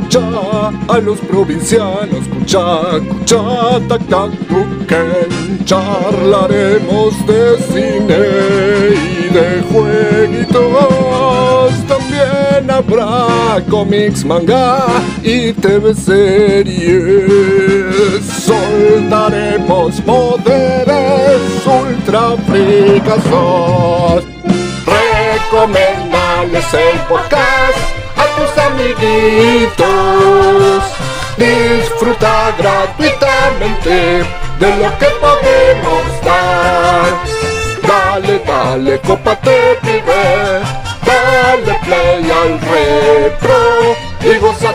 a los provincianos, escucha, tac, tac, tuquen. Charlaremos de cine y de jueguitos. También habrá cómics, manga y TV series. Soltaremos poderes ultra fricazos. Recomendales el podcast a tus amiguitos. Disfruta gratuitamente de lo que podemos dar. Dale, cópate, pibe. Dale play al retro y goza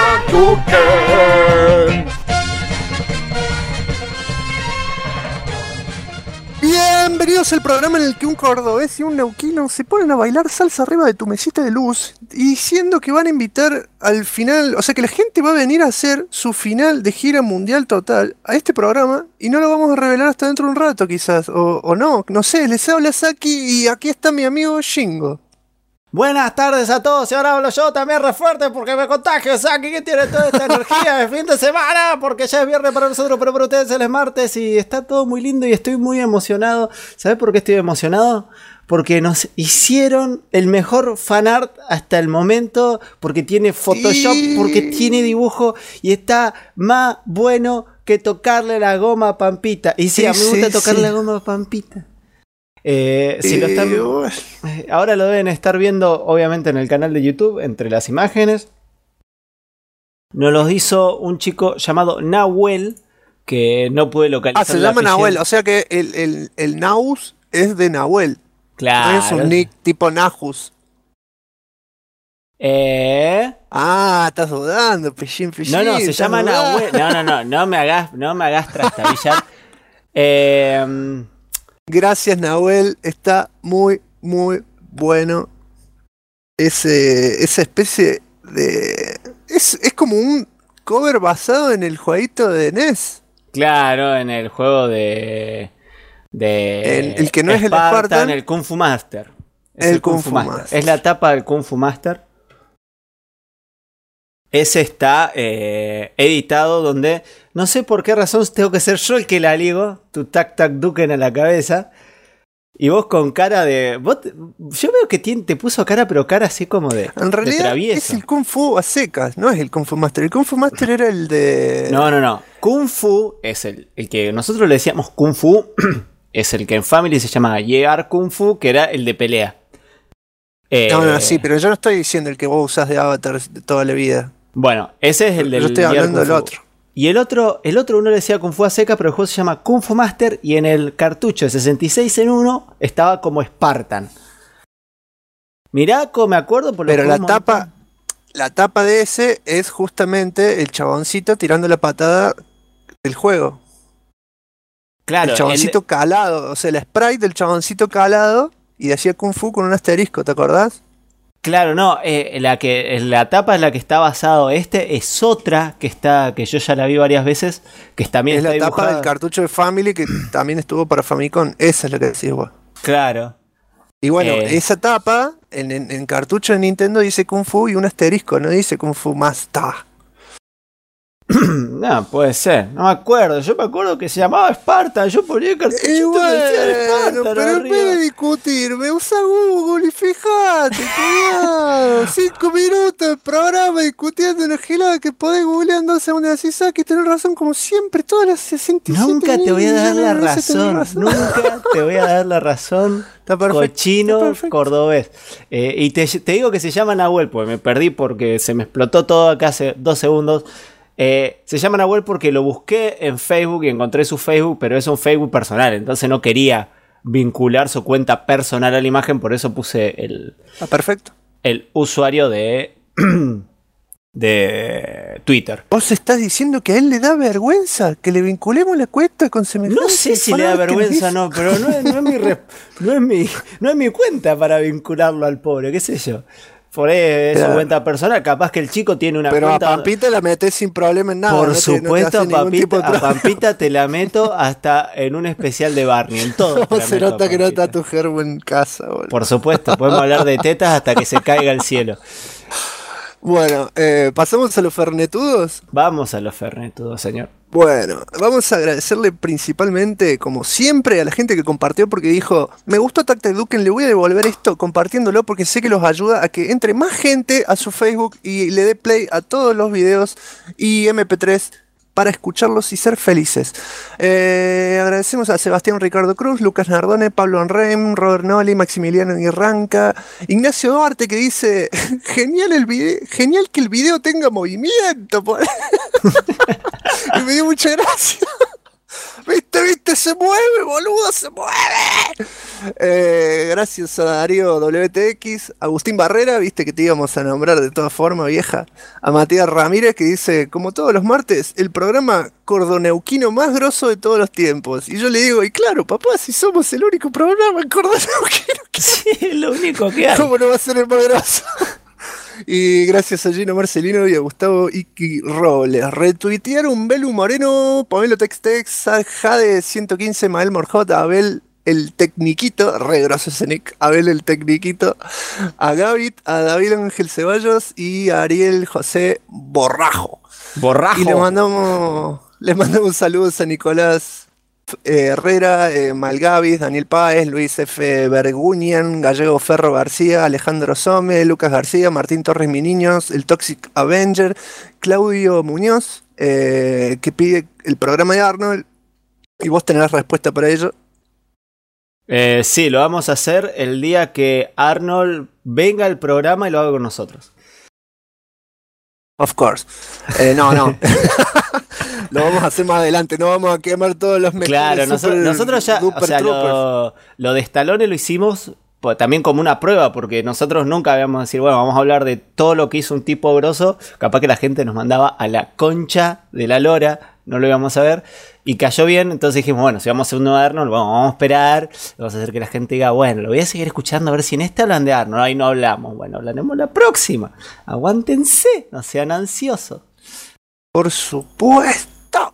Tuken. Bienvenidos al programa en el que un cordobés y un neuquino se ponen a bailar salsa arriba de tu mesita de luz, diciendo que van a invitar al final, o sea que la gente va a venir a hacer su final de gira mundial total a este programa y no lo vamos a revelar hasta dentro de un rato quizás, o no sé, les habla Saki y aquí está mi amigo Shingo. Buenas tardes a todos, y ahora hablo yo también re fuerte porque me contagio, Saki, que tiene toda esta energía de fin de semana, porque ya es viernes para nosotros, pero para ustedes es martes y está todo muy lindo y estoy muy emocionado. ¿Sabes por qué estoy emocionado? Porque nos hicieron el mejor fanart hasta el momento, porque tiene Photoshop, porque tiene dibujo y está más bueno que tocarle la goma a Pampita. Y sí, a mí me gusta tocarle la goma a Pampita. Si lo están, ahora lo deben estar viendo obviamente en el canal de YouTube entre las imágenes. Nos los hizo un chico llamado Nahuel, que no pude localizar. Se llama Nahuel, o sea que el Naus es de Nahuel. Claro. No es un nick tipo Nahus. Estás dudando, pellín. No, se llama Nahuel. No me hagas trastabillar. Gracias, Nahuel, está muy bueno esa especie de... Es como un cover basado en el jueguito de NES. Claro, en el juego de el que no es el Spartan, el Kung Fu Master. El Kung Fu Master. Es la tapa del Kung Fu Master. Ese está editado donde... No sé por qué razón tengo que ser yo el que la ligo. Tu tac tac duken a la cabeza. Y vos con cara de... yo veo que te puso cara, pero cara así como de... En realidad de travieso. Es el Kung Fu a secas, no es el Kung Fu Master. El Kung Fu Master era el de... No. Kung Fu es el que nosotros le decíamos Kung Fu. Es el que en Family se llama Year Kung Fu, que era el de pelea. Sí, pero yo no estoy diciendo el que vos usás de Avatar de toda la vida. Bueno, ese es el del... Yo estoy hablando del otro. Y el otro uno le decía Kung Fu a seca, pero el juego se llama Kung Fu Master y en el cartucho de 66 en 1 estaba como Spartan. Mirá cómo me acuerdo por lo pero la tapa de ese es justamente el chaboncito tirando la patada del juego. Claro. El chaboncito calado, o sea, el sprite del chaboncito calado y hacía Kung Fu con un asterisco, ¿te acordás? Claro, no, la tapa es la que está basado. Es otra que yo ya la vi varias veces, que también es está la dibujada. Tapa del cartucho de Family que también estuvo para Famicom. Esa es la que decís vos. Claro. Y bueno, esa tapa en cartucho de Nintendo dice Kung Fu y un asterisco, no dice Kung Fu Master. No, puede ser, no me acuerdo. Yo me acuerdo que se llamaba Spartan. Yo ponía el cartuchito bueno, de Spartan. Pero en vez de discutirme, usa Google y fíjate, cuidado. 5 minutos de programa discutiendo una gilada que podés googlear en 2 segundos y decís, que tenés razón, como siempre, todas las 67. Nunca te voy a dar la razón. Nunca te voy a dar la razón. Está perfecto, cochino está perfecto. Cordobés. Y te digo que se llama Nahuel, porque me perdí porque se me explotó todo acá hace 2 segundos. Se llama Nahuel porque lo busqué en Facebook y encontré su Facebook, pero es un Facebook personal, entonces no quería vincular su cuenta personal a la imagen, por eso puse perfecto. El usuario de Twitter. ¿Vos estás diciendo que a él le da vergüenza que le vinculemos la cuenta con semejante? No sé si le da vergüenza o no, pero no es mi cuenta para vincularlo al pobre, qué sé yo. Por ahí es su cuenta personal, capaz que el chico tiene una pero cuenta... Pero a Pampita la metés sin problema en nada. Por supuesto, a Pampita te la meto hasta en un especial de Barney, en todo. No se nota que no está tu gerbo en casa, boludo. Por supuesto, podemos hablar de tetas hasta que se caiga el cielo. Bueno, ¿pasamos a los fernetudos? Vamos a los fernetudos, señor. Bueno, vamos a agradecerle principalmente, como siempre, a la gente que compartió porque dijo, me gustó Attack the Duken, le voy a devolver esto compartiéndolo porque sé que los ayuda a que entre más gente a su Facebook y le dé play a todos los videos y MP3 para escucharlos y ser felices. Agradecemos a Sebastián Ricardo Cruz, Lucas Nardone, Pablo Anreim, Robert Noli, Maximiliano Irranca, Ignacio Duarte que dice, genial que el video tenga movimiento. Y me dio mucha gracia. ¿Viste? Se mueve, boludo, se mueve. Gracias a Darío WTX, Agustín Barrera, viste que te íbamos a nombrar de todas formas, vieja. A Matías Ramírez que dice, como todos los martes, el programa cordoneuquino más grosso de todos los tiempos. Y yo le digo, y claro, papá, si somos el único programa cordoneuquino que... Sí, es lo único que hay. ¿Cómo no va a ser el más grosso? Y gracias a Gino Marcelino y a Gustavo Iki Robles. Retuitearon Belu Moreno, Pomelo Textex, Jade 115, Mael Morjot, Abel el Tecniquito, re grosso ese nick, Abel el Tecniquito, a Gavit, a David Ángel Ceballos y a Ariel José Borrajo. Y le mandamos un saludo a Nicolás Herrera, Malgavis, Daniel Páez, Luis F. Berguñan, Gallego Ferro García, Alejandro Some, Lucas García, Martín Torres Miniños, el Toxic Avenger, Claudio Muñoz, que pide el programa de Arnold, y vos tenés respuesta para ello. Sí, lo vamos a hacer el día que Arnold venga al programa y lo haga con nosotros. Of course. No. Lo vamos a hacer más adelante, no vamos a quemar todos los mejores. Claro, nosotros ya, o sea, lo de Stallone lo hicimos también como una prueba, porque nosotros nunca habíamos decir, bueno, vamos a hablar de todo lo que hizo un tipo grosso, capaz que la gente nos mandaba a la concha de la lora, no lo íbamos a ver, y cayó bien, entonces dijimos, bueno, si vamos a hacer uno de Arnold, vamos a esperar, vamos a hacer que la gente diga, bueno, lo voy a seguir escuchando a ver si en este hablan de Arnold, ahí no hablamos, bueno, hablaremos la próxima, aguántense, no sean ansiosos. Por supuesto.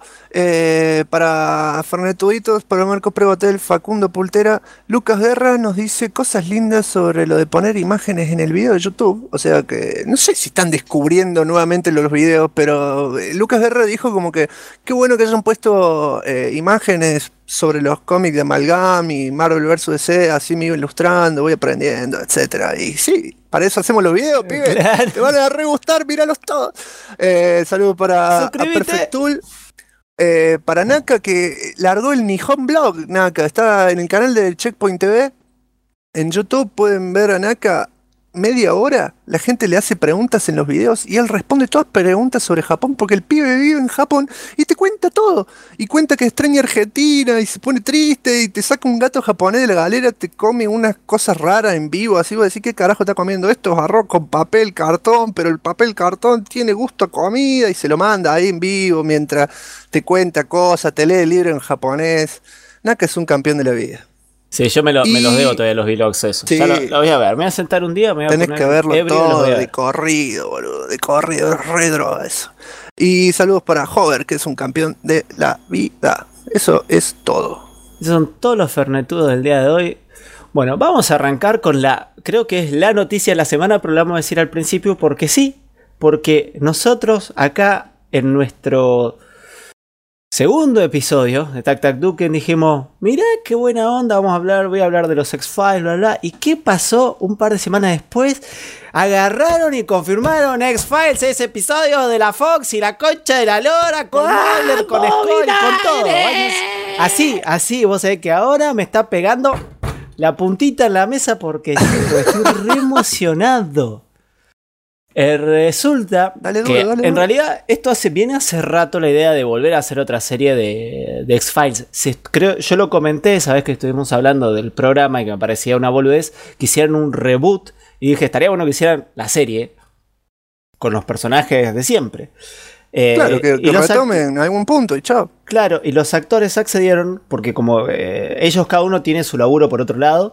Para Fernetuditos, para Marco Prevotel, Facundo Pultera, Lucas Guerra nos dice cosas lindas sobre lo de poner imágenes en el video de YouTube. O sea que no sé si están descubriendo nuevamente los videos, pero Lucas Guerra dijo como que qué bueno que hayan puesto imágenes sobre los cómics de Amalgam y Marvel vs. DC, así me iba ilustrando, voy aprendiendo, etcétera. Y sí, para eso hacemos los videos, pibe. Claro. Te van a re gustar, míralos todos. Saludos para Perfect Tool. Para Naka, que largó el Nihon Blog. Naka está en el canal de Checkpoint TV. En YouTube pueden ver a Naka media hora. La gente le hace preguntas en los videos y él responde todas preguntas sobre Japón, porque el pibe vive en Japón y te cuenta todo. Y cuenta que extraña Argentina y se pone triste y te saca un gato japonés de la galera, te come unas cosas raras en vivo. Así vos decís, ¿qué carajo está comiendo esto? Arroz con papel cartón, pero el papel cartón tiene gusto a comida y se lo manda ahí en vivo mientras te cuenta cosas, te lee el libro en japonés. Naka es un campeón de la vida. Sí, yo me los debo todavía los vlogs esos. Sí, ya lo voy a ver, me voy a sentar un día, me voy a tenés que verlo todo de corrido, boludo. De corrido, es re droga eso. Y saludos para Hover, que es un campeón de la vida. Eso es todo. Esos son todos los fernetudos del día de hoy. Bueno, vamos a arrancar con creo que es la noticia de la semana, pero la vamos a decir al principio porque sí. Porque nosotros acá en nuestro segundo episodio de Tac Tac Duken dijimos, mirá qué buena onda, voy a hablar de los X-Files, bla bla. ¿Y qué pasó un par de semanas después? Agarraron y confirmaron X-Files, ese episodio de la Fox y la concha de la lora, con Mulder, con Scully, con todo. Así, vos sabés que ahora me está pegando la puntita en la mesa porque estoy re emocionado. Resulta que en realidad esto viene hace rato la idea de volver a hacer otra serie de X-Files. Yo lo comenté, sabes que estuvimos hablando del programa y que me parecía una boludez, que hicieran un reboot y dije, estaría bueno que hicieran la serie con los personajes de siempre. Claro, que retomen en algún punto y chao. Claro, y los actores accedieron porque como ellos cada uno tiene su laburo por otro lado.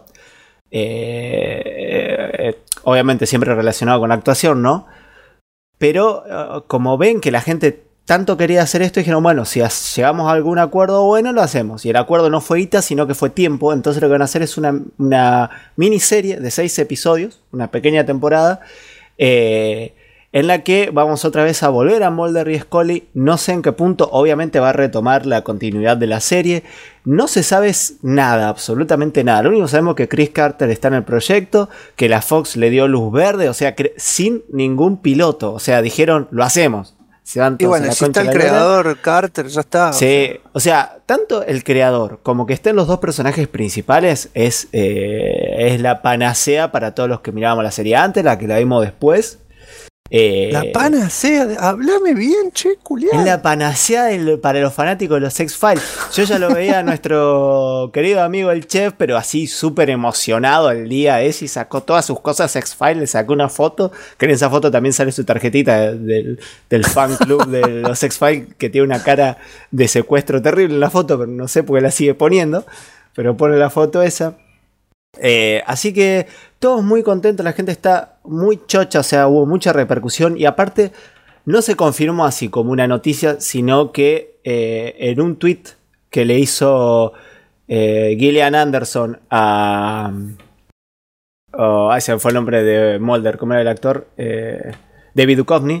Obviamente siempre relacionado con la actuación, ¿no? Pero como ven que la gente tanto quería hacer esto, dijeron, bueno, si llegamos a algún acuerdo bueno, lo hacemos. Y el acuerdo no fue guita, sino que fue tiempo. Entonces lo que van a hacer es una miniserie de 6 episodios, una pequeña temporada, en en la que vamos otra vez a volver a Mulder y Scully. No sé en qué punto, obviamente va a retomar la continuidad de la serie. No se sabe nada, absolutamente nada. Lo único que sabemos es que Chris Carter está en el proyecto, que la Fox le dio luz verde, o sea, sin ningún piloto. O sea, dijeron, lo hacemos. Se van todos y bueno, a la si concha está el de la lora. creador Carter, ya está. Sí, o sea, tanto el creador como que estén los dos personajes principales es la panacea para todos los que mirábamos la serie antes, la que la vimos después. La panacea, hablame bien, che, culiao. Es la panacea para los fanáticos de los X-Files. Yo ya lo veía a nuestro querido amigo el chef, pero así súper emocionado el día ese, y sacó todas sus cosas X-Files, le sacó una foto, que en esa foto también sale su tarjetita del fan club de los X-Files, que tiene una cara de secuestro terrible en la foto, pero no sé por qué la sigue poniendo, pero pone la foto esa. Así que todos muy contentos, la gente está muy chocha, o sea, hubo mucha repercusión y aparte no se confirmó así como una noticia, sino que en un tweet que le hizo Gillian Anderson a... ese fue el nombre de Mulder, ¿cómo era el actor? David Duchovny,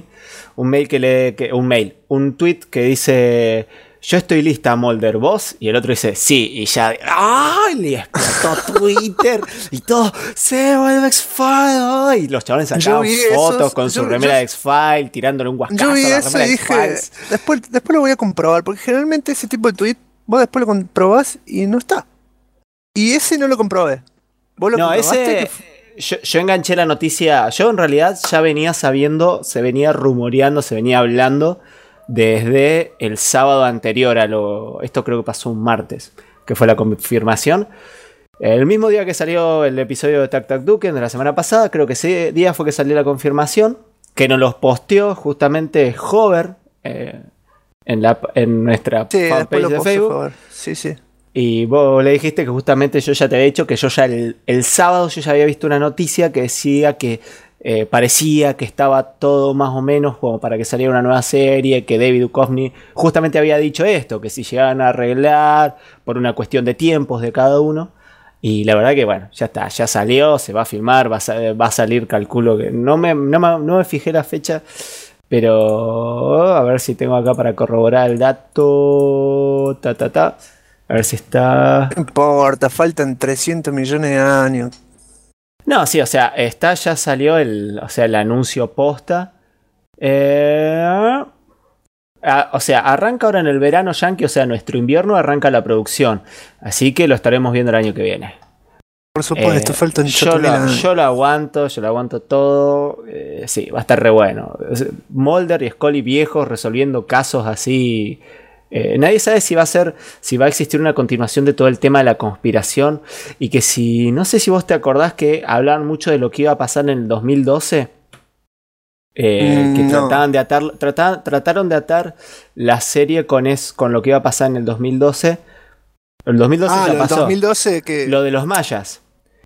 un tweet que dice... Yo estoy lista, Mulder, ¿vos? Y el otro dice, sí, y ya... ¡Ay! Le explotó Twitter y todo, se vuelve X-Files. Y los chavales sacaban fotos con su remera de X-Files, tirándole un guascazo yo vi a la eso remera y de dije, X-Files. después lo voy a comprobar, porque generalmente ese tipo de tweet, vos después lo comprobás y no está. Y ese no lo comprobé. ¿Vos lo comprobaste? Yo enganché la noticia, yo en realidad ya venía sabiendo, se venía rumoreando, se venía hablando... Desde el sábado anterior esto creo que pasó un martes, que fue la confirmación. El mismo día que salió el episodio de Tac Tac Duken de la semana pasada, creo que ese día fue que salió la confirmación, que nos los posteó justamente Hover en nuestra fanpage de Facebook. Sí. Y vos le dijiste que justamente yo ya te había dicho que yo ya el sábado yo ya había visto una noticia que decía que parecía que estaba todo más o menos como para que saliera una nueva serie, que David Duchovny justamente había dicho esto, que si llegaban a arreglar por una cuestión de tiempos de cada uno, y la verdad que bueno, ya está, ya salió, se va a filmar, va a salir, calculo que no me fijé la fecha, pero a ver si tengo acá para corroborar el dato, a ver si está... No importa, faltan 300 millones de años. No, sí, o sea, ya salió el anuncio posta. O sea, arranca ahora en el verano yankee, o sea, nuestro invierno arranca la producción. Así que lo estaremos viendo el año que viene. Por supuesto, faltan yo lo aguanto todo. Sí, va a estar re bueno. Mulder y Scully viejos resolviendo casos así... nadie sabe si va a existir una continuación de todo el tema de la conspiración, y que no sé si vos te acordás que hablaban mucho de lo que iba a pasar en el 2012, que trataron de atar la serie con lo que iba a pasar en el 2012. El 2012 ya pasó. 2012 que... Lo de los mayas.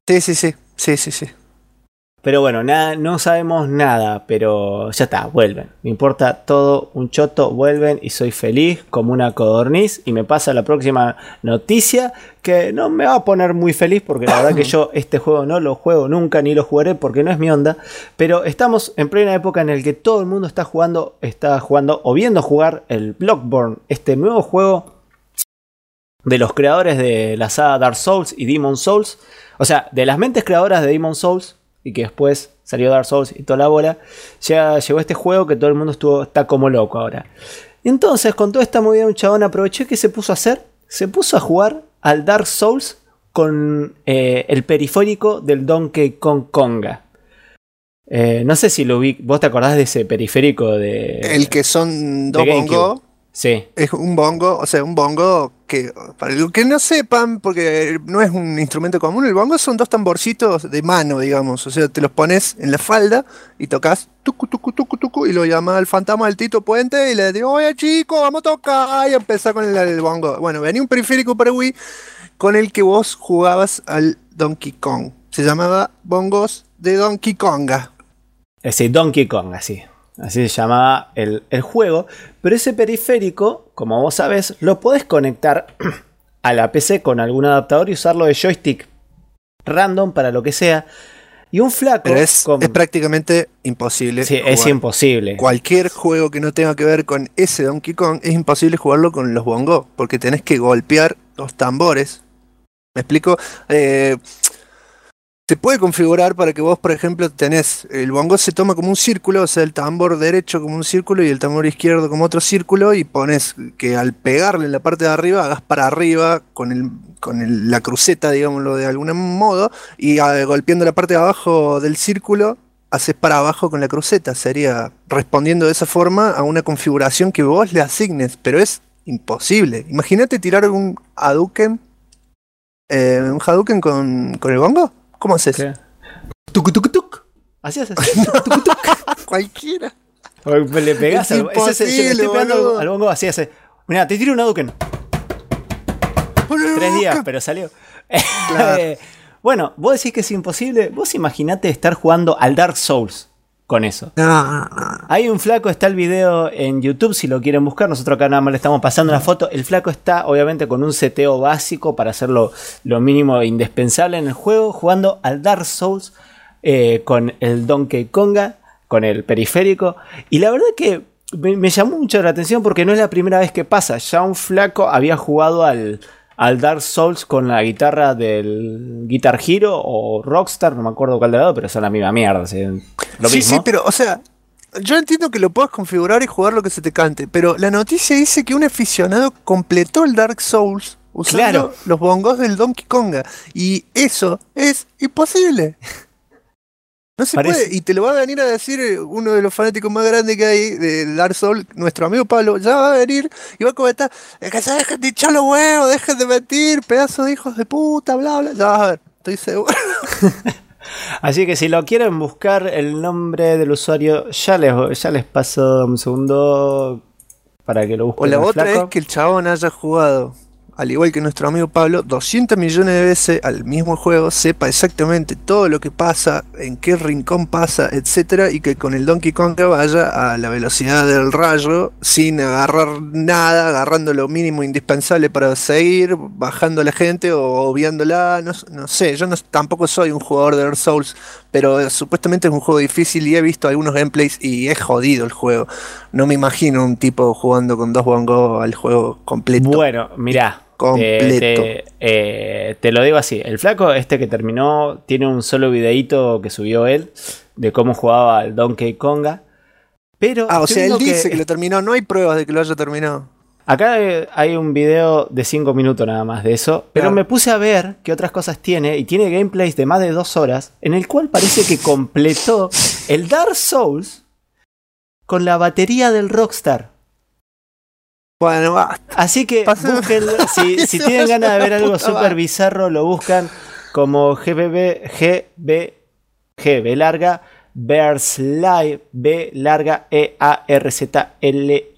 Sí. Pero bueno, no sabemos nada, pero ya está, vuelven. Me importa todo un choto, vuelven y soy feliz como una codorniz. Y me pasa la próxima noticia que no me va a poner muy feliz, porque la verdad que yo este juego no lo juego nunca, ni lo jugaré porque no es mi onda. Pero estamos en plena época en el que todo el mundo está jugando o viendo jugar el Bloodborne, este nuevo juego de los creadores de la saga Dark Souls y Demon Souls. O sea, de las mentes creadoras de Demon Souls, y que después salió Dark Souls y toda la bola, ya llegó este juego que todo el mundo está como loco ahora. Y entonces, con toda esta movida, un chabón aprovechó que se puso a hacer, se puso a jugar al Dark Souls con el periférico del Donkey Kong Konga. No sé si lo vi, vos te acordás de ese periférico de... El que son dos bongos. Sí. Es un bongo, o sea, un bongo que, para los que no sepan, porque no es un instrumento común, el bongo son dos tamborcitos de mano, digamos. O sea, te los pones en la falda y tocas tucu, tucu, tucu, tucu, y lo llama al fantasma del Tito Puente y le digo, oye chico, vamos a tocar, y empezar con el bongo. Bueno, venía un periférico para Wii con el que vos jugabas al Donkey Kong. Se llamaba Bongos de Donkey Konga. Sí, Donkey Kong, así se llamaba el juego. Pero ese periférico, como vos sabés, lo podés conectar a la PC con algún adaptador y usarlo de joystick random para lo que sea. Y un flaco... Pero es prácticamente imposible. Sí, es imposible. Cualquier juego que no tenga que ver con ese Donkey Kong es imposible jugarlo con los bongos, porque tenés que golpear los tambores. ¿Me explico? Se puede configurar para que vos, por ejemplo, tenés el bongo se toma como un círculo, o sea, el tambor derecho como un círculo y el tambor izquierdo como otro círculo, y pones que al pegarle en la parte de arriba hagas para arriba con la cruceta, digámoslo de algún modo, y golpeando la parte de abajo del círculo haces para abajo con la cruceta. Sería respondiendo de esa forma a una configuración que vos le asignes, pero es imposible. Imagínate tirar un Hadouken con el bongo. ¿Cómo haces? ¿Qué? Tuc, tuc, tuc. Así haces. Tuc, tuc, tuc. Cualquiera. Le pegás es al bongo. Yo le estoy pegando al bongo, así hace. Mirá, te tiro un Hadouken. 3 días, pero salió. Claro. Bueno, vos decís que es imposible. Vos imaginate estar jugando al Dark Souls con eso. No. Hay un flaco, está el video en YouTube si lo quieren buscar. Nosotros acá nada más le estamos pasando la foto. El flaco está obviamente con un seteo básico para hacer lo mínimo e indispensable en el juego, jugando al Dark Souls con el Donkey Konga, con el periférico. Y la verdad que me llamó mucho la atención porque no es la primera vez que pasa. Ya un flaco había jugado al Dark Souls con la guitarra del Guitar Hero o Rockstar, no me acuerdo cuál de lado, pero son la misma mierda. ¿Sí? Lo mismo. Sí, pero, o sea, yo entiendo que lo puedas configurar y jugar lo que se te cante, pero la noticia dice que un aficionado completó el Dark Souls usando los bongos del Donkey Konga, y eso es imposible. No se puede, y te lo va a venir a decir uno de los fanáticos más grandes que hay de Dark Souls, nuestro amigo Pablo, ya va a venir y va a comentar, que se dejen de hinchar los huevos, dejen de mentir, pedazos de hijos de puta, bla bla, ya vas a ver, estoy seguro. Así que si lo quieren buscar el nombre del usuario, ya les paso un segundo para que lo busquen. O la otra es que el chabón haya jugado, al igual que nuestro amigo Pablo, 200 millones de veces al mismo juego, sepa exactamente todo lo que pasa, en qué rincón pasa, etcétera, y que con el Donkey Kong vaya a la velocidad del rayo, sin agarrar nada, agarrando lo mínimo indispensable para seguir, bajando a la gente o obviándola, no sé, yo tampoco soy un jugador de Dark Souls, pero supuestamente es un juego difícil y he visto algunos gameplays y es jodido el juego. No me imagino un tipo jugando con 2 bongos al juego completo. Bueno, mirá. Completo. Te lo digo así. El flaco que terminó tiene un solo videíto que subió él de cómo jugaba al Donkey Konga. Pero o sea, él dice que lo terminó. No hay pruebas de que lo haya terminado. Acá hay un video de 5 minutos nada más de eso. Pero me puse a ver qué otras cosas tiene. Y tiene gameplays de más de 2 horas. En el cual parece que completó el Dark Souls con la batería del Rockstar. Bueno, basta. Así que búsquenlo. Si tienen ganas de ver algo súper bizarro, lo buscan como GB larga Bears Live, B larga EARZLY,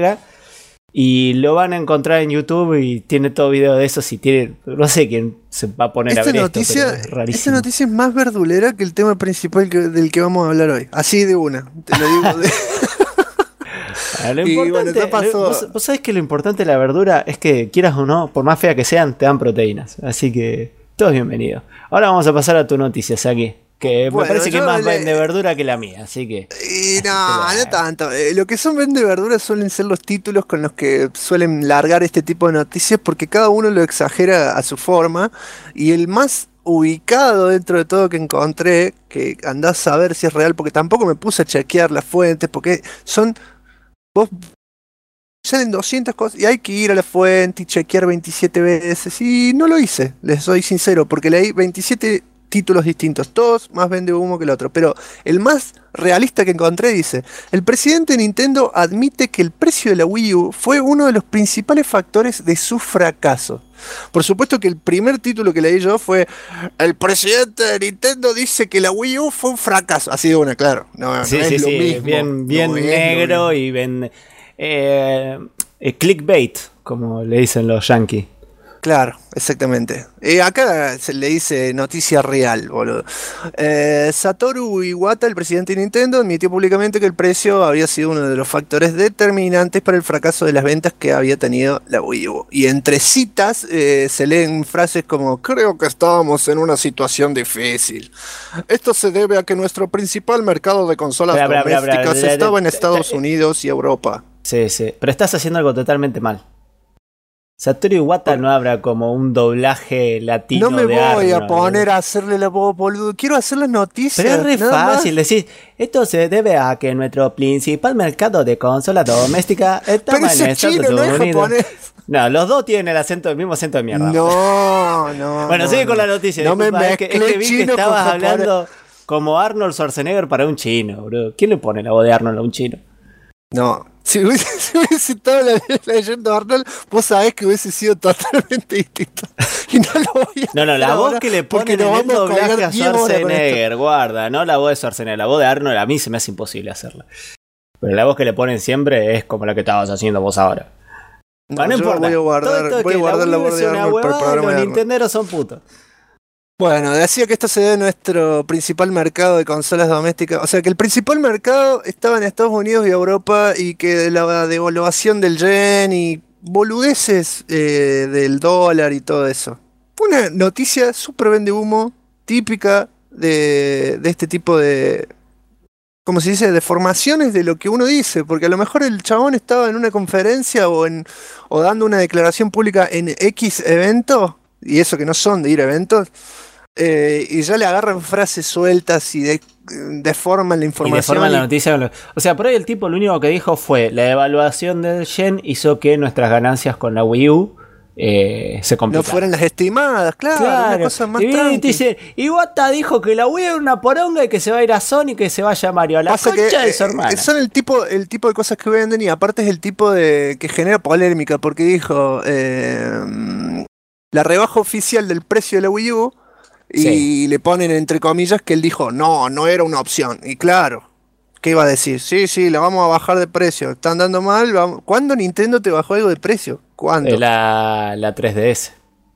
y lo van a encontrar en YouTube y tiene todo video de eso. Si tienen, no sé quién se va a poner a ver esto, pero es rarísimo. Esta noticia es más verdulera que el tema principal del que vamos a hablar hoy. Así de una, te lo digo. Lo importante, vos sabés que lo importante de la verdura es que, quieras o no, por más fea que sean, te dan proteínas. Así que todo es bienvenido. Ahora vamos a pasar a tu noticia, Saki, que me parece que es más vende verdura que la mía, así que... no tanto. Lo que son vende verduras suelen ser los títulos con los que suelen largar este tipo de noticias, porque cada uno lo exagera a su forma, y el más ubicado dentro de todo que encontré, que andás a ver si es real, porque tampoco me puse a chequear las fuentes, porque son... Vos salen 200 cosas y hay que ir a la fuente y chequear 27 veces, y no lo hice, les soy sincero, porque leí 27 títulos distintos, todos más vende humo que el otro, pero el más realista que encontré dice: el presidente de Nintendo admite que el precio de la Wii U fue uno de los principales factores de su fracaso. Por supuesto que el primer título que leí yo fue: el presidente de Nintendo dice que la Wii U fue un fracaso. Así de una, claro. No, sí, no es lo mismo. Bien negro y clickbait, como le dicen los yankees. Claro, exactamente. Acá se le dice noticia real, boludo. Satoru Iwata, el presidente de Nintendo, admitió públicamente que el precio había sido uno de los factores determinantes para el fracaso de las ventas que había tenido la Wii U. Y entre citas se leen frases como: creo que estábamos en una situación difícil. Esto se debe a que nuestro principal mercado de consolas domésticas estaba en Estados Unidos y Europa. Sí, pero estás haciendo algo totalmente mal. Satoru Iwata no habrá como un doblaje latino. No me de voy Arnold, a poner a hacerle la voz, boludo. Quiero hacer las noticias. Pero es re fácil decir, esto se debe a que nuestro principal mercado de consolas domésticas está en Estados Unidos. No, los dos tienen el mismo acento de mierda. No. Bueno, sigue con la noticia. No disculpa, me es que vi que estabas hablando como Arnold Schwarzenegger para un chino, bro. ¿Quién le pone la voz de Arnold a un chino? No. Si hubiese estado leyendo Arnold, vos sabés que hubiese sido totalmente distinto. Y no lo voy a No, la voz que le ponen en el doblaje a Schwarzenegger, guarda, no la voz de Schwarzenegger, la voz de Arnold a mí se me hace imposible hacerla. Pero la voz que le ponen siempre es como la que estabas haciendo vos ahora. No importa. Voy a guardar la voz de Arnold para el programa. Los nintenderos son putos. Bueno, decía que esto se debe a nuestro principal mercado de consolas domésticas. O sea, que el principal mercado estaba en Estados Unidos y Europa, y que la devaluación del yen y boludeces del dólar y todo eso. Fue una noticia súper vende humo, típica de este tipo de, ¿cómo se dice?, de formaciones de lo que uno dice. Porque a lo mejor el chabón estaba en una conferencia o dando una declaración pública en X evento, y eso que no son de ir a eventos. Y ya le agarran frases sueltas y deforman la información. Y deforman la noticia. O sea, por ahí el tipo lo único que dijo fue: la devaluación del yen hizo que nuestras ganancias con la Wii U se complicaran. No fueran las estimadas, claro. Una cosa más y dice, Iwata dijo que la Wii era una poronga y que se va a ir a Sony y que se vaya a Mario. A la concha de su hermana. Son el tipo de cosas que venden, y aparte es el tipo de que genera polémica, porque dijo la rebaja oficial del precio de la Wii U. Y le ponen entre comillas que él dijo, no era una opción. Y claro, ¿qué iba a decir? Sí, la vamos a bajar de precio. Están dando mal. ¿Cuándo Nintendo te bajó algo de precio? ¿Cuándo? La 3DS.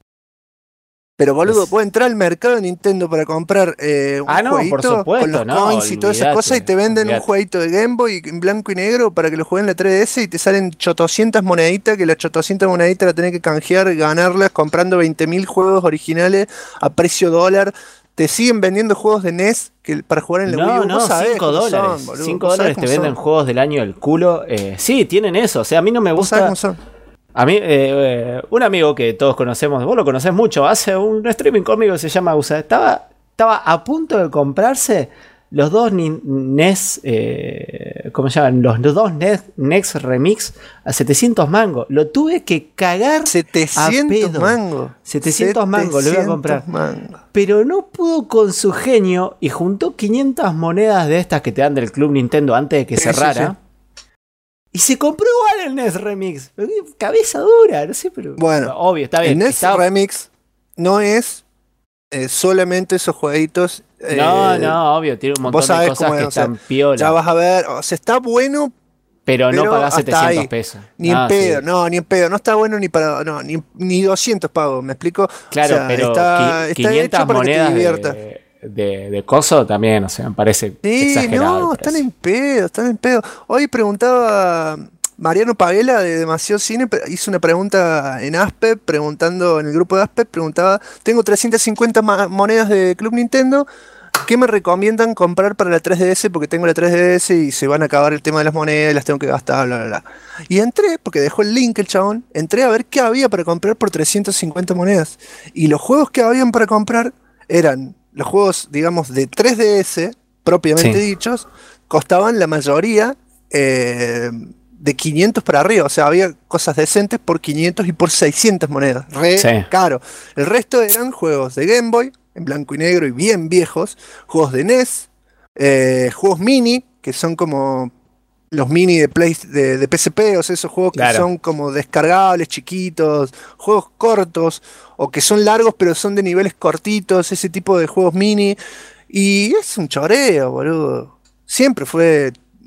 Pero boludo, puede entrar al mercado de Nintendo para comprar un jueguito por supuesto, con los coins y todas esas cosas, y te venden un jueguito de Game Boy en blanco y negro para que lo jueguen en la 3DS, y te salen 800 moneditas, que las 800 moneditas las tenés que canjear, ganarlas comprando 20.000 juegos originales a precio dólar. Te siguen vendiendo juegos de NES para jugar en la Wii U. No, $5. $5 te venden juegos del año del culo. Sí, tienen eso. O sea, a mí no me gusta. A mí, un amigo que todos conocemos, vos lo conocés mucho, hace un streaming conmigo, se llama Usa. Estaba a punto de comprarse los dos NES, ¿cómo se llaman? Los dos NES Remix a 700 mangos. Lo tuve que cagar 700 mangos. 700 mangos lo iba a comprar. Pero no pudo con su genio y juntó 500 monedas de estas que te dan del Club Nintendo antes de que cerrara. Sí. Y se compró igual el NES Remix. Cabeza dura, no sé, pero... Bueno, obvio, está bien. El NES Remix no es solamente esos jueguitos. No, obvio, tiene un montón de cosas que están piola. Ya vas a ver, o sea, está bueno... Pero no pagás 700 pesos. Ni en pedo, sí. Ni en pedo. No está bueno ni para... ni 200 pagos, ¿me explico? Claro, o sea, pero está 500 monedas de coso también, o sea, me parece exagerado. No, están en pedo. Hoy preguntaba Mariano Pavela de Demasiado Cine, hizo una pregunta en Aspep, preguntando en el grupo de Aspep, preguntaba: tengo 350 monedas de Club Nintendo, ¿qué me recomiendan comprar para la 3DS? Porque tengo la 3DS y se van a acabar el tema de las monedas y las tengo que gastar, bla, bla, bla. Y entré, porque dejó el link el chabón, entré a ver qué había para comprar por 350 monedas. Y los juegos que habían para comprar eran... Los juegos, digamos, de 3DS, propiamente dichos, costaban la mayoría de 500 para arriba. O sea, había cosas decentes por 500 y por 600 monedas. Caro. El resto eran juegos de Game Boy, en blanco y negro y bien viejos. Juegos de NES. Juegos mini, que son como los mini de PSP. O sea, esos juegos que son como descargables, chiquitos. Juegos cortos. O que son largos pero son de niveles cortitos, ese tipo de juegos mini. Y es un choreo, boludo. Siempre fue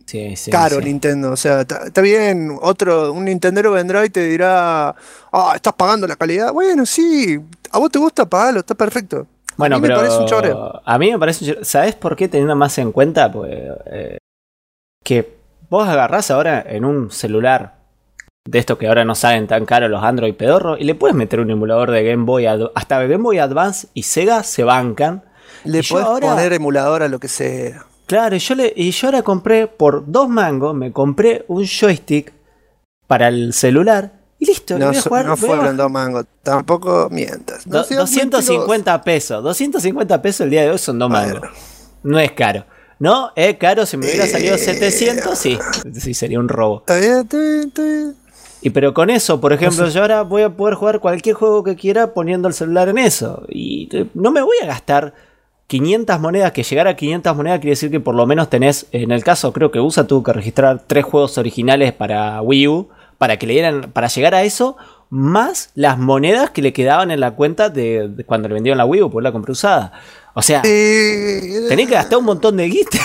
caro Nintendo. O sea, está bien, un Nintendero vendrá y te dirá, estás pagando la calidad. Bueno, sí, a vos te gusta, pagalo, está perfecto. Bueno, a mí me parece un choreo. A mí me parece un choreo. ¿Sabés por qué teniendo más en cuenta? Pues, que vos agarrás ahora en un celular de estos que ahora no salen tan caros los Android pedorro y le puedes meter un emulador de Game Boy, hasta Game Boy Advance y Sega se bancan. Le podés poner emulador a lo que sea. Claro, y yo ahora compré por 2 mangos, me compré un joystick para el celular y listo. No fueron 2 mangos, tampoco mientas. 250 pesos. 250 pesos el día de hoy son 2 mangos. No es caro. No, es caro, si me hubiera salido 700, sí sería un robo. Está bien. Pero con eso, por ejemplo, yo ahora voy a poder jugar cualquier juego que quiera poniendo el celular en eso. Y no me voy a gastar 500 monedas, que llegar a 500 monedas quiere decir que por lo menos tenés, en el caso creo que USA tuvo que registrar 3 juegos originales para Wii U, para llegar a eso, más las monedas que le quedaban en la cuenta de cuando le vendieron la Wii U, porque la compré usada. O sea, tenés que gastar un montón de guita.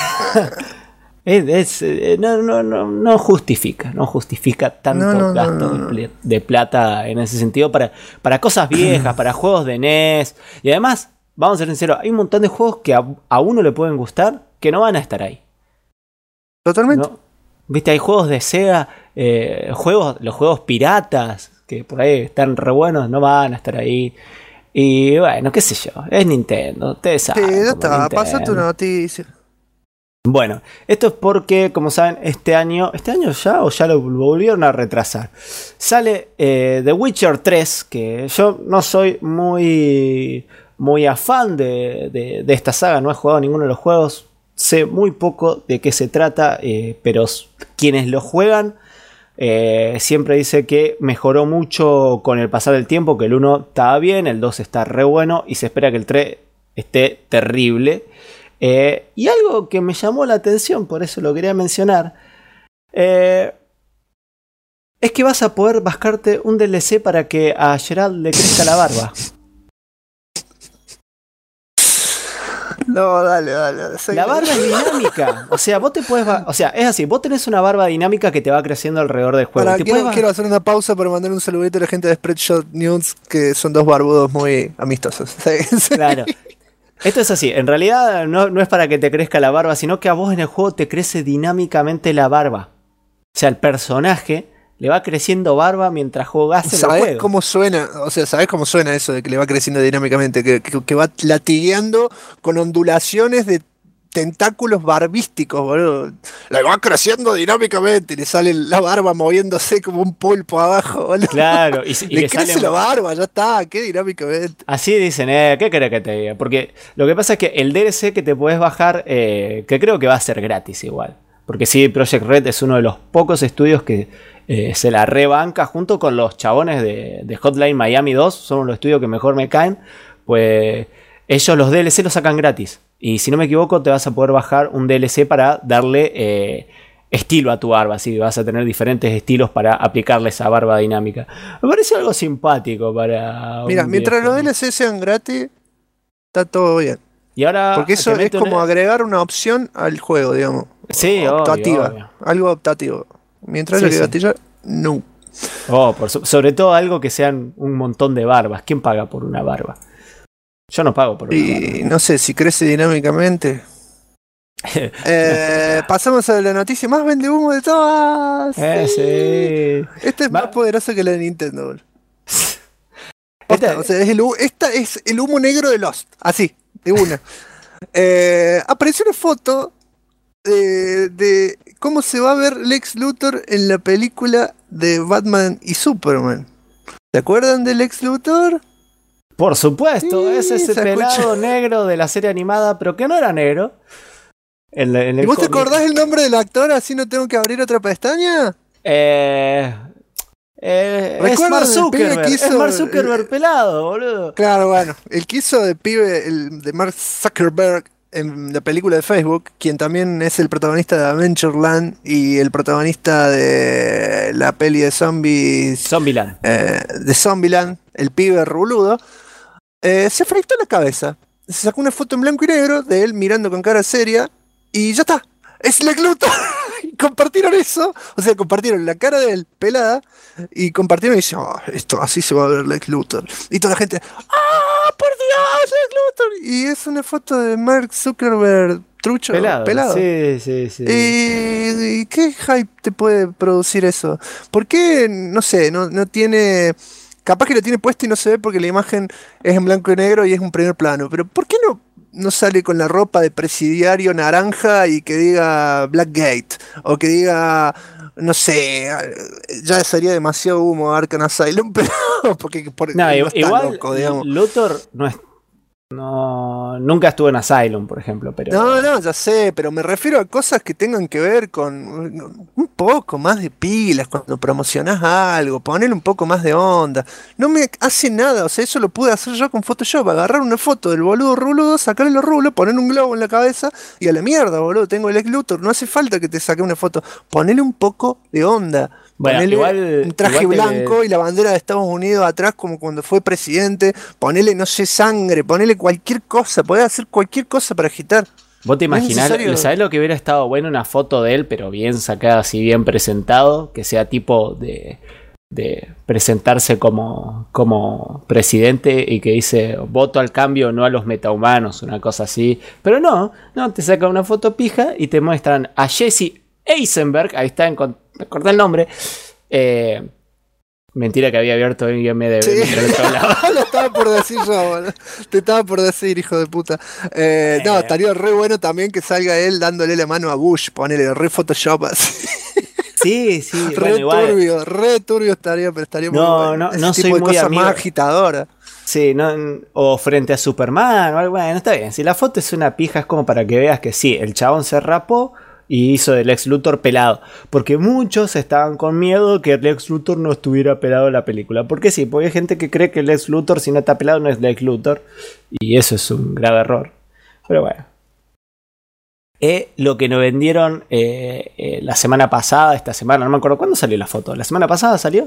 No justifica tanto gasto de plata en ese sentido para cosas viejas, para juegos de NES. Y además, vamos a ser sinceros, hay un montón de juegos que a uno le pueden gustar que no van a estar ahí. Totalmente. ¿No? Viste, hay juegos de Sega, los juegos piratas, que por ahí están re buenos, no van a estar ahí. Y bueno, qué sé yo, es Nintendo. Ustedes saben. Sí, ya está, pasa tu noticia. Bueno, esto es porque, como saben, este año ya o ya lo volvieron a retrasar. Sale The Witcher 3, que yo no soy muy afán de esta saga, no he jugado ninguno de los juegos, sé muy poco de qué se trata, pero quienes lo juegan siempre dice que mejoró mucho con el pasar del tiempo, que el 1 estaba bien, el 2 está re bueno y se espera que el 3 esté terrible. Y algo que me llamó la atención, por eso lo quería mencionar, es que vas a poder bajarte un DLC para que a Geralt le crezca la barba. No, dale. La barba es dinámica. O sea, vos te puedes... O sea, es así. Vos tenés una barba dinámica que te va creciendo alrededor del juego. Quiero hacer una pausa para mandar un saludito a la gente de Spreadshot News, que son 2 barbudos muy amistosos. Claro. Esto es así. En realidad no es para que te crezca la barba, sino que a vos en el juego te crece dinámicamente la barba. O sea, el personaje le va creciendo barba mientras jugás en el juego. ¿Sabés cómo suena? O sea, ¿sabés cómo suena eso de que le va creciendo dinámicamente? Que va latigueando con ondulaciones de tentáculos barbísticos, boludo. Le va creciendo dinámicamente y le sale la barba moviéndose como un pulpo abajo, boludo. Claro. Y le crece la barba, ya está, qué dinámicamente. Así dicen, ¿qué querés que te diga? Porque lo que pasa es que el DLC que te podés bajar, que creo que va a ser gratis igual. Porque sí, Project Red es uno de los pocos estudios que se la rebanca junto con los chabones de Hotline Miami 2, son los estudios que mejor me caen, pues ellos los DLC los sacan gratis. Y si no me equivoco, te vas a poder bajar un DLC para darle estilo a tu barba. Así vas a tener diferentes estilos para aplicarle esa barba dinámica. Me parece algo simpático para... Mira, mientras los DLC sean gratis, está todo bien. Y ahora porque eso es como agregar una opción al juego, digamos. Sí, optativa. Obvio. Algo optativo. Mientras haya que gatillar, no. Sobre todo algo que sean un montón de barbas. ¿Quién paga por una barba? Yo no pago por una barba. Y no sé, si crece dinámicamente. Pasamos a la noticia más vende humo de todas. Sí. Esta es más poderosa que la de Nintendo. O sea, esta es el humo negro de Lost. Así, de una. Apareció una foto de cómo se va a ver Lex Luthor en la película de Batman y Superman. ¿Se acuerdan de Lex Luthor? Por supuesto, Sí, es ese pelado negro de la serie animada, pero que no era negro. En el ¿Y vos te cómic. acordás el nombre del actor? Así no tengo que abrir otra pestaña. Es Mark Zuckerberg. Es Mark Zuckerberg pelado, boludo. Claro, bueno. El que hizo de pibe, el de Mark Zuckerberg en la película de Facebook, quien también es el protagonista de Adventureland y el protagonista de la peli de zombies. Zombieland. De Zombieland, el pibe ruludo, se afeitó la cabeza. Se sacó una foto en blanco y negro de él mirando con cara seria y ya está. Es Lex Luthor. compartieron eso, o sea, compartieron la cara de él pelada y compartieron y dicen, "Oh, esto así se va a ver Lex Luthor". Y toda la gente, ¡ah, por Dios, Lex Luthor! Y es una foto de Mark Zuckerberg trucho, pelado. Sí. ¿Y qué hype te puede producir eso? ¿Por qué, no sé, no tiene... Capaz que lo tiene puesto y no se ve porque la imagen es en blanco y negro y es un primer plano, pero ¿por qué no sale con la ropa de presidiario naranja y que diga Blackgate? O que diga, no sé, ya sería demasiado humo Arkham Asylum, pero porque No, no está igual loco, digamos. Luthor nunca estuvo en Asylum, por ejemplo, pero... No, ya sé, pero me refiero a cosas que tengan que ver con un poco más de pilas cuando promocionás algo, ponerle un poco más de onda. No me hace nada, o sea, eso lo pude hacer yo con Photoshop, agarrar una foto del boludo ruludo, sacarle los rulos, poner un globo en la cabeza y a la mierda, boludo, tengo el Lex Luthor, no hace falta que te saque una foto, ponele un poco de onda. Bueno, ponele un traje blanco y la bandera de Estados Unidos atrás como cuando fue presidente, ponele, no sé, sangre, ponele cualquier cosa, podés hacer cualquier cosa para agitar. ¿Vos te No es imaginás? necesario. ¿Sabés lo que hubiera estado bueno? Una foto de él, pero bien sacada, así bien presentado, que sea tipo de presentarse como presidente y que dice voto al cambio, no a los metahumanos, una cosa así. Pero no, te sacan una foto pija y te muestran a Jesse Eisenberg, ahí está, me acordé el nombre. Mentira que había abierto en IMDb. Sí. Otro lado. Lo estaba por decir yo, boludo. Te estaba por decir, hijo de puta. No, estaría re bueno también que salga él dándole la mano a Bush, ponele re Photoshop así. Sí, Re bueno, re turbio estaría, pero estaría muy bueno. Ese no tipo soy de muy cosas amigo. más agitadoras. Sí, o frente a Superman o algo. Bueno, está bien. Si la foto es una pija, es como para que veas que sí, el chabón se rapó y hizo del Lex Luthor pelado. Porque muchos estaban con miedo que el Lex Luthor no estuviera pelado en la película. Porque sí, porque hay gente que cree que el Lex Luthor, si no está pelado, no es Lex Luthor. Y eso es un grave error. Pero bueno. Lo que nos vendieron la semana pasada, esta semana, no me acuerdo cuándo salió la foto. ¿La semana pasada salió?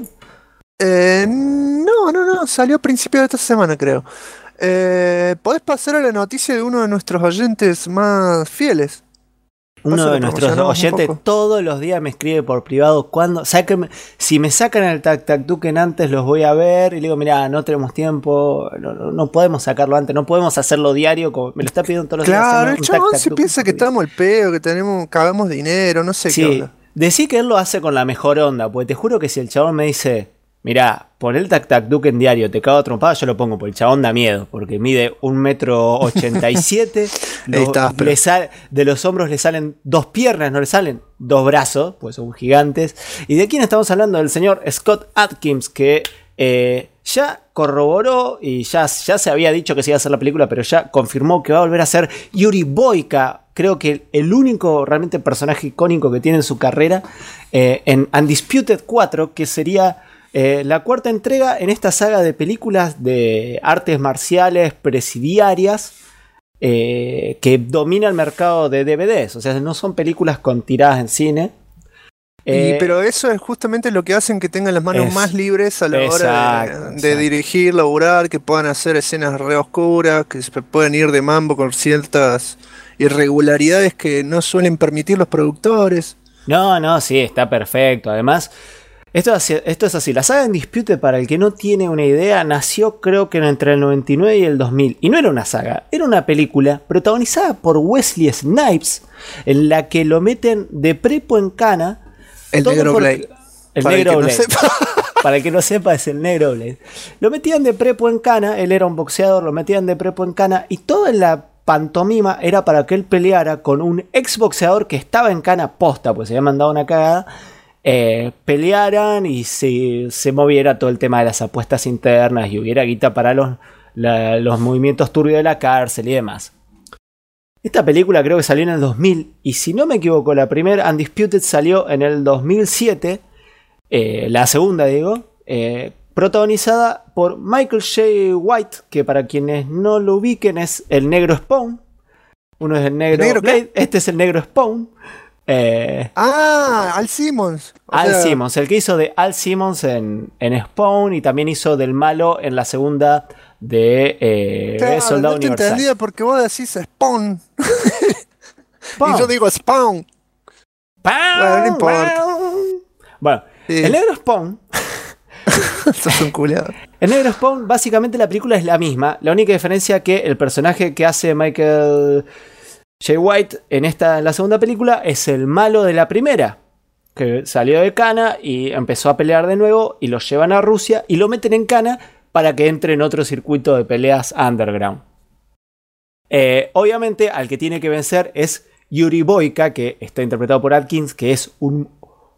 No, salió a principios de esta semana, creo. ¿Podés pasar a la noticia de uno de nuestros oyentes más fieles? Uno de nuestros oyentes todos los días me escribe por privado si me sacan el tac-tac-tuken antes los voy a ver y le digo, mirá, no tenemos tiempo, no podemos sacarlo antes, no podemos hacerlo diario, como me lo está pidiendo todos los días. Claro, el chabón se piensa que estamos al peo, que cagamos dinero, no sé qué onda. Decí que él lo hace con la mejor onda, porque te juro que si el chabón me dice, mirá, pon el tac-tac-tuken diario, te cago a trompada, yo lo pongo, porque el chabón da miedo, porque mide 1,87 m. De los hombros le salen 2 piernas, no le salen 2 brazos, pues son gigantes. ¿Y de quién estamos hablando? Del señor Scott Adkins, que ya corroboró y ya se había dicho que se iba a hacer la película, pero ya confirmó que va a volver a ser Yuri Boyka. Creo que el único realmente personaje icónico que tiene en su carrera en Undisputed 4, que sería la cuarta entrega en esta saga de películas de artes marciales presidiarias que domina el mercado de DVDs. O sea, no son películas con tiradas en cine. Pero eso es justamente lo que hacen que tengan las manos más libres a la hora de dirigir, laburar, que puedan hacer escenas re oscuras, que se puedan ir de mambo con ciertas irregularidades que no suelen permitir los productores. No, sí, está perfecto. Además, esto es así. La saga Undisputed, para el que no tiene una idea, nació creo que entre el 99 y el 2000. Y no era una saga, era una película protagonizada por Wesley Snipes, en la que lo meten de prepo en cana. El negro Blade. El negro Blade. Para el que no sepa, es el negro Blade. Lo metían de prepo en cana, él era un boxeador, lo metían de prepo en cana y toda la pantomima era para que él peleara con un ex boxeador que estaba en cana posta, pues se había mandado una cagada. Pelearan y se moviera todo el tema de las apuestas internas y hubiera guita para los movimientos turbios de la cárcel y demás. Esta película creo que salió en el 2000 y si no me equivoco la primera Undisputed salió en el 2007, la segunda digo, protagonizada por Michael Jai White, que para quienes no lo ubiquen es el negro Spawn. Uno es el negro Blade, este es el negro Spawn. Al Simmons. Simmons, el que hizo de Al Simmons en Spawn y también hizo del malo en la segunda de Soldado no te Universal. Entendía porque vos decís Spawn. Y yo digo Spawn. Bueno, no importa. Bueno, Sí. el negro Spawn. Sos un culiado. El negro Spawn, básicamente la película es la misma. La única diferencia que el personaje que hace Michael J. White en la segunda película es el malo de la primera. Que salió de Cana y empezó a pelear de nuevo y lo llevan a Rusia y lo meten en Cana para que entre en otro circuito de peleas underground. Obviamente al que tiene que vencer es Yuri Boyka, que está interpretado por Atkins, que es un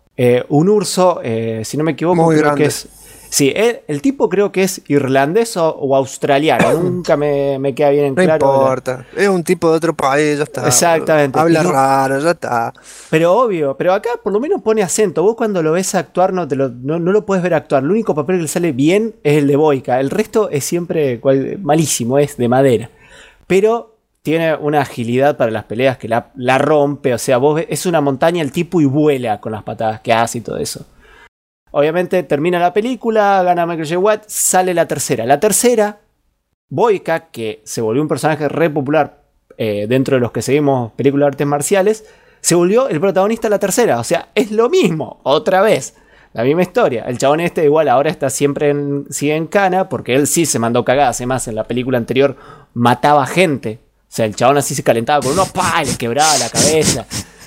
urso, si no me equivoco, muy creo grande. que es... Sí, el tipo creo que es irlandés o australiano, nunca me queda bien en No claro. importa. Es un tipo de otro país, ya está. Exactamente. Habla Y no- raro, ya está. Pero obvio, pero acá por lo menos pone acento. Vos cuando lo ves actuar no lo puedes ver actuar. El único papel que le sale bien es el de Boyka. El resto es siempre malísimo, es de madera. Pero tiene una agilidad para las peleas que la rompe. O sea, es una montaña el tipo y vuela con las patadas que hace y todo eso. Obviamente termina la película, gana Michael J. White, sale la tercera. La tercera, Boyka, que se volvió un personaje re popular dentro de los que seguimos películas de artes marciales, se volvió el protagonista de la tercera. O sea, es lo mismo, otra vez. La misma historia. El chabón igual ahora está sigue en Cana, porque él sí se mandó cagadas. Además, en la película anterior mataba gente. O sea, el chabón así se calentaba con unos y le quebraba la cabeza.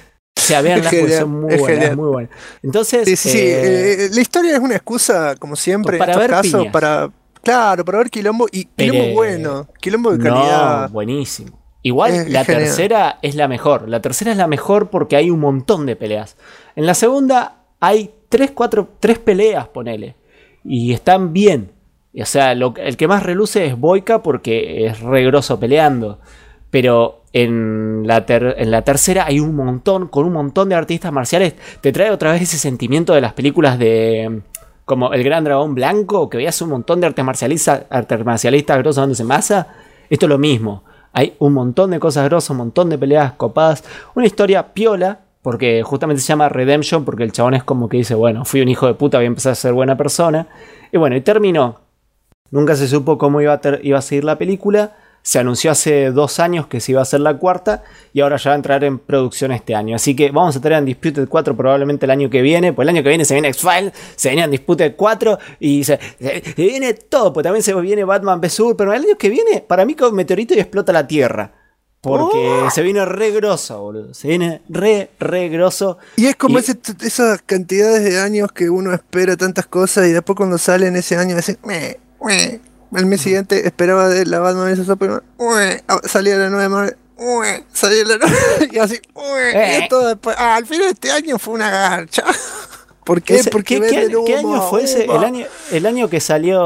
O sea, vean las cosas, son muy buenas, muy buenas. Entonces, Sí. La historia es una excusa, como siempre, para en estos ver casos, piñas. Claro, para ver quilombo y quilombo bueno, quilombo de calidad. No, buenísimo. Igual Es la genial. tercera es la mejor. La tercera es la mejor porque hay un montón de peleas. En la segunda hay 3 peleas, ponele. Y están bien. O sea, el que más reluce es Boyka porque es re groso peleando. Pero en la tercera hay un montón, con un montón de artistas marciales. Te trae otra vez ese sentimiento de las películas de... Como El Gran Dragón Blanco, que veías un montón de artes marcialistas grosos dándose masa. Esto es lo mismo. Hay un montón de cosas grosas, un montón de peleas copadas. Una historia piola, porque justamente se llama Redemption, porque el chabón es como que dice, bueno, fui un hijo de puta, voy a empezar a ser buena persona. Y bueno, y terminó. Nunca se supo cómo iba a seguir la película. Se anunció hace 2 años que se iba a hacer la cuarta y ahora ya va a entrar en producción este año. Así que vamos a tener Undisputed 4 probablemente el año que viene. Pues el año que viene se viene X-Files, se viene Undisputed 4 y se viene todo. Pues también se viene Batman v Superman. Pero el año que viene, para mí, con meteorito y explota la Tierra. Porque se viene re grosso, boludo. Se viene re grosso. Y es como esas cantidades de años que uno espera tantas cosas y después cuando sale en ese año dicen, el mes siguiente esperaba de la Batman vs Superman, salía la 9 de marzo, salía la 9 y así, y esto después, al final de este año fue una garcha. ¿Por qué? Porque ¿Qué año fue ese? El año que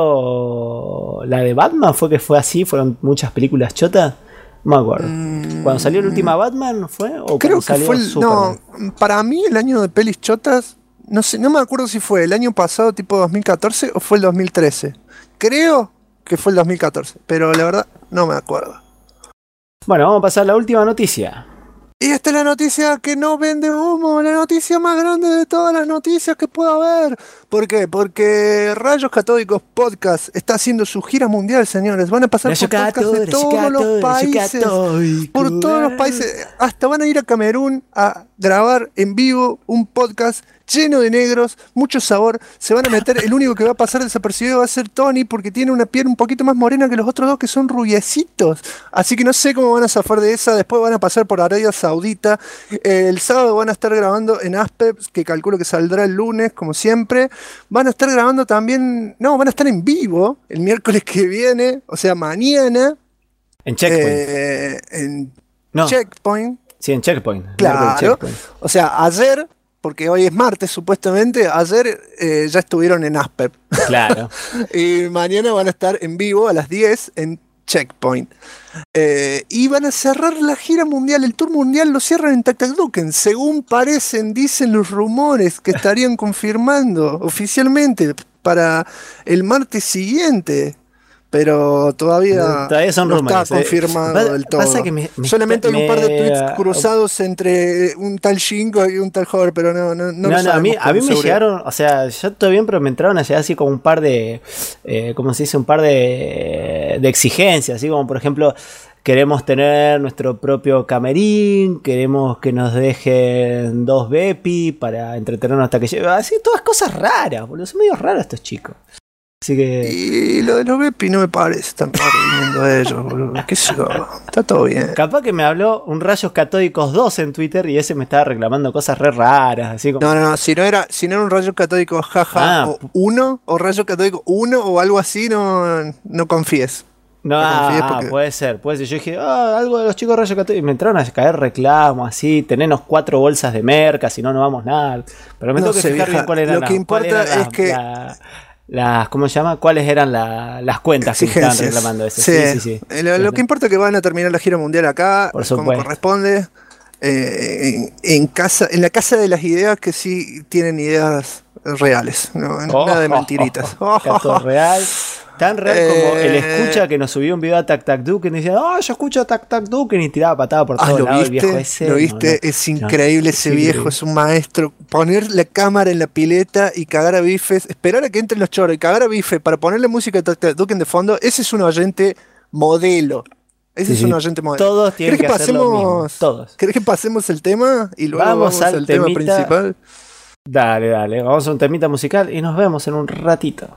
salió la de Batman fue así, fueron muchas películas chotas. No me acuerdo. ¿Cuando salió la última Batman fue? ¿O creo que salió fue Superman? no, para mí el año de pelis chotas, no sé, no me acuerdo si fue el año pasado, tipo 2014, o fue el 2013. Creo que fue el 2014, pero la verdad no me acuerdo. Bueno, vamos a pasar a la última noticia. Y esta es la noticia que no vende humo, la noticia más grande de todas las noticias que pueda haber. ¿Por qué? Porque Rayos Catódicos Podcast está haciendo su gira mundial, señores. Van a pasar por podcast de todos los países. Por todos los países. Hasta van a ir a Camerún a grabar en vivo un podcast lleno de negros, mucho sabor. Se van a meter, el único que va a pasar desapercibido va a ser Tony, porque tiene una piel un poquito más morena que los otros dos, que son rubiecitos. Así que no sé cómo van a zafar de esa. Después van a pasar por Arabia Saudita. El sábado van a estar grabando en Aspep, que calculo que saldrá el lunes, como siempre. Van a estar grabando también, no, van a estar en vivo el miércoles que viene, o sea, mañana. En Checkpoint. Checkpoint. Sí, en Checkpoint. Claro. Checkpoint. O sea, ayer, porque hoy es martes supuestamente, ayer ya estuvieron en Aspep. Claro. Y mañana van a estar en vivo a las 10 en Checkpoint. Y van a cerrar la gira mundial, el tour mundial lo cierran en Tactaduken. Según dicen los rumores que estarían confirmando oficialmente para el martes siguiente. Pero todavía son no rumores, está confirmado del todo. Solamente hay un par de tweets cruzados entre un tal Shingo y un tal Hover, pero no a mí me llegaron, o sea, yo todo bien, pero me entraron a llegar así como un par de, ¿cómo se dice? Un par de exigencias, así como por ejemplo, queremos tener nuestro propio camerín, queremos que nos dejen 2 Bepi para entretenernos hasta que llegue. Así, todas cosas raras, boludo. Son medio raros estos chicos. Así que... Y lo de los Bepi no me parece tan raro viniendo de ellos, boludo. ¿Qué sé yo? Está todo bien. Capaz que me habló un Rayos Catódicos 2 en Twitter y ese me estaba reclamando cosas re raras, así como... No, si no era un Rayo Catódico jaja o 1, o Rayo Catódico 1 o algo así, no confíes. No, porque... puede ser. Yo dije, algo de los chicos Rayos Catódicos. Y me entraron a caer reclamos, así, tenernos 4 bolsas de merca, si no, no vamos nada. Pero me tengo que fijar bien cuál era lo que importa es que... ¿cómo se llama? ¿Cuáles eran las cuentas que estaban reclamando eso? Sí. Lo que importa es que van a terminar la gira mundial acá, como corresponde, en la casa de las ideas que sí tienen ideas reales, nada de mentiritas. Todo real. Tan real como el escucha que nos subió un video a Tac Tac Duken y decía, yo escucho a Tac Tac Duken y tiraba patada por todos lados. El viejo ese. ¿Lo viste? Es increíble ese viejo, es un maestro. Poner la cámara en la pileta y cagar a bifes, esperar a que entren los choros y cagar a bifes para ponerle música a Tac Tac Duken de fondo, ese es un oyente modelo. Un oyente modelo. Todos tienen que hacer lo mismo. Todos. ¿Querés que pasemos el tema y luego vamos al tema principal? Dale. Vamos a un temita musical y nos vemos en un ratito.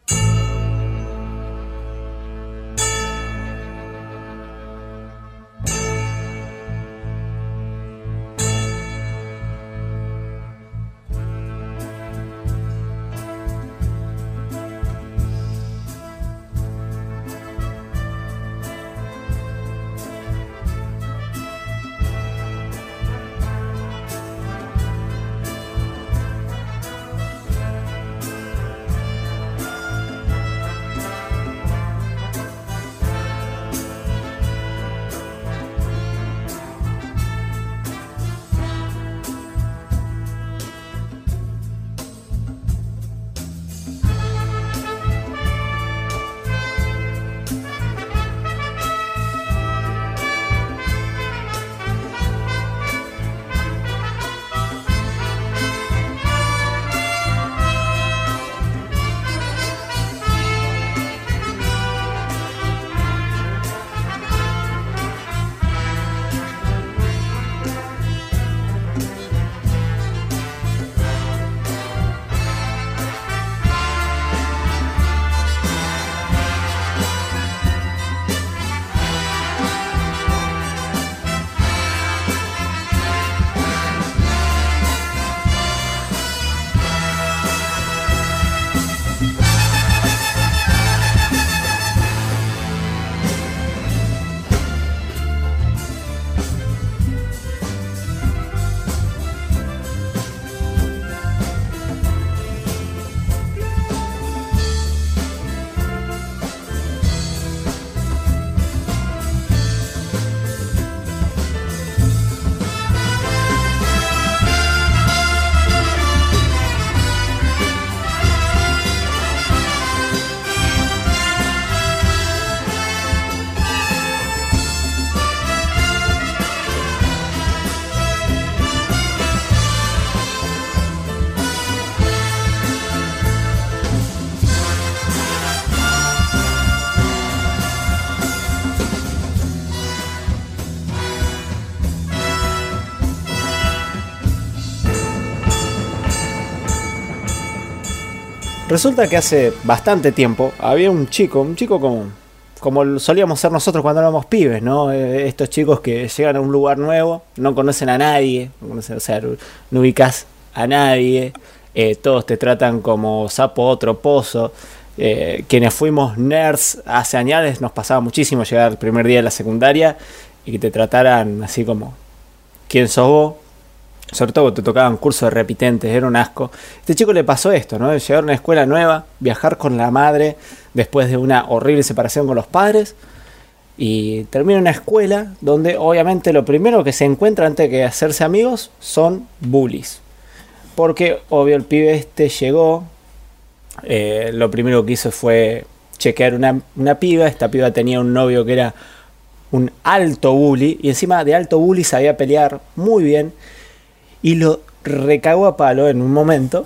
Resulta que hace bastante tiempo había un chico como solíamos ser nosotros cuando éramos pibes, ¿no? Estos chicos que llegan a un lugar nuevo, no conocen a nadie, no ubicas a nadie, todos te tratan como sapo troposo. Quienes fuimos nerds hace años nos pasaba muchísimo llegar el primer día de la secundaria y que te trataran así como ¿quién sos vos? Sobre todo te tocaban cursos de repitentes, era un asco. A este chico le pasó esto, ¿no? De llegar a una escuela nueva, viajar con la madre después de una horrible separación con los padres y termina en una escuela donde obviamente lo primero que se encuentra antes de hacerse amigos son bullies. Porque obvio el pibe este llegó, lo primero que hizo fue chequear una piba. Esta piba tenía un novio que era un alto bully y encima de alto bully sabía pelear muy bien. Y lo recagó a palo en un momento.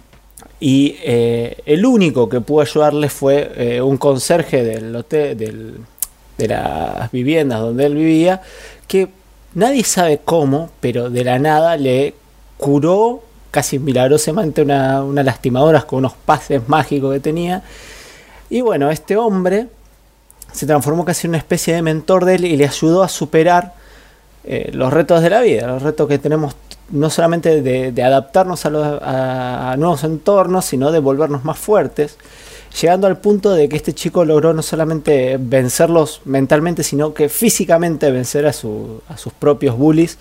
Y el único que pudo ayudarle fue un conserje del hotel, del de las viviendas donde él vivía, que nadie sabe cómo, pero de la nada le curó casi milagrosamente una lastimadora con unos pases mágicos que tenía. Y bueno, este hombre se transformó casi en una especie de mentor de él y le ayudó a superar los retos de la vida, los retos que tenemos no solamente de adaptarnos a nuevos entornos, sino de volvernos más fuertes, llegando al punto de que este chico logró no solamente vencerlos mentalmente, sino que físicamente vencer a sus propios bullies.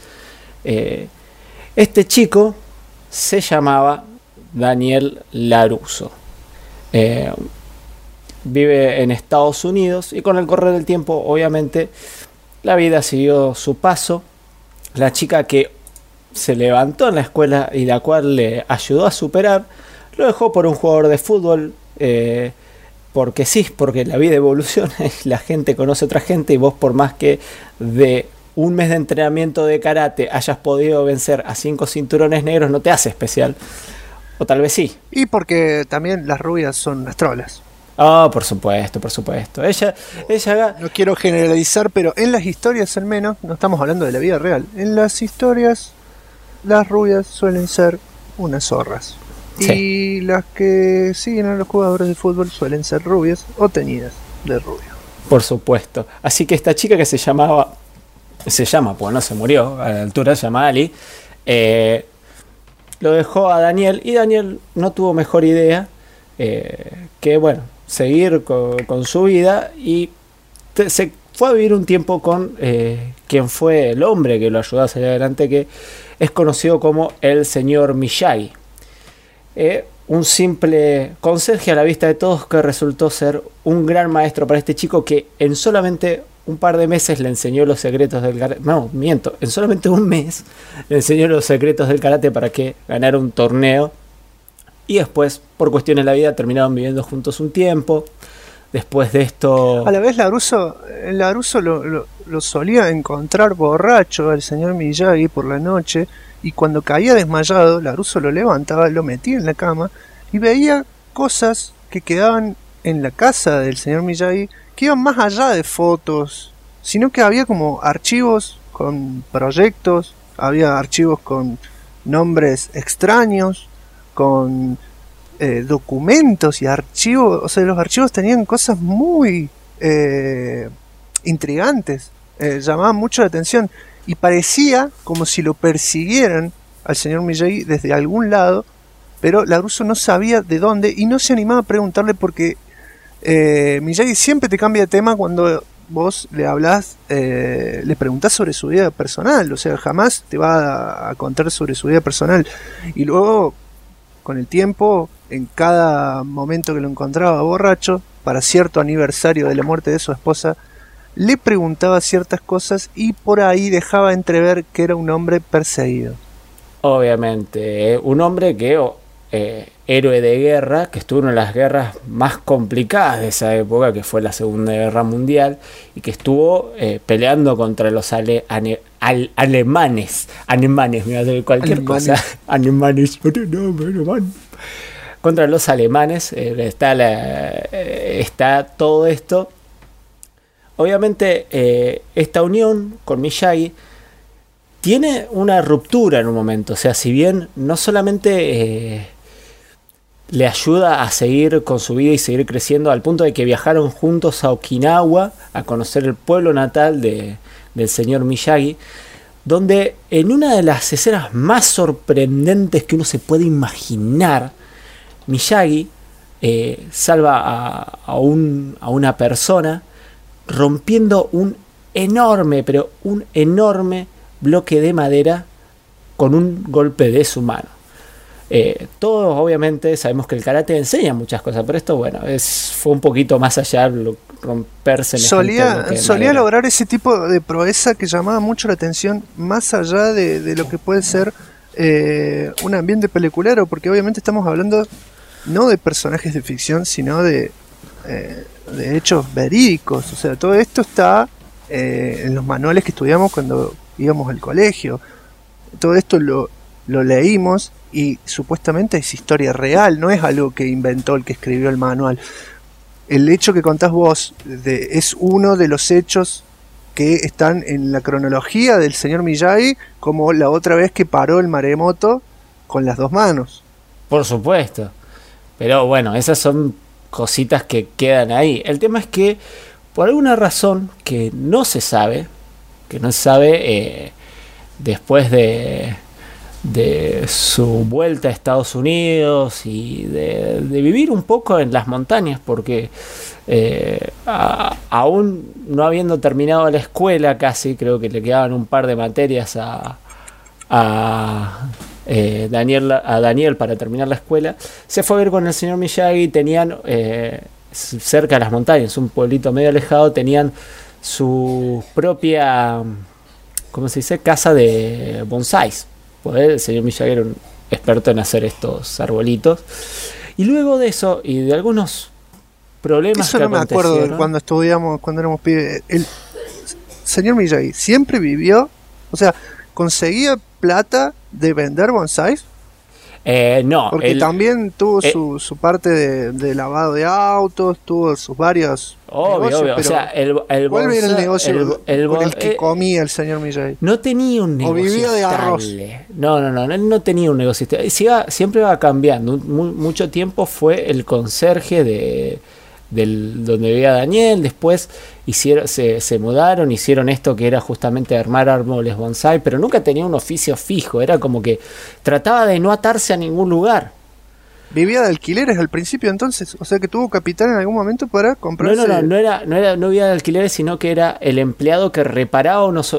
Este chico se llamaba Daniel LaRusso. Vive en Estados Unidos y con el correr del tiempo, obviamente, la vida siguió su paso. La chica que se levantó en la escuela y la cual le ayudó a superar, lo dejó por un jugador de fútbol, porque sí, porque la vida evoluciona y la gente conoce a otra gente, y vos, por más que de un mes de entrenamiento de karate hayas podido vencer a 5 cinturones negros, no te hace especial. O tal vez sí. Y porque también las rubias son unas trolas. Oh, por supuesto, por supuesto. Ella no quiero generalizar, pero en las historias al menos, no estamos hablando de la vida real, en las historias las rubias suelen ser unas zorras. Sí. Y las que siguen a los jugadores de fútbol suelen ser rubias o teñidas de rubio. Por supuesto. Así que esta chica que se llama, pues no se murió, a la altura se llama Ali, lo dejó a Daniel, y Daniel no tuvo mejor idea que, bueno, seguir con su vida, y se fue a vivir un tiempo con quien fue el hombre que lo ayudó a salir adelante, que es conocido como el señor Miyagi. Un simple conserje a la vista de todos, que resultó ser un gran maestro para este chico, que en solamente un par de meses le enseñó los secretos del karate. No, miento, en solamente un mes le enseñó los secretos del karate para que ganara un torneo. Y después, por cuestiones de la vida, terminaron viviendo juntos un tiempo. Después de esto... A la vez LaRusso lo solía encontrar borracho al señor Miyagi por la noche, y cuando caía desmayado, LaRusso lo levantaba, lo metía en la cama y veía cosas que quedaban en la casa del señor Miyagi, que iban más allá de fotos, sino que había como archivos con proyectos, había archivos con nombres extraños, con documentos y archivos. O sea, los archivos tenían cosas muy intrigantes, llamaban mucho la atención, y parecía como si lo persiguieran al señor Miyagi desde algún lado, pero LaRusso no sabía de dónde y no se animaba a preguntarle, porque Miyagi siempre te cambia de tema cuando vos le hablás, le preguntás sobre su vida personal. O sea, jamás te va a contar sobre su vida personal. Y luego, con el tiempo, en cada momento que lo encontraba borracho, para cierto aniversario de la muerte de su esposa, le preguntaba ciertas cosas y por ahí dejaba entrever que era un hombre perseguido. Obviamente, un hombre que héroe de guerra, que estuvo en una de las guerras más complicadas de esa época, que fue la Segunda Guerra Mundial, y que estuvo peleando contra los alemanes, me va a hacer cualquier cosa, alemanes, contra los alemanes, está todo esto. Obviamente, esta unión con Miyagi tiene una ruptura en un momento. O sea, si bien no solamente le ayuda a seguir con su vida y seguir creciendo, al punto de que viajaron juntos a Okinawa a conocer el pueblo natal del señor Miyagi, donde en una de las escenas más sorprendentes que uno se puede imaginar, Miyagi salva a una persona rompiendo un enorme bloque de madera con un golpe de su mano. Todos obviamente sabemos que el karate enseña muchas cosas, pero esto, bueno, fue un poquito más allá, romperse en solía lograr ese tipo de proeza que llamaba mucho la atención, más allá de lo que puede ser un ambiente peliculero, porque obviamente estamos hablando no de personajes de ficción, sino de hechos verídicos. O sea, todo esto está en los manuales que estudiamos cuando íbamos al colegio. Todo esto lo leímos y supuestamente es historia real, no es algo que inventó el que escribió el manual. el hecho que contás vos es uno de los hechos que están en la cronología del señor Miyagi, como la otra vez que paró el maremoto con las dos manos. Por supuesto. Pero bueno, esas son cositas que quedan ahí. El tema es que, por alguna razón que no se sabe, después de su vuelta a Estados Unidos y de vivir un poco en las montañas, porque aún no habiendo terminado la escuela casi, creo que le quedaban un par de materias a Daniel para terminar la escuela, se fue a ver con el señor Miyagi. Tenían cerca de las montañas, un pueblito medio alejado, tenían su propia, ¿cómo se dice?, casa de bonsáis. Pues el señor Miyagi era un experto en hacer estos arbolitos. Y luego de eso y de algunos problemas eso que no me acuerdo de cuando estudiamos, cuando éramos pibes. El señor Miyagi siempre vivió, o sea, conseguía plata de vender bonsáis. No, porque también tuvo su parte de lavado de autos, tuvo sus varios negocios, obvio. O sea, ¿cuál era el negocio con el que comía el señor Miyagi? No tenía un negocio. O vivía de arroz. No tenía un negocio. Siempre va cambiando. Mucho tiempo fue el conserje donde vivía Daniel. Después se mudaron, hicieron esto que era justamente armar árboles bonsai, pero nunca tenía un oficio fijo. Era como que trataba de no atarse a ningún lugar. Vivía de alquileres al principio, entonces, o sea que tuvo capital en algún momento para comprarse. No vivía de alquileres, sino que era el empleado que reparaba unos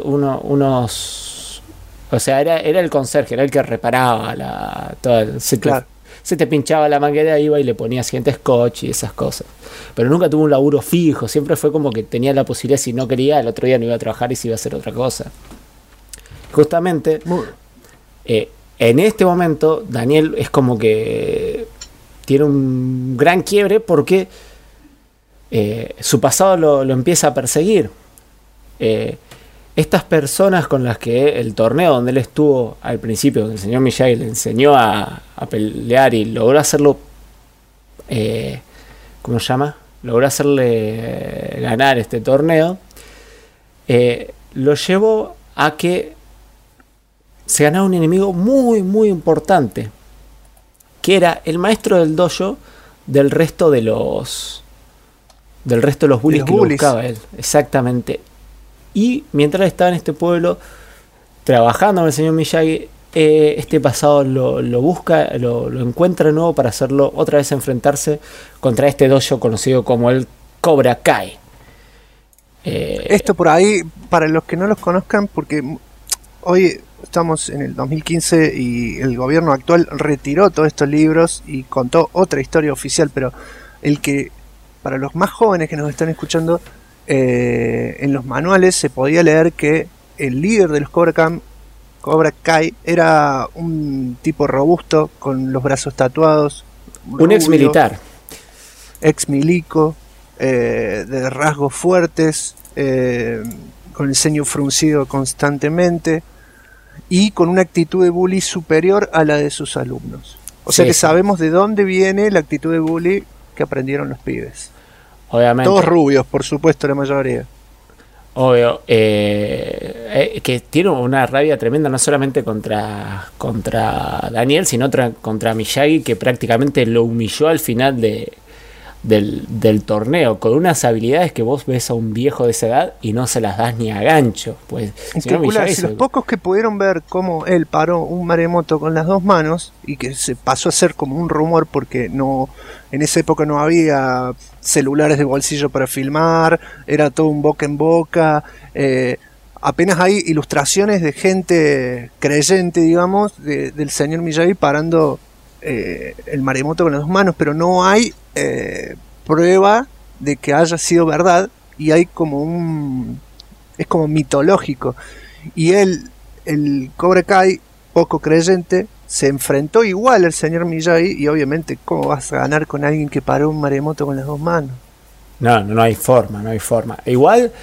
o sea, era el conserje, era el que reparaba claro. Se te pinchaba la manguera, iba y le ponía siguiente scotch y esas cosas. Pero nunca tuvo un laburo fijo, siempre fue como que tenía la posibilidad, si no quería, el otro día no iba a trabajar y se iba a hacer otra cosa. Justamente, en este momento, Daniel es como que tiene un gran quiebre porque su pasado lo empieza a perseguir. Estas personas con las que el torneo donde él estuvo al principio, donde el señor Miyagi le enseñó a pelear y logró hacerlo, ¿cómo se llama? Logró hacerle ganar este torneo, lo llevó a que se ganara un enemigo muy, muy importante, que era el maestro del dojo del resto de los bullies que lo buscaba él. Exactamente. Y mientras estaba en este pueblo trabajando con el señor Miyagi, este pasado lo busca, lo encuentra de nuevo para hacerlo otra vez enfrentarse contra este dojo conocido como el Cobra Kai. Esto por ahí, para los que no los conozcan, porque hoy estamos en el 2015 y el gobierno actual retiró todos estos libros y contó otra historia oficial, pero para los más jóvenes que nos están escuchando, en los manuales se podía leer que el líder de los Cobra Kai era un tipo robusto con los brazos tatuados, un ex militar, ex milico, de rasgos fuertes, con el ceño fruncido constantemente y con una actitud de bully superior a la de sus alumnos. O sea que sabemos de dónde viene la actitud de bully que aprendieron los pibes. Obviamente. Todos rubios, por supuesto, la mayoría. Obvio, que tiene una rabia tremenda, no solamente contra Daniel, sino contra Miyagi, que prácticamente lo humilló al final del torneo, con unas habilidades que vos ves a un viejo de esa edad y no se las das ni a gancho. Pues, si los pocos que pudieron ver cómo él paró un maremoto con las dos manos, y que se pasó a ser como un rumor porque en esa época no había celulares de bolsillo para filmar, era todo un boca en boca, apenas hay ilustraciones de gente creyente, digamos, del señor Miyagi parando el maremoto con las dos manos, pero no hay prueba de que haya sido verdad, y hay es como mitológico. Y el Cobra Kai, poco creyente, se enfrentó igual al señor Miyagi, y obviamente, ¿cómo vas a ganar con alguien que paró un maremoto con las dos manos? No hay forma. Igual,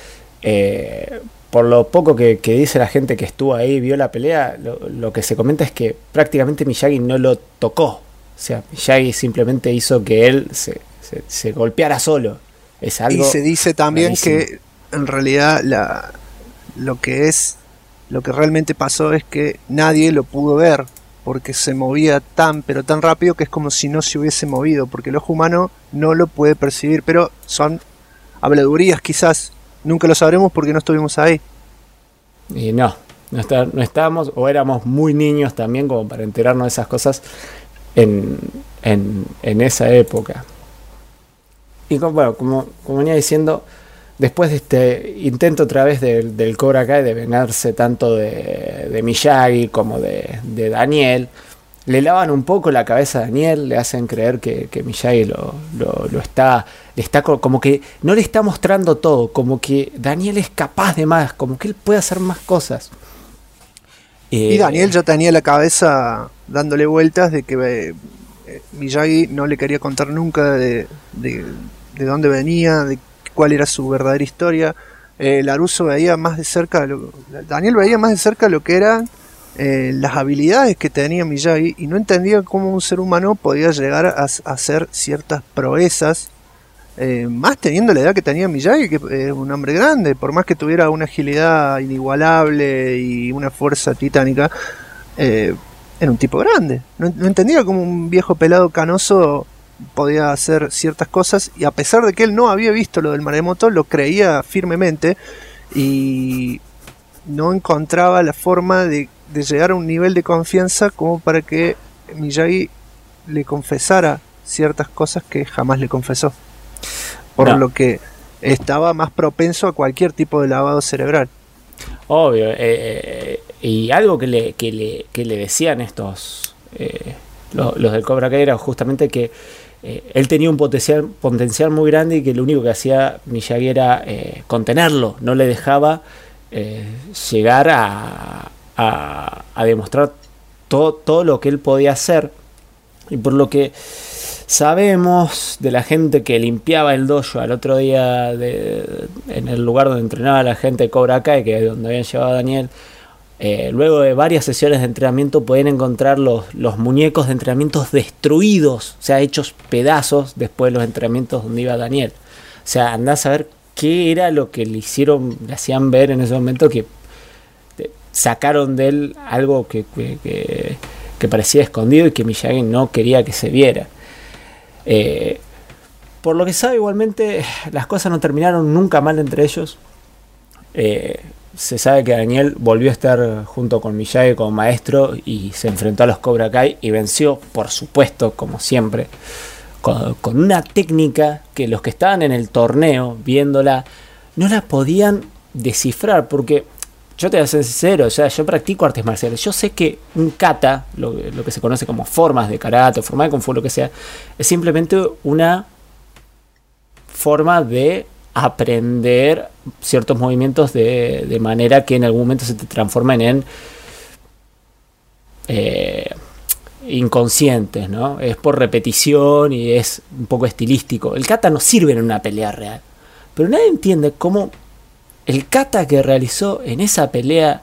por lo poco que dice la gente que estuvo ahí, vio la pelea, lo que se comenta es que prácticamente Miyagi no lo tocó. O sea, Miyagi simplemente hizo que él se se golpeara solo. Es algo. Y se dice también rarísimo. que en realidad lo que realmente pasó es que nadie lo pudo ver, porque se movía pero tan rápido que es como si no se hubiese movido, porque el ojo humano no lo puede percibir, pero son habladurías quizás, nunca lo sabremos porque no estuvimos ahí. Y no estábamos, o éramos muy niños también como para enterarnos de esas cosas en esa época. Y como venía diciendo, después de este intento otra vez del Cobra Kai de vengarse tanto de Miyagi como de Daniel, le lavan un poco la cabeza a Daniel, le hacen creer que Miyagi le está como que no le está mostrando todo, como que Daniel es capaz de más, como que él puede hacer más cosas. Y Daniel ya tenía la cabeza dándole vueltas de que Miyagi no le quería contar nunca de dónde venía, de cuál era su verdadera historia. Laruso veía más de cerca, Daniel veía más de cerca lo que eran las habilidades que tenía Miyagi y no entendía cómo un ser humano podía llegar a hacer ciertas proezas, más teniendo la edad que tenía Miyagi, que es un hombre grande, por más que tuviera una agilidad inigualable y una fuerza titánica, era un tipo grande. No entendía cómo un viejo pelado canoso podía hacer ciertas cosas, y a pesar de que él no había visto lo del maremoto, lo creía firmemente y no encontraba la forma de llegar a un nivel de confianza como para que Miyagi le confesara ciertas cosas que jamás le confesó, por lo que estaba más propenso a cualquier tipo de lavado cerebral. Obvio, y algo que le decían estos los del Cobra Kai era justamente que él tenía un potencial muy grande y que lo único que hacía Miyagi era contenerlo, no le dejaba llegar a demostrar todo lo que él podía hacer. Y por lo que sabemos de la gente que limpiaba el dojo al otro día en el lugar donde entrenaba la gente de Cobra Kai, que es donde habían llevado a Daniel, luego de varias sesiones de entrenamiento pueden encontrar los muñecos de entrenamientos destruidos, o sea, hechos pedazos después de los entrenamientos donde iba Daniel. O sea, andá a saber qué era lo que le hacían ver en ese momento, que sacaron de él algo que parecía escondido y que Miyagi no quería que se viera. Por lo que sabe, igualmente las cosas no terminaron nunca mal entre ellos. Se sabe que Daniel volvió a estar junto con Miyagi como maestro y se enfrentó a los Cobra Kai y venció, por supuesto, como siempre, con una técnica que los que estaban en el torneo viéndola no la podían descifrar, porque yo te voy a ser sincero, o sea, yo practico artes marciales, yo sé que un kata, lo que se conoce como formas de karate, forma de kung fu, lo que sea, es simplemente una forma de aprender ciertos movimientos de manera que en algún momento se te transformen en inconscientes, ¿no? Es por repetición y es un poco estilístico. El kata no sirve en una pelea real, pero nadie entiende cómo el kata que realizó en esa pelea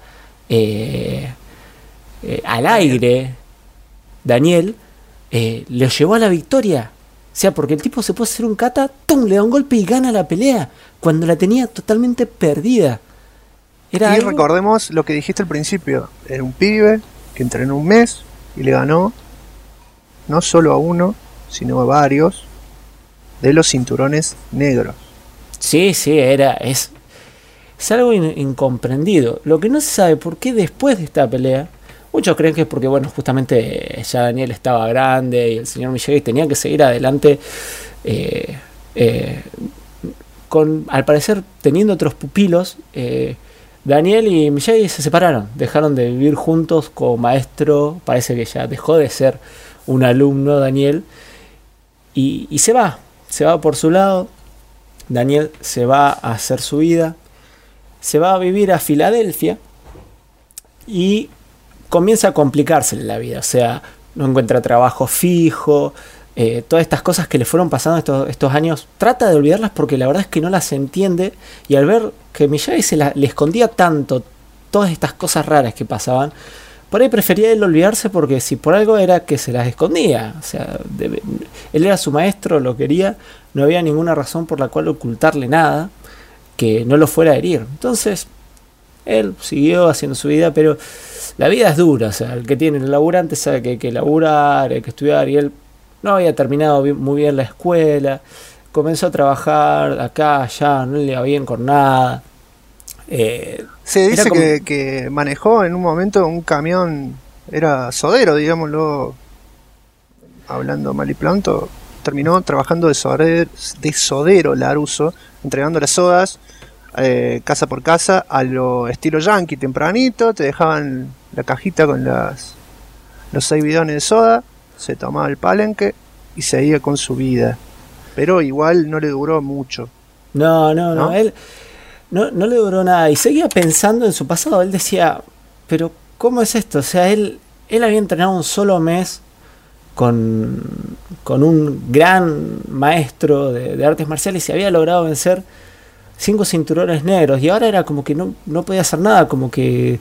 al aire, Daniel, lo llevó a la victoria. O sea, porque el tipo se puede hacer un kata, ¡tum!, le da un golpe y gana la pelea, cuando la tenía totalmente perdida. Era algo... recordemos lo que dijiste al principio. Era un pibe que entrenó un mes y le ganó no solo a uno, sino a varios de los cinturones negros. Sí, es algo incomprendido. Lo que no se sabe por qué después de esta pelea, muchos creen que es porque, bueno, justamente ya Daniel estaba grande y el señor Miyagi tenía que seguir adelante, al parecer teniendo otros pupilos. Daniel y Miyagi se separaron, dejaron de vivir juntos como maestro, parece que ya dejó de ser un alumno Daniel, y se va por su lado. Daniel se va a hacer su vida, se va a vivir a Filadelfia y comienza a complicarse la vida, o sea, no encuentra trabajo fijo, todas estas cosas que le fueron pasando estos años, trata de olvidarlas porque la verdad es que no las entiende, y al ver que Miyagi le escondía tanto todas estas cosas raras que pasaban, por ahí prefería él olvidarse porque si por algo era que se las escondía. O sea, él era su maestro, lo quería, no había ninguna razón por la cual ocultarle nada que no lo fuera a herir. Entonces, él siguió haciendo su vida, pero la vida es dura. O sea, el que tiene el laburante sabe que hay que laburar, hay que estudiar, y él no había terminado muy bien la escuela, comenzó a trabajar acá, allá, no le iba bien con nada. Se dice como... que manejó en un momento un camión, era sodero, digámoslo, hablando mal y pronto, terminó trabajando de sodero Larusso, entregando las sodas casa por casa a lo estilo yankee, tempranito, te dejaban la cajita con los 6 bidones de soda, se tomaba el palenque y seguía con su vida. Pero igual no le duró mucho. No, él no le duró nada y seguía pensando en su pasado. Él decía, pero ¿cómo es esto? O sea, él había entrenado un solo mes con un gran maestro de artes marciales y había logrado vencer 5 cinturones negros, y ahora era como que no podía hacer nada, como que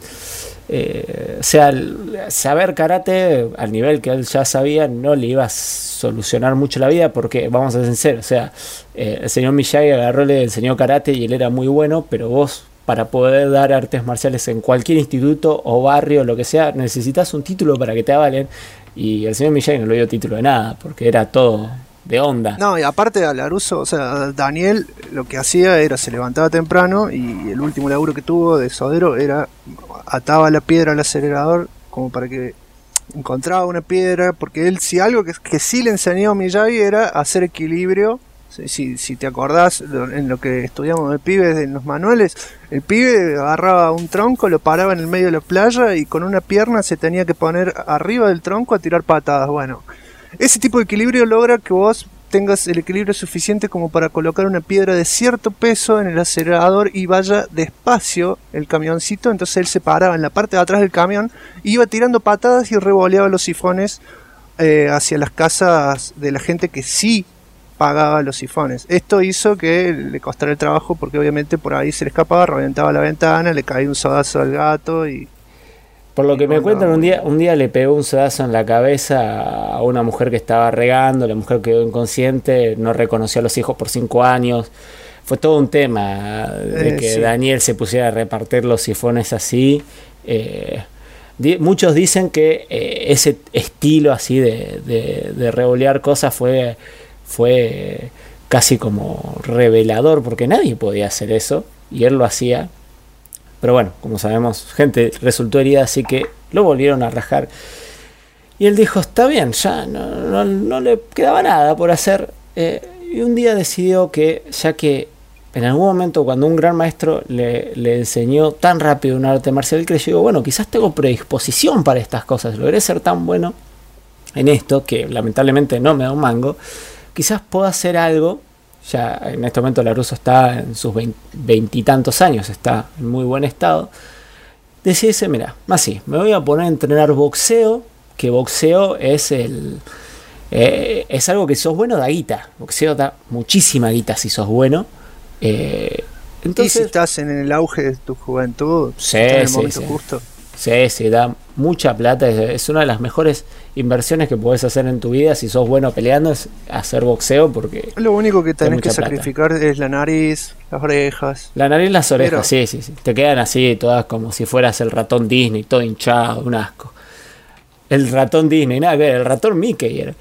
o sea, saber karate al nivel que él ya sabía no le iba a solucionar mucho la vida, porque vamos a ser sinceros, o sea, el señor Miyagi agarró, le enseñó karate y él era muy bueno, pero vos para poder dar artes marciales en cualquier instituto o barrio, lo que sea, necesitas un título para que te avalen, y el señor Miyagi no le dio título de nada, porque era todo de onda. No, y aparte a Larusso, o sea, Daniel lo que hacía era, se levantaba temprano y el último laburo que tuvo de sodero era, ataba la piedra al acelerador como para que encontraba una piedra, porque él, si algo que sí le enseñó a Miyagi era hacer equilibrio. Si te acordás en lo que estudiamos de pibes en los manuales, el pibe agarraba un tronco, lo paraba en el medio de la playa y con una pierna se tenía que poner arriba del tronco a tirar patadas. Bueno, ese tipo de equilibrio logra que vos tengas el equilibrio suficiente como para colocar una piedra de cierto peso en el acelerador y vaya despacio el camioncito. Entonces él se paraba en la parte de atrás del camión, iba tirando patadas y revoleaba los sifones hacia las casas de la gente que sí pagaba los sifones. Esto hizo que le costara el trabajo, porque obviamente por ahí se le escapaba, reventaba la ventana, le caía un sodazo al gato y... Por lo que me cuentan, un día le pegó un sodazo en la cabeza a una mujer que estaba regando, la mujer quedó inconsciente, no reconoció a los hijos por 5 años. Fue todo un tema de que sí. Daniel se pusiera a repartir los sifones así. Muchos dicen que ese estilo así de revolear cosas fue casi como revelador, porque nadie podía hacer eso y él lo hacía. Pero bueno, como sabemos, gente resultó herida, así que lo volvieron a rajar. Y él dijo, está bien, ya no le quedaba nada por hacer. Y un día decidió que, ya que en algún momento cuando un gran maestro le enseñó tan rápido un arte marcial, él creyó, bueno, quizás tengo predisposición para estas cosas. Logré ser tan bueno en esto, que lamentablemente no me da un mango. Quizás pueda hacer algo. Ya en este momento Larusso está en sus 20 y tantos años, está en muy buen estado. Decide, mira, así, me voy a poner a entrenar boxeo, que boxeo es es algo que sos bueno, da guita. Boxeo da muchísima guita si sos bueno. Entonces, y si estás en el auge de tu juventud, sí, en el momento justo. Sí, da mucha plata, es una de las mejores inversiones que podés hacer en tu vida si sos bueno peleando, es hacer boxeo, porque lo único que tenés que sacrificar es la nariz, las orejas. La nariz y las orejas, sí, te quedan así todas como si fueras el ratón Disney, todo hinchado, un asco. El ratón Disney, nada que ver, el ratón Mickey era.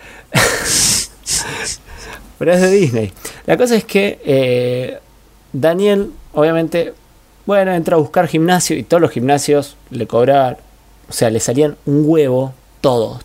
Pero es de Disney. La cosa es que Daniel, obviamente, bueno, entra a buscar gimnasio y todos los gimnasios le cobraban, o sea, le salían un huevo, todos.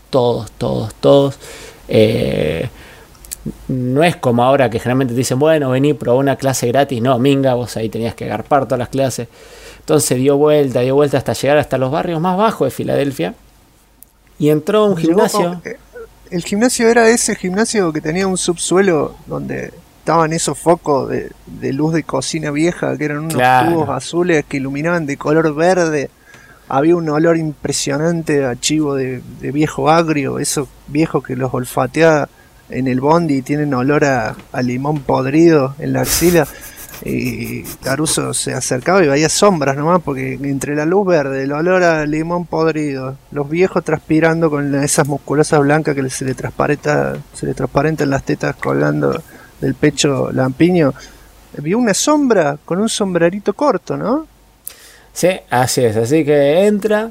No es como ahora que generalmente te dicen, bueno, vení, probá una clase gratis. No, minga, vos ahí tenías que agarpar todas las clases. Entonces dio vuelta hasta llegar hasta los barrios más bajos de Filadelfia. Y entró a un gimnasio. El gimnasio era ese gimnasio que tenía un subsuelo donde estaban esos focos de luz de cocina vieja, que eran unos tubos azules que iluminaban de color verde. Había un olor impresionante a chivo de viejo agrio, esos viejos que los olfatea en el bondi y tienen olor a limón podrido en la axila. Y Caruso se acercaba y veía sombras nomás, porque entre la luz verde, el olor a limón podrido, los viejos transpirando con esas musculosas blancas que se le transparentan las tetas colgando del pecho lampiño, vio una sombra con un sombrerito corto, ¿no? Sí, así es. Así que entra,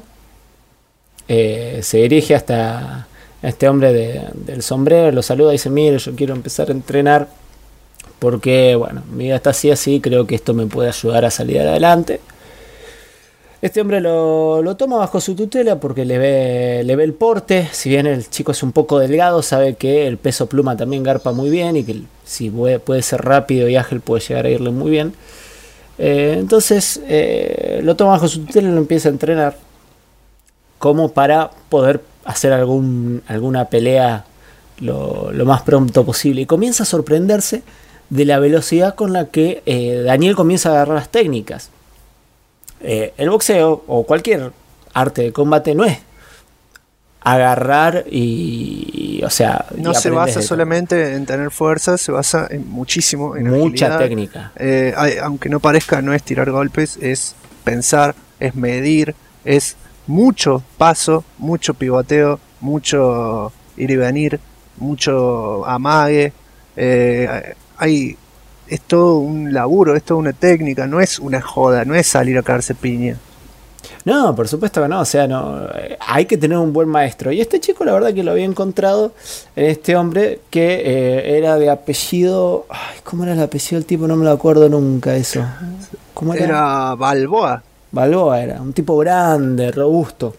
se dirige hasta este hombre del sombrero, lo saluda y dice: mire, yo quiero empezar a entrenar porque, bueno, mi vida está así, creo que esto me puede ayudar a salir adelante. Este hombre lo toma bajo su tutela porque le ve el porte. Si bien el chico es un poco delgado, sabe que el peso pluma también garpa muy bien y que si puede ser rápido y ágil puede llegar a irle muy bien. Entonces lo toma bajo su tutela y lo empieza a entrenar como para poder hacer alguna pelea lo más pronto posible. Y comienza a sorprenderse de la velocidad con la que Daniel comienza a agarrar las técnicas. El boxeo o cualquier arte de combate no es agarrar o sea, no se basa solamente en tener fuerza, se basa en muchísimo en mucha agilidad. Técnica. Aunque no parezca, no es tirar golpes, es pensar, es medir, es mucho paso, mucho pivoteo, mucho ir y venir, mucho amague. Es todo un laburo, es toda una técnica, no es una joda, no es salir a caerse piña. No, por supuesto que no, o sea, no, hay que tener un buen maestro. Y este chico, la verdad que lo había encontrado en este hombre que era de apellido... Ay, ¿cómo era el apellido del tipo? No me lo acuerdo nunca eso. ¿Cómo era? Era Balboa. Balboa era, un tipo grande, robusto,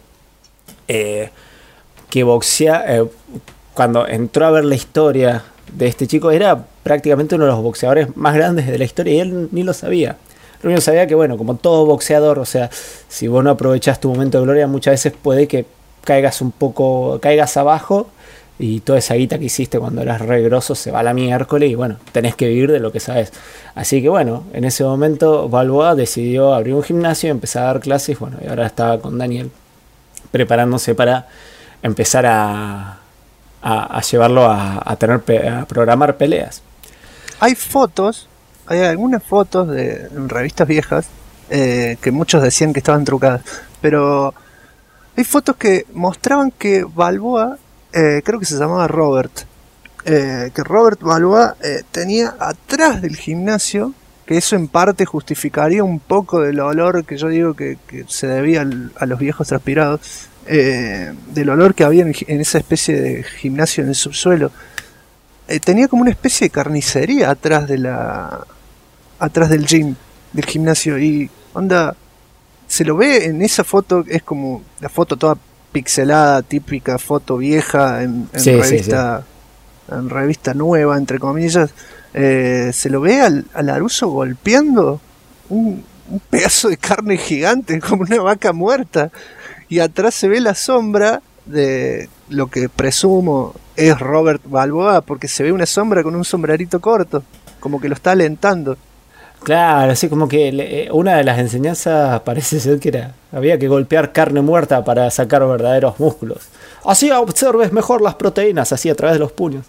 que boxea... cuando entró a ver la historia de este chico, era prácticamente uno de los boxeadores más grandes de la historia y él ni lo sabía. Lo único que sabía que, bueno, como todo boxeador, o sea, si vos no aprovechás tu momento de gloria, muchas veces puede que caigas abajo y toda esa guita que hiciste cuando eras re grosso se va a la miércoles y, bueno, tenés que vivir de lo que sabes. Así que, bueno, en ese momento Balboa decidió abrir un gimnasio y empezar a dar clases, bueno, y ahora estaba con Daniel preparándose para empezar a llevarlo a programar peleas. Hay algunas fotos en revistas viejas que muchos decían que estaban trucadas, pero hay fotos que mostraban que Balboa, creo que se llamaba Robert, que Robert Balboa tenía atrás del gimnasio, que eso en parte justificaría un poco del olor que yo digo que se debía a los viejos transpirados, del olor que había en esa especie de gimnasio en el subsuelo. Tenía como una especie de carnicería atrás del gym, del gimnasio, y onda, se lo ve en esa foto, es como la foto toda pixelada, típica foto vieja en revista, sí. En revista nueva, entre comillas. Se lo ve al Laruso golpeando un pedazo de carne gigante, como una vaca muerta, y atrás se ve la sombra de lo que presumo es Robert Balboa, porque se ve una sombra con un sombrerito corto, como que lo está alentando. Claro, así como que una de las enseñanzas parece ser que había que golpear carne muerta para sacar verdaderos músculos. Así observes mejor las proteínas, así a través de los puños.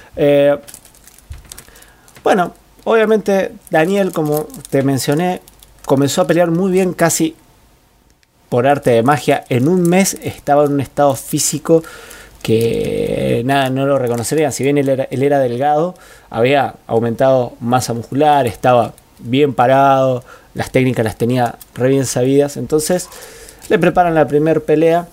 Bueno, obviamente Daniel, como te mencioné, comenzó a pelear muy bien, casi por arte de magia. En un mes estaba en un estado físico que nada, no lo reconocerían. Si bien él era delgado, había aumentado masa muscular, estaba bien parado, las técnicas las tenía re bien sabidas. Entonces le preparan la primera pelea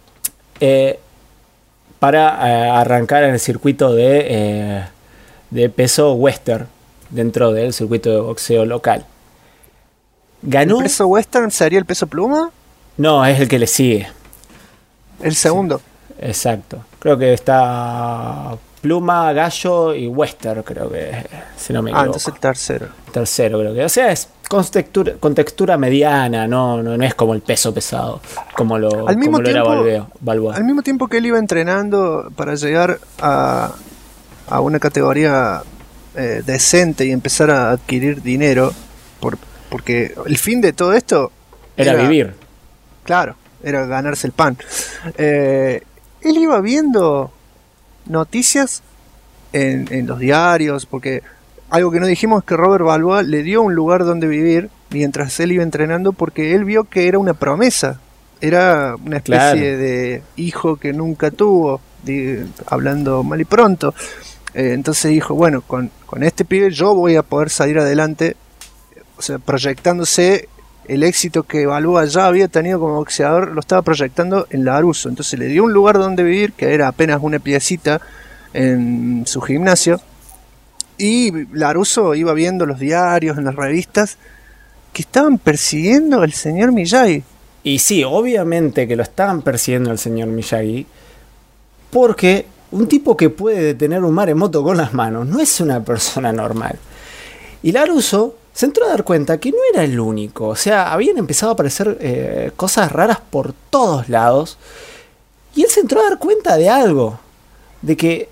para arrancar en el circuito de peso western dentro del circuito de boxeo local. Ganó. ¿El peso western sería el peso pluma? No, es el que le sigue. El segundo. Sí, exacto. Creo que está pluma, gallo y western, creo que, si no me equivoco. Entonces el tercero. Tercero, creo que. O sea, es con textura mediana, no es como el peso pesado, como lo era Balboa. Al mismo tiempo que él iba entrenando para llegar a una categoría decente y empezar a adquirir dinero, porque el fin de todo esto era vivir. Claro, era ganarse el pan. Él iba viendo noticias en los diarios, porque algo que no dijimos es que Robert Balboa le dio un lugar donde vivir mientras él iba entrenando porque él vio que era una promesa. Era una especie de hijo que nunca tuvo, hablando mal y pronto. Entonces dijo, bueno, con este pibe yo voy a poder salir adelante, o sea, proyectándose el éxito que Balboa ya había tenido como boxeador, lo estaba proyectando en Larusso. Entonces le dio un lugar donde vivir, que era apenas una piecita en su gimnasio, y Larusso iba viendo los diarios, en las revistas, que estaban persiguiendo al señor Miyagi. Y sí, obviamente que lo estaban persiguiendo al señor Miyagi, porque un tipo que puede detener un maremoto con las manos no es una persona normal. Y Larusso se entró a dar cuenta que no era el único. O sea, habían empezado a aparecer cosas raras por todos lados. Y él se entró a dar cuenta de algo. De que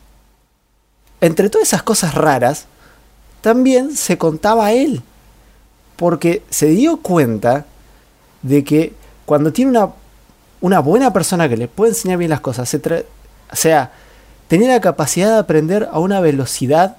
entre todas esas cosas raras, también se contaba a él. Porque se dio cuenta de que cuando tiene una buena persona que le puede enseñar bien las cosas, o sea, tenía la capacidad de aprender a una velocidad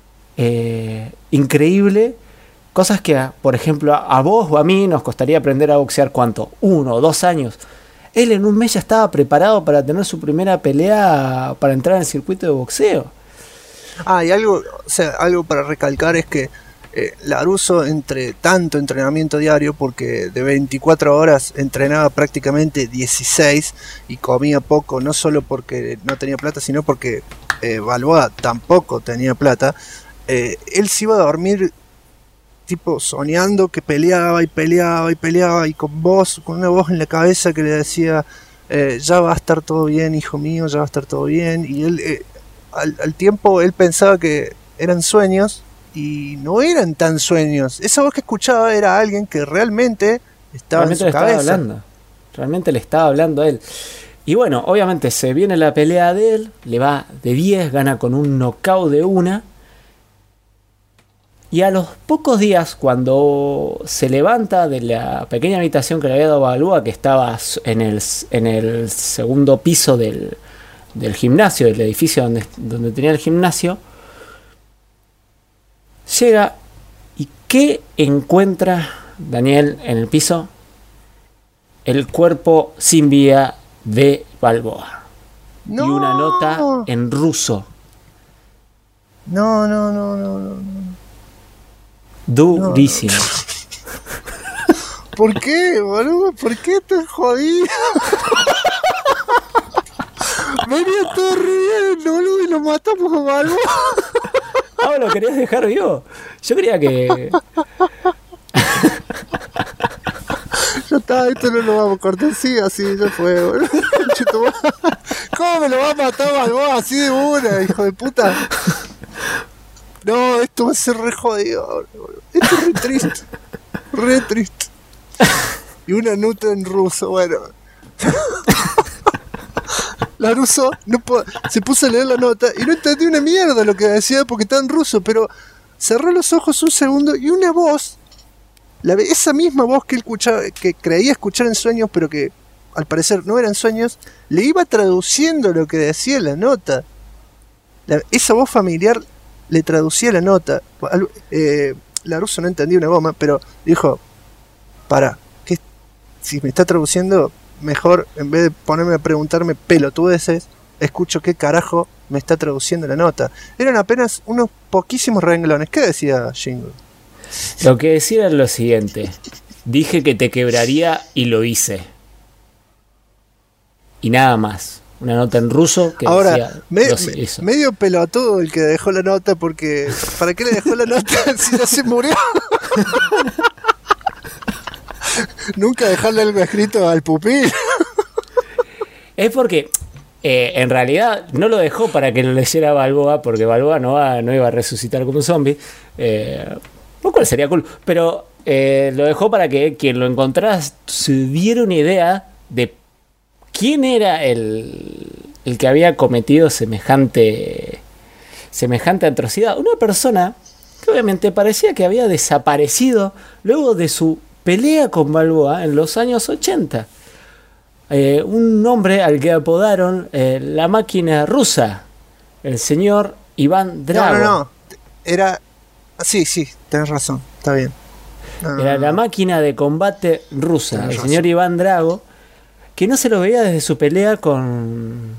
increíble, cosas que, por ejemplo, a vos o a mí nos costaría aprender a boxear, ¿cuánto? 1 o 2 años. Él en un mes ya estaba preparado para tener su primera pelea, para entrar en el circuito de boxeo. Y algo para recalcar es que Larusso, entre tanto entrenamiento diario, porque de 24 horas entrenaba prácticamente 16 y comía poco, no solo porque no tenía plata, sino porque Balboa tampoco tenía plata, él se iba a dormir tipo soñando que peleaba y peleaba y peleaba, y con una voz en la cabeza que le decía, ya va a estar todo bien, hijo mío, ya va a estar todo bien. Y él al tiempo él pensaba que eran sueños, y no eran tan sueños. Esa voz que escuchaba era alguien que realmente estaba en su cabeza. Realmente le estaba hablando a él. Y bueno, obviamente se viene la pelea de él, le va de 10, gana con un knockout de 1. Y a los pocos días, cuando se levanta de la pequeña habitación que le había dado Balboa, que estaba en el segundo piso del gimnasio, del edificio donde tenía el gimnasio, llega, y ¿qué encuentra Daniel en el piso? El cuerpo sin vida de Balboa. ¡No! Y una nota en ruso. No. Durísimo. ¿Por qué, boludo? ¿Por qué te jodido? Venía todo riendo, boludo, y lo matamos a Balboa. Lo querías dejar vivo. Yo creía que... Ya está, esto no lo vamos a cortar, sí, así ya fue, boludo. ¿Cómo me lo va a matar Balboa así de una, hijo de puta? No, esto va a ser re jodido, boludo. Esto es re triste. Re triste. Y una nota en ruso, bueno. Larusso se puso a leer la nota y no entendí una mierda lo que decía porque estaba en ruso, pero cerró los ojos un segundo y una voz, esa misma voz que él escuchaba, que creía escuchar en sueños, pero que al parecer no eran sueños, le iba traduciendo lo que decía la nota. Esa voz familiar le traducía la nota. Larusso no entendía una goma, pero dijo, ¿qué? Si me está traduciendo, mejor, en vez de ponerme a preguntarme pelotudeces, escucho qué carajo me está traduciendo la nota. Eran apenas unos poquísimos renglones. ¿Qué decía Shingo? Lo que decía era lo siguiente: dije que te quebraría y lo hice. Y nada más. Una nota en ruso que ahora, decía medio pelotudo el que dejó la nota, porque ¿para qué le dejó la nota si ya se murió? Nunca dejarle algo escrito al pupil. Es porque en realidad no lo dejó para que lo leyera Balboa, porque Balboa no iba a resucitar como un zombie, lo cual sería cool, pero lo dejó para que quien lo encontrara se diera una idea de quién era el que había cometido semejante atrocidad. Una persona que obviamente parecía que había desaparecido luego de su pelea con Balboa en los años 80. Un hombre al que apodaron la máquina rusa, el señor Iván Drago. No. Era Sí, tenés razón, está bien. Era la máquina de combate rusa, el señor Iván Drago, que no se lo veía desde su pelea con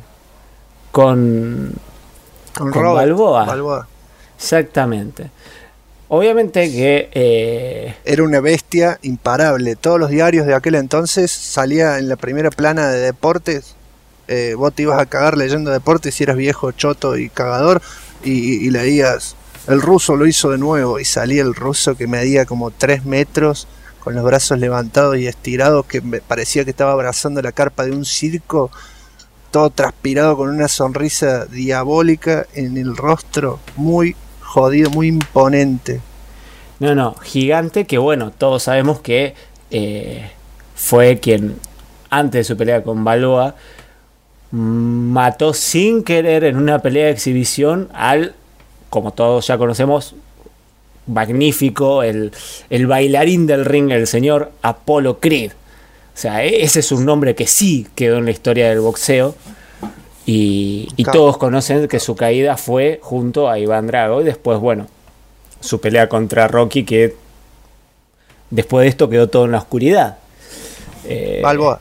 Balboa. Exactamente. Obviamente que era una bestia imparable. Todos los diarios de aquel entonces salía en la primera plana de deportes. Vos te ibas a cagar leyendo deportes si eras viejo, choto y cagador, y leías: el ruso lo hizo de nuevo, y salía el ruso que medía como 3 metros, con los brazos levantados y estirados, que me parecía que estaba abrazando la carpa de un circo, todo transpirado, con una sonrisa diabólica en el rostro, muy jodido, muy imponente. No, gigante, que bueno, todos sabemos que fue quien, antes de su pelea con Balboa, mató sin querer en una pelea de exhibición al, como todos ya conocemos, magnífico, el bailarín del ring, el señor Apollo Creed. O sea, ese es un nombre que sí quedó en la historia del boxeo. Y todos conocen que su caída fue junto a Iván Drago. Y después, bueno, su pelea contra Rocky, que después de esto quedó todo en la oscuridad. Balboa.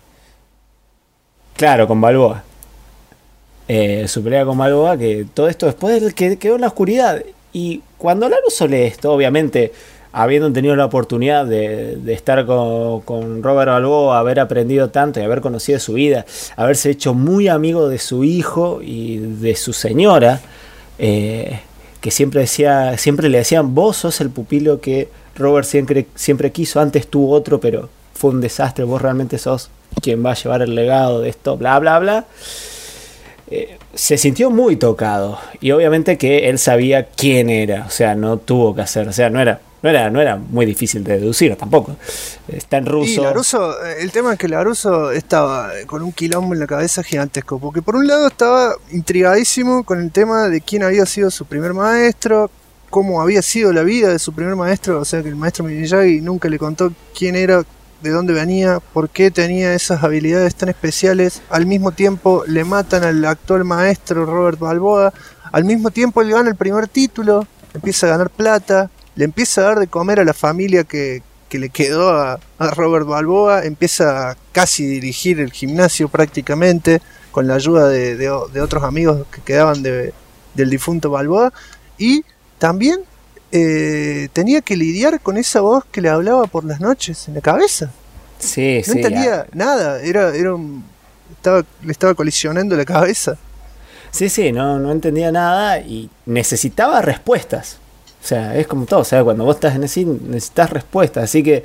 Claro, con Balboa. Su pelea con Balboa, que todo esto después que quedó en la oscuridad. Y cuando Laruso lee esto, obviamente, habiendo tenido la oportunidad de estar con Robert Balboa, haber aprendido tanto y haber conocido su vida, haberse hecho muy amigo de su hijo y de su señora, que siempre le decían: vos sos el pupilo que Robert siempre quiso, antes tuvo otro, pero fue un desastre, vos realmente sos quien va a llevar el legado de esto, bla, bla, bla. Se sintió muy tocado, y obviamente que él sabía quién era, o sea, no tuvo que hacer, o sea, no era muy difícil de deducir tampoco. Está en ruso. Y Laruso, el tema es que Laruso estaba con un quilombo en la cabeza gigantesco, porque por un lado estaba intrigadísimo con el tema de quién había sido su primer maestro, cómo había sido la vida de su primer maestro, o sea que el maestro Miyagi nunca le contó quién era, de dónde venía, por qué tenía esas habilidades tan especiales. Al mismo tiempo le matan al actual maestro Robert Balboa, al mismo tiempo él gana el primer título, empieza a ganar plata, le empieza a dar de comer a la familia que le quedó a Robert Balboa, empieza a casi dirigir el gimnasio prácticamente, con la ayuda de otros amigos que quedaban del difunto Balboa, y también tenía que lidiar con esa voz que le hablaba por las noches en la cabeza. Sí, no entendía nada, le estaba colisionando la cabeza. Sí, no entendía nada y necesitaba respuestas. O sea, es como todo, o sea, cuando vos estás en así necesitas respuestas, así que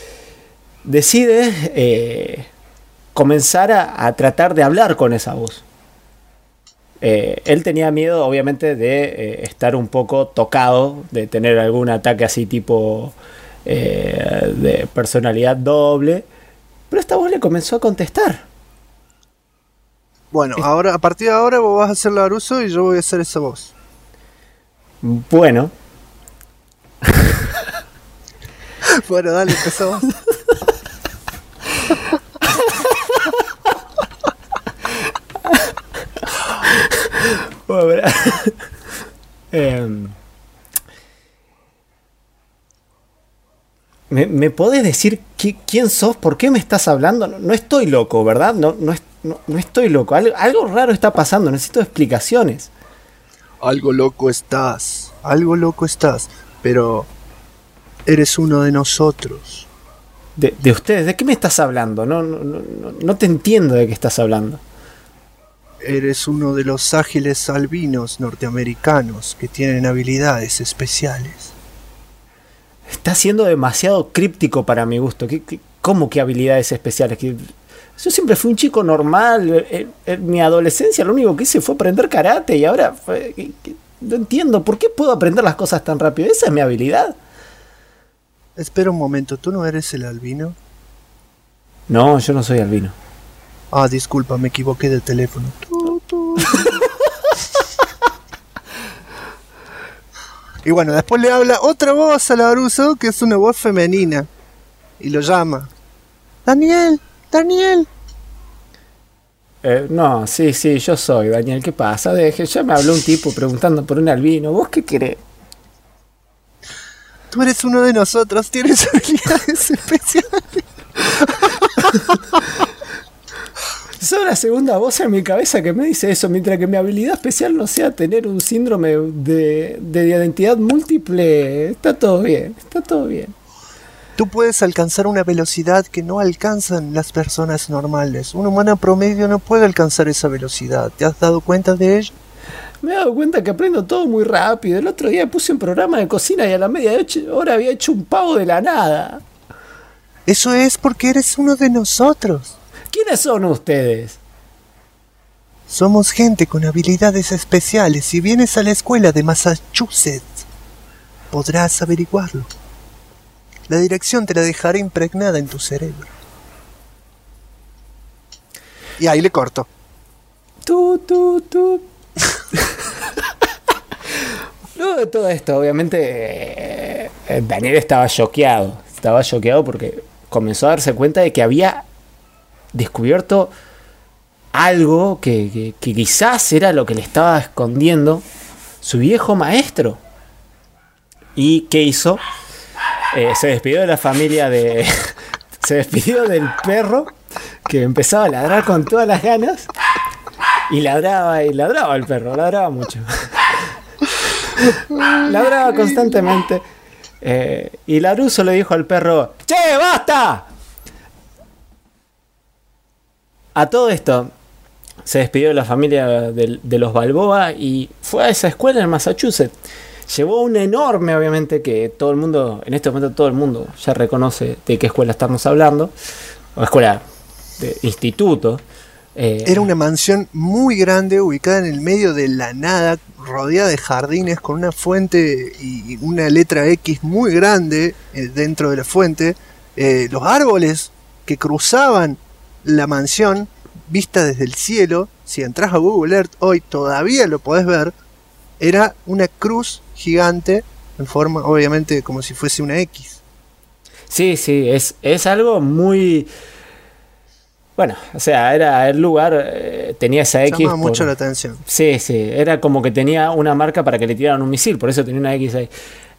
decide comenzar a tratar de hablar con esa voz. Él tenía miedo, obviamente, de estar un poco tocado, de tener algún ataque así tipo de personalidad doble, pero esta voz le comenzó a contestar. Bueno, ahora, a partir de ahora vos vas a ser Laruso y yo voy a hacer esa voz. Bueno. Bueno, dale, empezamos. Bueno, ¿Me podés decir quién sos? ¿Por qué me estás hablando? No estoy loco, ¿verdad? No estoy loco. Algo raro está pasando. Necesito explicaciones. Algo loco estás, pero eres uno de nosotros. ¿De ustedes? ¿De qué me estás hablando? No te entiendo de qué estás hablando. Eres uno de los ágiles albinos norteamericanos que tienen habilidades especiales. Está siendo demasiado críptico para mi gusto. ¿Cómo que habilidades especiales? Yo siempre fui un chico normal. En mi adolescencia lo único que hice fue aprender karate y ahora no entiendo. ¿Por qué puedo aprender las cosas tan rápido? Esa es mi habilidad. Espera un momento, ¿tú no eres el albino? No, yo no soy albino. Ah, disculpa, me equivoqué de teléfono. Y bueno, después le habla otra voz a Laruso, que es una voz femenina, y lo llama: Daniel. No, sí, yo soy Daniel. ¿Qué pasa? Ya me habló un tipo preguntando por un albino. ¿Vos qué querés? Tú eres uno de nosotros, tienes habilidades especiales. Soy la segunda voz en mi cabeza que me dice eso, mientras que mi habilidad especial no sea tener un síndrome de identidad múltiple. Está todo bien, está todo bien. Tú puedes alcanzar una velocidad que no alcanzan las personas normales. Un humano promedio no puede alcanzar esa velocidad. ¿Te has dado cuenta de ello? Me he dado cuenta que aprendo todo muy rápido. El otro día puse un programa de cocina y a la media hora había hecho un pavo de la nada. Eso es porque eres uno de nosotros. ¿Quiénes son ustedes? Somos gente con habilidades especiales. Si vienes a la escuela de Massachusetts, podrás averiguarlo. La dirección te la dejaré impregnada en tu cerebro. Y ahí le corto. Tú. Luego de todo esto, obviamente, Daniel estaba choqueado. Estaba choqueado porque comenzó a darse cuenta de que había descubierto algo que quizás era lo que le estaba escondiendo su viejo maestro. ¿Y qué hizo? Se despidió de la familia de... Se despidió del perro que empezaba a ladrar con todas las ganas. Y ladraba el perro, ladraba mucho. Ladraba constantemente. Y Laruso le dijo al perro: ¡Che, basta! A todo esto se despidió de la familia de los Balboa y fue a esa escuela en Massachusetts. Llevó un enorme, obviamente, que todo el mundo, en este momento todo el mundo ya reconoce de qué escuela estamos hablando. O escuela de instituto. Era una mansión muy grande, ubicada en el medio de la nada, rodeada de jardines, con una fuente y una letra X muy grande dentro de la fuente. Los árboles que cruzaban la mansión, vista desde el cielo, si entras a Google Earth hoy todavía lo podés ver, era una cruz gigante, en forma, obviamente, como si fuese una X. Sí, es algo muy... Bueno, o sea, era el lugar, tenía esa X. Llama mucho la atención. Sí, era como que tenía una marca para que le tiraran un misil, por eso tenía una X ahí.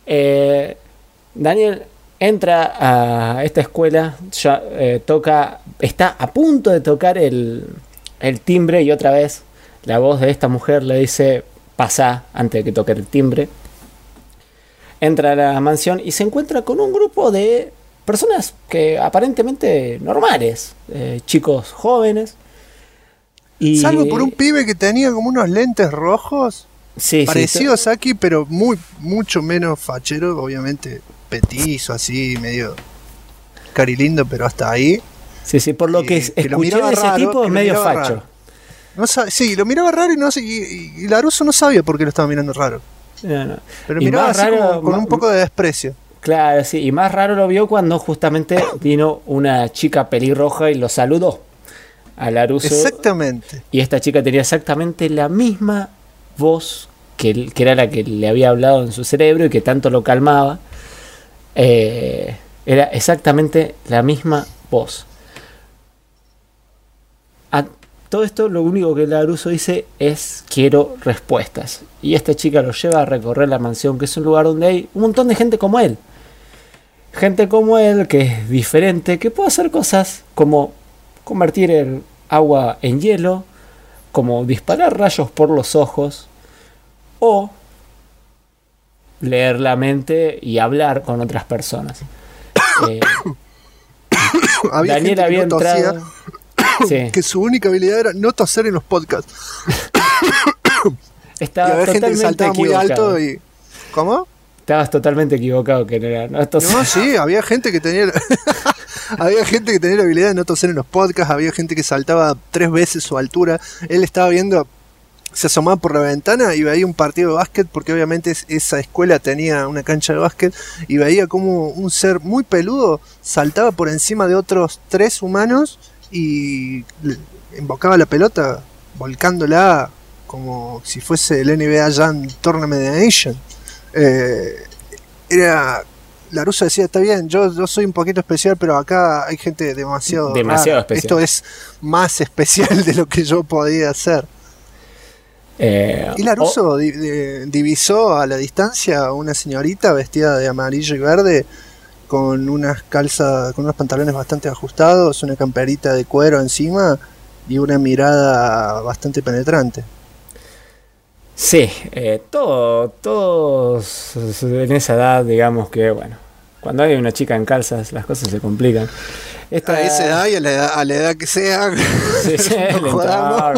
Daniel entra a esta escuela, ya, está a punto de tocar el timbre y otra vez la voz de esta mujer le dice: pasá antes de que toque el timbre. Entra a la mansión y se encuentra con un grupo de personas que aparentemente normales, chicos jóvenes. Salvo por un pibe que tenía como unos lentes rojos, parecido a Saki, pero mucho menos fachero, obviamente petizo, así, medio carilindo, pero hasta ahí. Sí, por lo que escuché de ese tipo, es medio facho. Sí, lo miraba raro y Laruso no sabía por qué lo estaba mirando raro. No. Pero miraba así raro, como con un poco de desprecio. Claro, sí, y más raro lo vio cuando justamente vino una chica pelirroja y lo saludó a Laruso. Exactamente. Y esta chica tenía exactamente la misma voz que era la que le había hablado en su cerebro y que tanto lo calmaba. Era exactamente la misma voz. A todo esto lo único que Laruso dice es: quiero respuestas. Y esta chica lo lleva a recorrer la mansión, que es un lugar donde hay un montón de gente como él. Gente como él, que es diferente, que puede hacer cosas como convertir el agua en hielo, como disparar rayos por los ojos, o leer la mente y hablar con otras personas. Daniel había entrado... Sí. Que su única habilidad era no toser en los podcasts. Estaba y había gente que saltaba equivocado. Muy alto y... ¿Cómo? Estabas totalmente equivocado, que no era no toser. No, sí, había gente que tenía había gente que tenía la habilidad de no toser en los podcasts, había gente que saltaba 3 veces su altura. Él estaba viendo, se asomaba por la ventana y veía un partido de básquet, porque obviamente esa escuela tenía una cancha de básquet, y veía como un ser muy peludo saltaba por encima de otros 3 humanos y embocaba la pelota, volcándola como si fuese el NBA Jam Tournament Nation. Laruso decía: está bien, yo soy un poquito especial, pero acá hay gente demasiado rara. Especial. Esto es más especial de lo que yo podía hacer. Y Laruso divisó a la distancia a una señorita vestida de amarillo y verde con unas calzas, con unos pantalones bastante ajustados, una camperita de cuero encima y una mirada bastante penetrante. Sí, todos en esa edad, digamos que, bueno, cuando hay una chica en calzas las cosas se complican. A esa edad y a la edad que sea. Sí, no jodamos.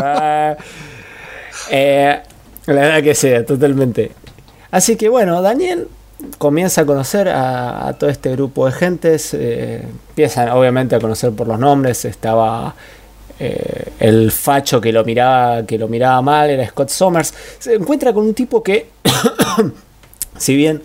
La edad que sea, totalmente. Así que bueno, Daniel comienza a conocer a todo este grupo de gentes. Empiezan obviamente a conocer por los nombres. Estaba el facho que lo miraba mal, era Scott Summers. Se encuentra con un tipo que si bien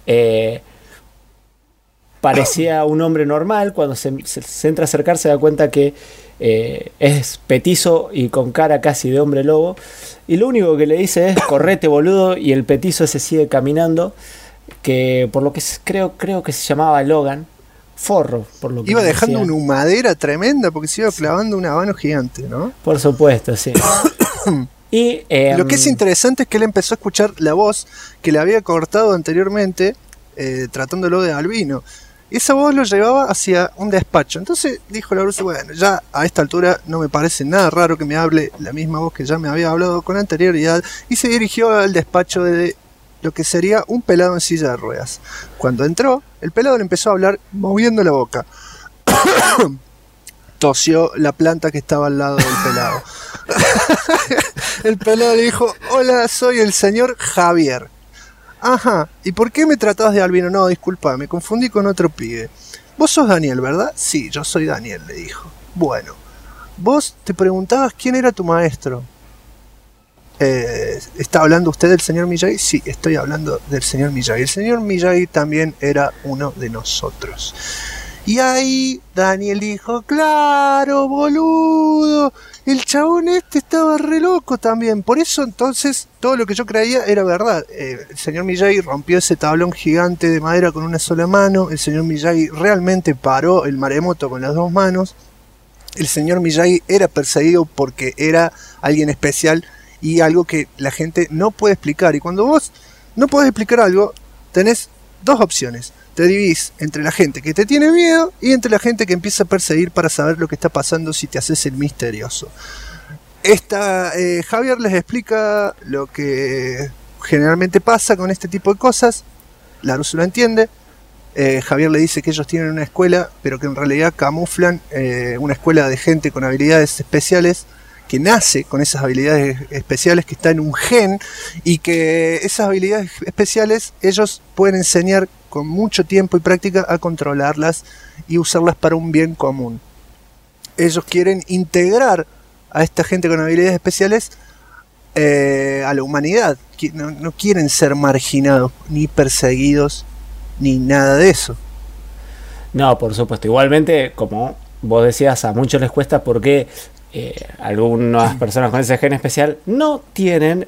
parecía un hombre normal, cuando se entra a acercar se da cuenta que es petizo y con cara casi de hombre lobo, y lo único que le dice es correte boludo, y el petizo ese sigue caminando, que por lo que creo que se llamaba Logan Forro, por lo que iba dejando una humadera tremenda porque se iba clavando un habano gigante, ¿no? Por supuesto, sí. Y lo que es interesante es que él empezó a escuchar la voz que le había cortado anteriormente, tratándolo de albino. Esa voz lo llevaba hacia un despacho. Entonces dijo Laruso, bueno, ya a esta altura no me parece nada raro que me hable la misma voz que ya me había hablado con anterioridad, y se dirigió al despacho de lo que sería un pelado en silla de ruedas. Cuando entró, el pelado le empezó a hablar moviendo la boca. Tosió la planta que estaba al lado del pelado. El pelado le dijo, hola, soy el señor Javier. Ajá, ¿y por qué me tratabas de albino? No, disculpa, me confundí con otro pibe. Vos sos Daniel, ¿verdad? Sí, yo soy Daniel, le dijo. Bueno, vos te preguntabas quién era tu maestro. ¿Está hablando usted del señor Miyagi? Sí, estoy hablando del señor Miyagi. El señor Miyagi también era uno de nosotros. Y ahí Daniel dijo, claro, boludo, el chabón este estaba re loco también. Por eso entonces todo lo que yo creía era verdad. El señor Miyagi rompió ese tablón gigante de madera con una sola mano. El señor Miyagi realmente paró el maremoto con las dos manos. El señor Miyagi era perseguido porque era alguien especial y algo que la gente no puede explicar. Y cuando vos no podés explicar algo, tenés dos opciones. Te dividís entre la gente que te tiene miedo y entre la gente que empieza a perseguir para saber lo que está pasando si te haces el misterioso. Javier les explica lo que generalmente pasa con este tipo de cosas. Laruso lo entiende. Javier le dice que ellos tienen una escuela, pero que en realidad camuflan una escuela de gente con habilidades especiales, que nace con esas habilidades especiales, que está en un gen, y que esas habilidades especiales ellos pueden enseñar con mucho tiempo y práctica a controlarlas y usarlas para un bien común. Ellos quieren integrar a esta gente con habilidades especiales a la humanidad. No quieren ser marginados, ni perseguidos, ni nada de eso. No, por supuesto. Igualmente, como vos decías, a muchos les cuesta porque algunas personas con ese gen especial no tienen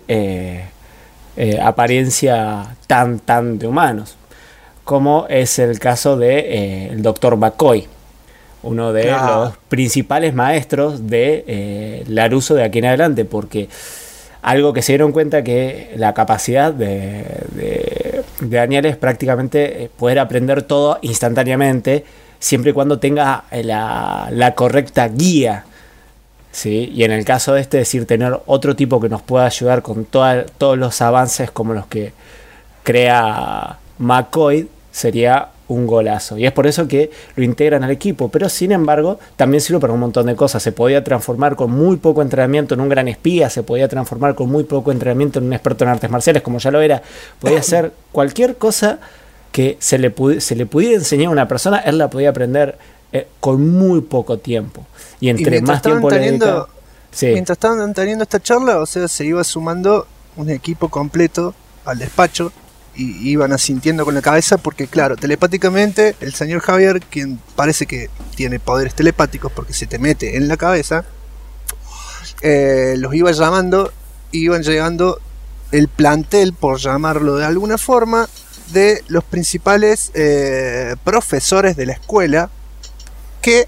apariencia tan de humanos, como es el caso de el Dr. McCoy, uno de los principales maestros de Laruso de aquí en adelante, porque algo que se dieron cuenta que la capacidad de Daniel es prácticamente poder aprender todo instantáneamente, siempre y cuando tenga la correcta guía. Sí, y en el caso de este, decir, tener otro tipo que nos pueda ayudar con todos los avances como los que crea McCoy, sería un golazo. Y es por eso que lo integran al equipo. Pero sin embargo, también sirve para un montón de cosas. Se podía transformar con muy poco entrenamiento en un gran espía, se podía transformar con muy poco entrenamiento en un experto en artes marciales, como ya lo era. Podía hacer cualquier cosa que se le pudiera enseñar a una persona, él la podía aprender con muy poco tiempo. Y entre más tiempo le dedica, sí. Mientras estaban teniendo esta charla, o sea, se iba sumando un equipo completo al despacho y iban asintiendo con la cabeza porque, claro, telepáticamente el señor Javier, quien parece que tiene poderes telepáticos porque se te mete en la cabeza, los iba llamando, iban llegando el plantel, por llamarlo de alguna forma, de los principales profesores de la escuela, que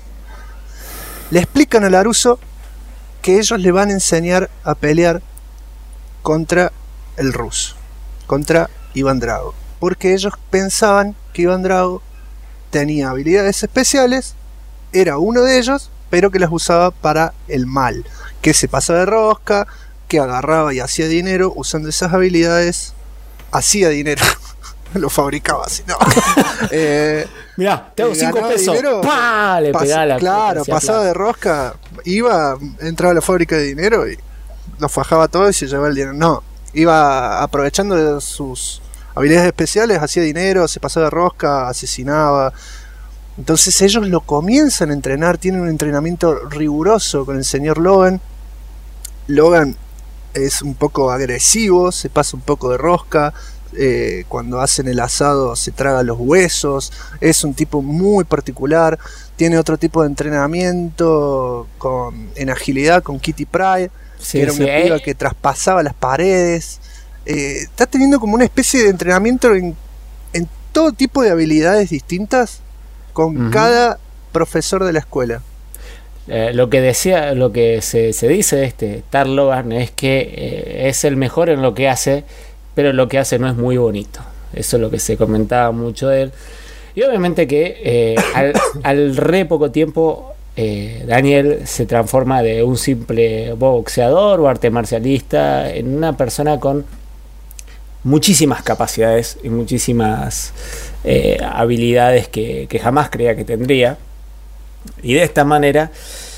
le explican a Laruso que ellos le van a enseñar a pelear contra el ruso, contra Iván Drago, porque ellos pensaban que Iván Drago tenía habilidades especiales, era uno de ellos, pero que las usaba para el mal, que se pasaba de rosca, que agarraba y hacía dinero usando esas habilidades, hacía dinero, lo fabricaba así, ¿no? Mirá, te hago 5 pesos, dinero, ¡pah! Le pegaba la... claro, pasaba de rosca, iba, entraba a la fábrica de dinero y lo fajaba todo y se llevaba el dinero. No, iba aprovechando de sus habilidades especiales, hacía dinero, se pasaba de rosca, asesinaba. Entonces ellos lo comienzan a entrenar, tienen un entrenamiento riguroso con el señor Logan. Logan es un poco agresivo, se pasa un poco de rosca, cuando hacen el asado se traga los huesos, es un tipo muy particular, tiene otro tipo de entrenamiento en agilidad con Kitty Pryde, que era una piba que traspasaba las paredes. Está teniendo como una especie de entrenamiento en todo tipo de habilidades distintas con cada profesor de la escuela. Lo que se dice de Tar Logan es que es el mejor en lo que hace, pero lo que hace no es muy bonito. Eso es lo que se comentaba mucho de él. Y obviamente que al re poco tiempo Daniel se transforma de un simple boxeador o arte marcialista en una persona con muchísimas capacidades y muchísimas habilidades que jamás creía que tendría. Y de esta manera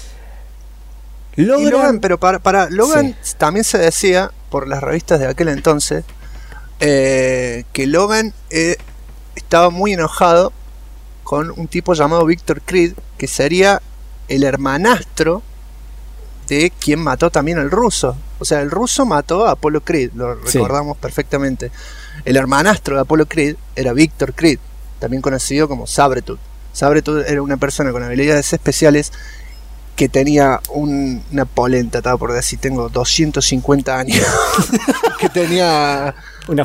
Logan, pero para Logan también se decía por las revistas de aquel entonces que Logan estaba muy enojado con un tipo llamado Victor Creed, que sería el hermanastro de quien mató también al ruso. O sea, el ruso mató a Apollo Creed, lo recordamos perfectamente. El hermanastro de Apollo Creed era Victor Creed, también conocido como Sabretooth. Sabretooth era una persona con habilidades especiales que tenía una polenta, estaba por decir, tengo 250 años, que tenía una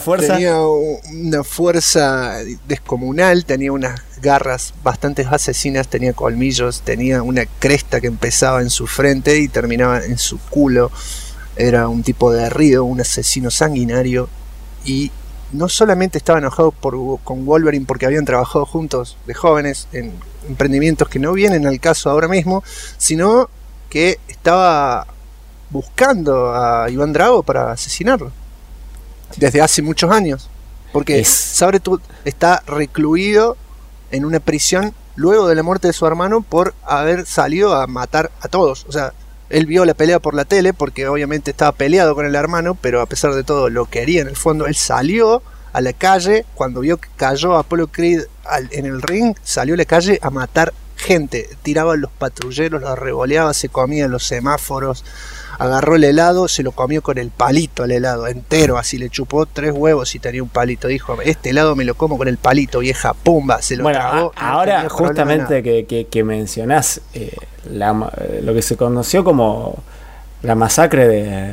fuerza descomunal, tenía unas garras bastante asesinas, tenía colmillos, tenía una cresta que empezaba en su frente y terminaba en su culo. Era un tipo de derrido, un asesino sanguinario, y no solamente estaba enojado con Wolverine porque habían trabajado juntos de jóvenes en emprendimientos que no vienen al caso ahora mismo, sino que estaba buscando a Iván Drago para asesinarlo desde hace muchos años, porque Sabretooth está recluido en una prisión luego de la muerte de su hermano por haber salido a matar a todos. O sea, él vio la pelea por la tele porque obviamente estaba peleado con el hermano, pero a pesar de todo lo quería en el fondo. Él salió a la calle cuando vio que cayó Apollo Creed en el ring, salió a la calle a matar gente, tiraba a los patrulleros, los revoleaba, se comía los semáforos, agarró el helado, se lo comió con el palito al helado entero, así le chupó 3 huevos y tenía un palito. Dijo, este helado me lo como con el palito, vieja, pumba, se lo tragó. Ahora justamente que mencionás lo que se conoció como la masacre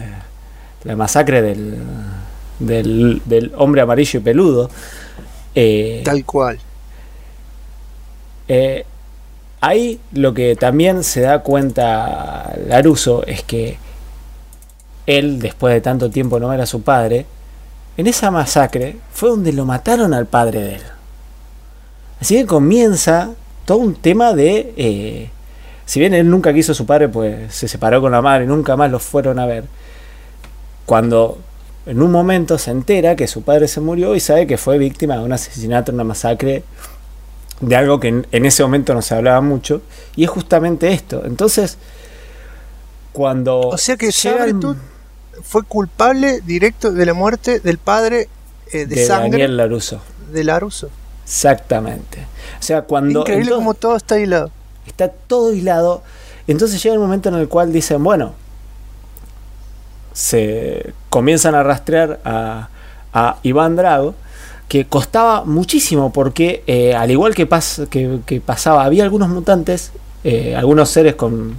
del hombre amarillo y peludo, tal cual. Ahí lo que también se da cuenta Larusso es que él, después de tanto tiempo no ver a su padre, en esa masacre fue donde lo mataron al padre de él. Así que comienza todo un tema de si bien él nunca quiso a su padre, pues se separó con la madre, nunca más lo fueron a ver. Cuando en un momento se entera que su padre se murió y sabe que fue víctima de un asesinato, una masacre, de algo que en ese momento no se hablaba mucho, y es justamente esto. Entonces, cuando... O sea que Sabretooth fue culpable directo de la muerte del padre de sangre Daniel Larusso. De Larusso. Exactamente. O sea, cuando... Increíble como todo está hilado. Está todo hilado. Entonces llega el momento en el cual dicen, bueno, se comienzan a rastrear a Iván Drago, que costaba muchísimo porque al igual que pasaba, había algunos mutantes, algunos seres con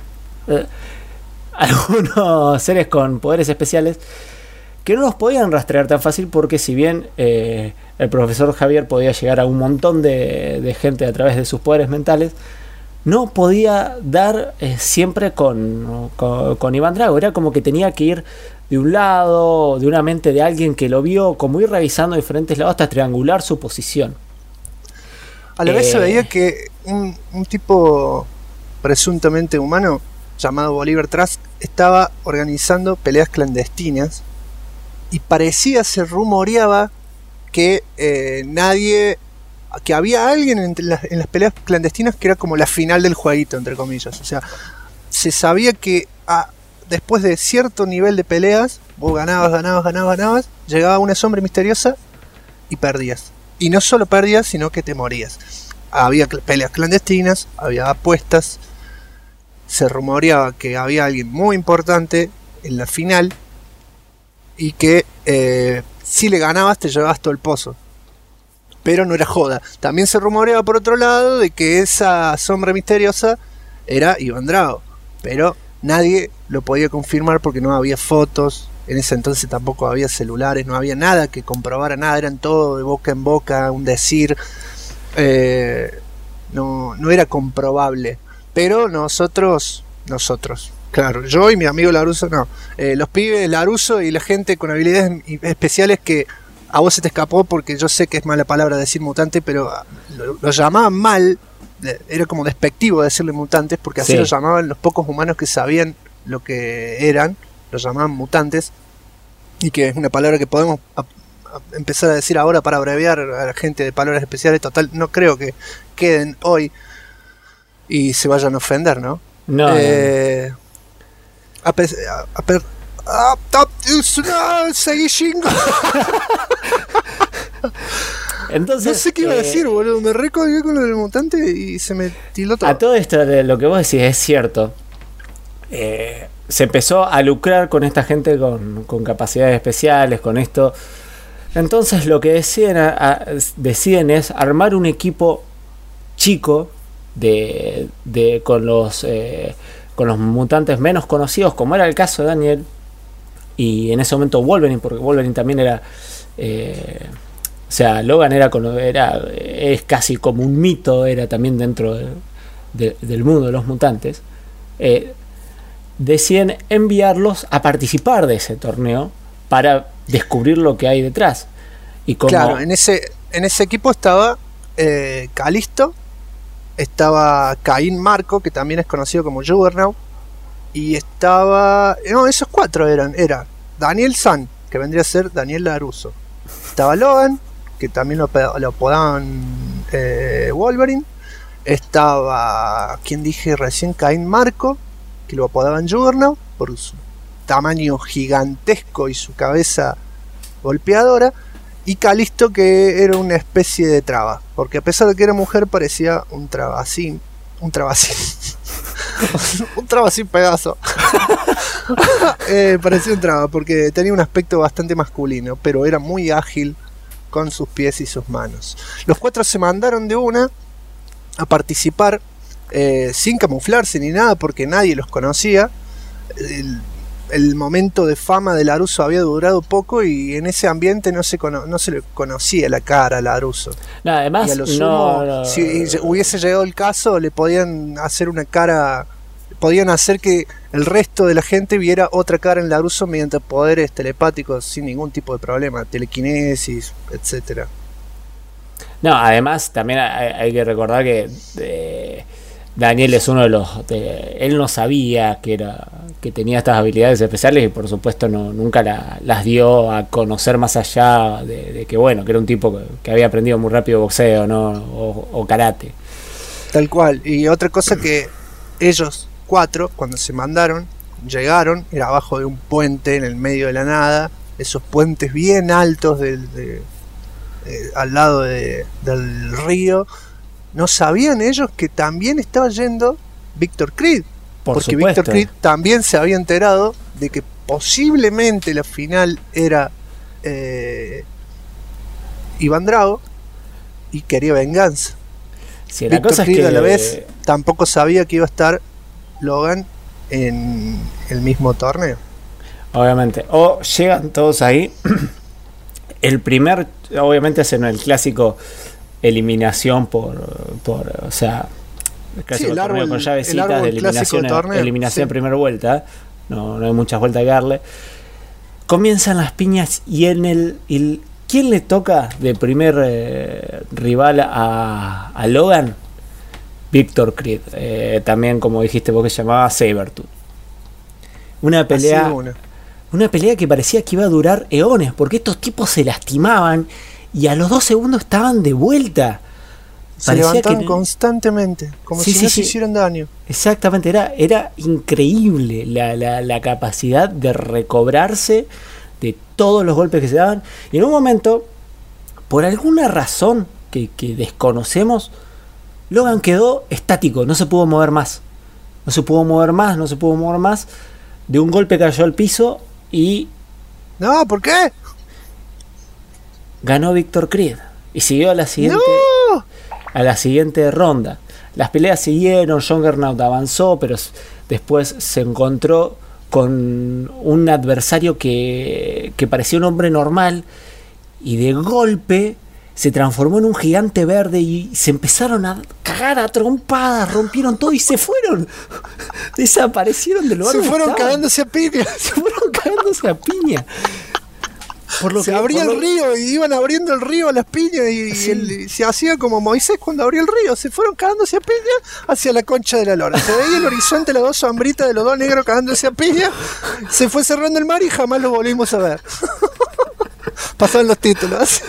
poderes especiales que no los podían rastrear tan fácil, porque si bien el profesor Javier podía llegar a un montón de gente a través de sus poderes mentales, no podía dar siempre con Iván Drago. Era como que tenía que ir de un lado, de una mente de alguien que lo vio, como ir revisando diferentes lados hasta triangular su posición. A la vez se veía que un tipo presuntamente humano llamado Bolívar Trask estaba organizando peleas clandestinas y se rumoreaba que que había alguien en las peleas clandestinas que era como la final del jueguito, entre comillas. O sea, se sabía que después de cierto nivel de peleas, vos ganabas, llegaba una sombra misteriosa y perdías. Y no solo perdías, sino que te morías. Había peleas clandestinas, había apuestas. Se rumoreaba que había alguien muy importante en la final y que si le ganabas te llevabas todo el pozo. Pero no era joda. También se rumoreaba por otro lado de que esa sombra misteriosa era Iván Drago. Pero nadie lo podía confirmar porque no había fotos. En ese entonces tampoco había celulares, no había nada que comprobara nada. Eran todo de boca en boca, un decir. No era comprobable. Pero nosotros, claro, yo y mi amigo Laruso no. Los pibes, Laruso y la gente con habilidades especiales que a vos se te escapó porque yo sé que es mala palabra decir mutante, pero lo llamaban mal, era como despectivo decirle mutantes porque así lo llamaban los pocos humanos que sabían lo que eran, lo llamaban mutantes, y que es una palabra que podemos empezar a decir ahora para abreviar a la gente de palabras especiales. Total, no creo que queden hoy y se vayan a ofender, ¿no? No. Entonces, no sé qué iba a decir, boludo. Me recolgué con lo del mutante y se me tiló todo. A todo esto de lo que vos decís es cierto. Se empezó a lucrar con esta gente con capacidades especiales, con esto. Entonces lo que deciden es armar un equipo chico con los mutantes menos conocidos, como era el caso de Daniel. Y en ese momento Wolverine, porque Wolverine también era... o sea, Logan es casi como un mito, era también dentro del mundo de los mutantes. Deciden enviarlos a participar de ese torneo para descubrir lo que hay detrás. Y como... Claro, en ese equipo estaba Calisto, estaba Caín Marco, que también es conocido como Juggernaut, y estaba... No, esos cuatro era Daniel San, que vendría a ser Daniel Laruso. Estaba Logan, que también lo apodaban Wolverine. Estaba, quien dije recién, Caín Marco, que lo apodaban Juggernaut por su tamaño gigantesco y su cabeza golpeadora. Y Calisto, que era una especie de traba, porque a pesar de que era mujer parecía un trabacín un trabacín pedazo. Parecía un traba porque tenía un aspecto bastante masculino, pero era muy ágil con sus pies y sus manos. Los cuatro se mandaron de una a participar sin camuflarse ni nada, porque nadie los conocía. El momento de fama de Laruso había durado poco y en ese ambiente no se le conocía la cara a Laruso. No, además, y a lo sumo, si hubiese llegado el caso, le podían hacer una cara, podían hacer que el resto de la gente viera otra cara en Laruso mediante poderes telepáticos sin ningún tipo de problema, telequinesis, etcétera. No, además también hay que recordar que Daniel es uno de los... él no sabía que tenía estas habilidades especiales y por supuesto nunca las dio a conocer más allá de que bueno, que era un tipo que había aprendido muy rápido boxeo, ¿no? o karate. Tal cual. Y otra cosa que ellos cuatro, cuando se mandaron, llegaron, era abajo de un puente en el medio de la nada, esos puentes bien altos al lado del río. No sabían ellos que también estaba yendo Víctor Creed, porque Víctor Creed también se había enterado de que posiblemente la final era Iván Drago y quería venganza. Sí, la Víctor cosa Creed es que a la vez tampoco sabía que iba a estar Logan en el mismo torneo. Obviamente, o llegan todos ahí. El primer, obviamente hacen el clásico eliminación por o sea, el clásico Sí, el torneo árbol- con el llavecitas árbol de clásico de torneo, eliminación sí. en primera vuelta. No hay muchas vueltas que darle. Comienzan las piñas y ¿quién le toca de primer rival a Logan? Víctor Creed. También, como dijiste vos, que se llamaba Sabertooth. Una pelea. Así Una pelea que parecía que iba a durar eones, porque estos tipos se lastimaban y a los 2 segundos estaban de vuelta. Se levantaban constantemente, como si no se hicieran daño. Exactamente, era increíble la capacidad de recobrarse de todos los golpes que se daban. Y en un momento, por alguna razón que desconocemos, Logan quedó estático, no se pudo mover más. No se pudo mover más. De un golpe cayó al piso y No, ¿por qué? ganó Víctor Creed. Y siguió a la siguiente. ¡No! A la siguiente ronda. Las peleas siguieron, Juggernaut avanzó, pero después se encontró con un adversario que parecía un hombre normal y de golpe se transformó en un gigante verde y se empezaron a cagar a trompadas, rompieron todo y se fueron. Desaparecieron del lugar. Se donde fueron estaban. cagándose a piña. Se fueron cagándose a piña. Se abría el río y iban abriendo el río a las piñas y se hacía como Moisés cuando abrió el río. Se fueron cagándose a piña hacia la concha de la lora. Se veía el horizonte, las 2 sombritas de los 2 negros cagándose a piña. Se fue cerrando el mar y jamás lo volvimos a ver. Pasaron los títulos.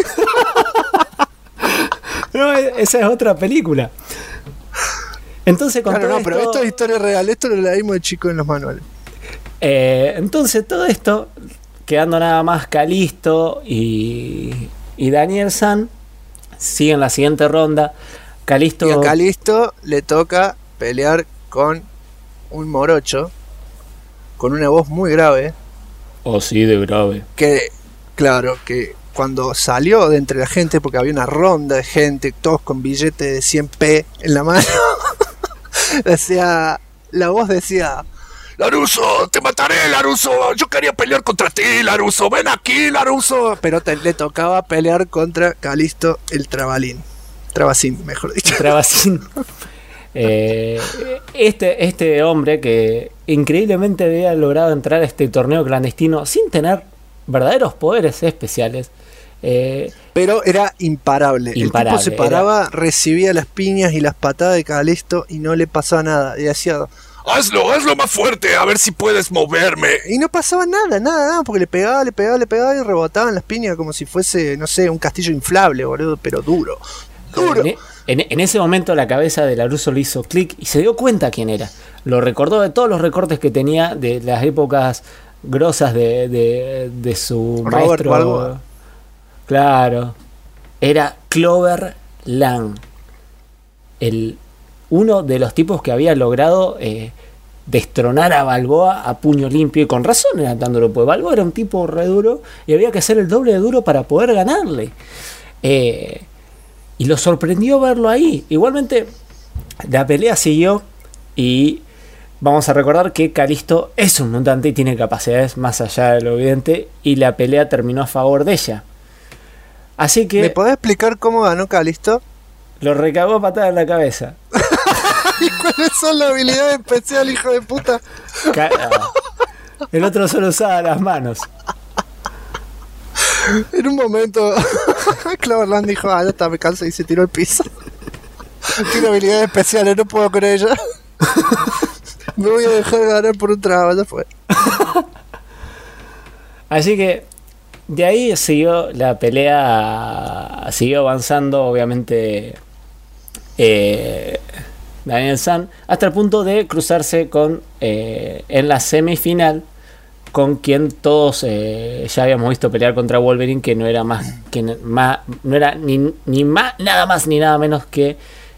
No, esa es otra película. Entonces, con Claro, todo no, pero esto es historia real. Esto lo leímos de chico en los manuales. entonces todo esto, quedando nada más Kalisto y Daniel-san, siguen la siguiente ronda. Kalisto, Y a Kalisto le toca pelear con un morocho con una voz muy grave. oh sí, de grave. Que, claro, que cuando salió de entre la gente, porque había una ronda de gente, todos con billetes de 100p en la mano, decía, la voz decía: Laruso, te mataré, Laruso. Yo quería pelear contra ti, Laruso. Ven aquí, Laruso. pero le tocaba pelear contra Kalisto el Trabalín. Trabacín, mejor dicho. Trabacín. Este hombre que increíblemente había logrado entrar a este torneo clandestino sin tener verdaderos poderes especiales. Pero era imparable. Imparable, El tipo se paraba, recibía las piñas y las patadas de Kalisto y no le pasaba nada. Y hacía... Hazlo más fuerte, a ver si puedes moverme. Y no pasaba nada, porque le pegaba y rebotaban las piñas como si fuese, no sé, un castillo inflable, boludo, pero duro. En ese momento la cabeza de Laruso le hizo clic y se dio cuenta quién era. Lo recordó de todos los recortes que tenía de las épocas grosas de su Robert maestro. Balboa. Claro. Era Clover Lang. Uno de los tipos que había logrado destronar a Balboa a puño limpio, y con razón era tan duro, pues Balboa era un tipo re duro y había que hacer el doble de duro para poder ganarle. Y lo sorprendió verlo ahí. Igualmente, la pelea siguió y vamos a recordar que Kalisto es un mutante y tiene capacidades más allá de lo evidente, y la pelea terminó a favor de ella. Así que ¿Me podés explicar cómo ganó Kalisto? lo recagó a patada en la cabeza. ¿Y cuáles son las habilidades especiales, hijo de puta? El otro solo usaba las manos. En un momento, Cloverland dijo: ya está, me canso, y se tiró al piso. Tiene habilidades especiales, no puedo con ella. Me voy a dejar ganar por un trago, ya fue. Así que de ahí siguió la pelea, siguió avanzando, obviamente, Daniel-san, hasta el punto de cruzarse con en la semifinal con quien todos ya habíamos visto pelear contra Wolverine, que no era más que no era ni más, nada más ni nada menos que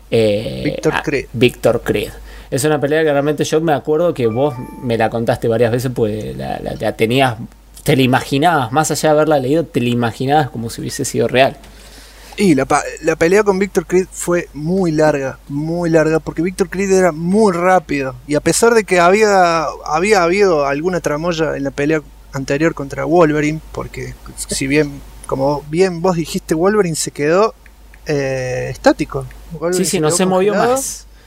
Víctor Creed. Es una pelea que realmente yo me acuerdo que vos me la contaste varias veces, pues la tenías, te la imaginabas, más allá de haberla leído, te la imaginabas como si hubiese sido real. Y la pelea con Víctor Creed fue muy larga, porque Víctor Creed era muy rápido. Y a pesar de que había habido alguna tramoya en la pelea anterior contra Wolverine, porque si bien, como bien vos dijiste, Wolverine se quedó estático. Wolverine Sí, no se movió más.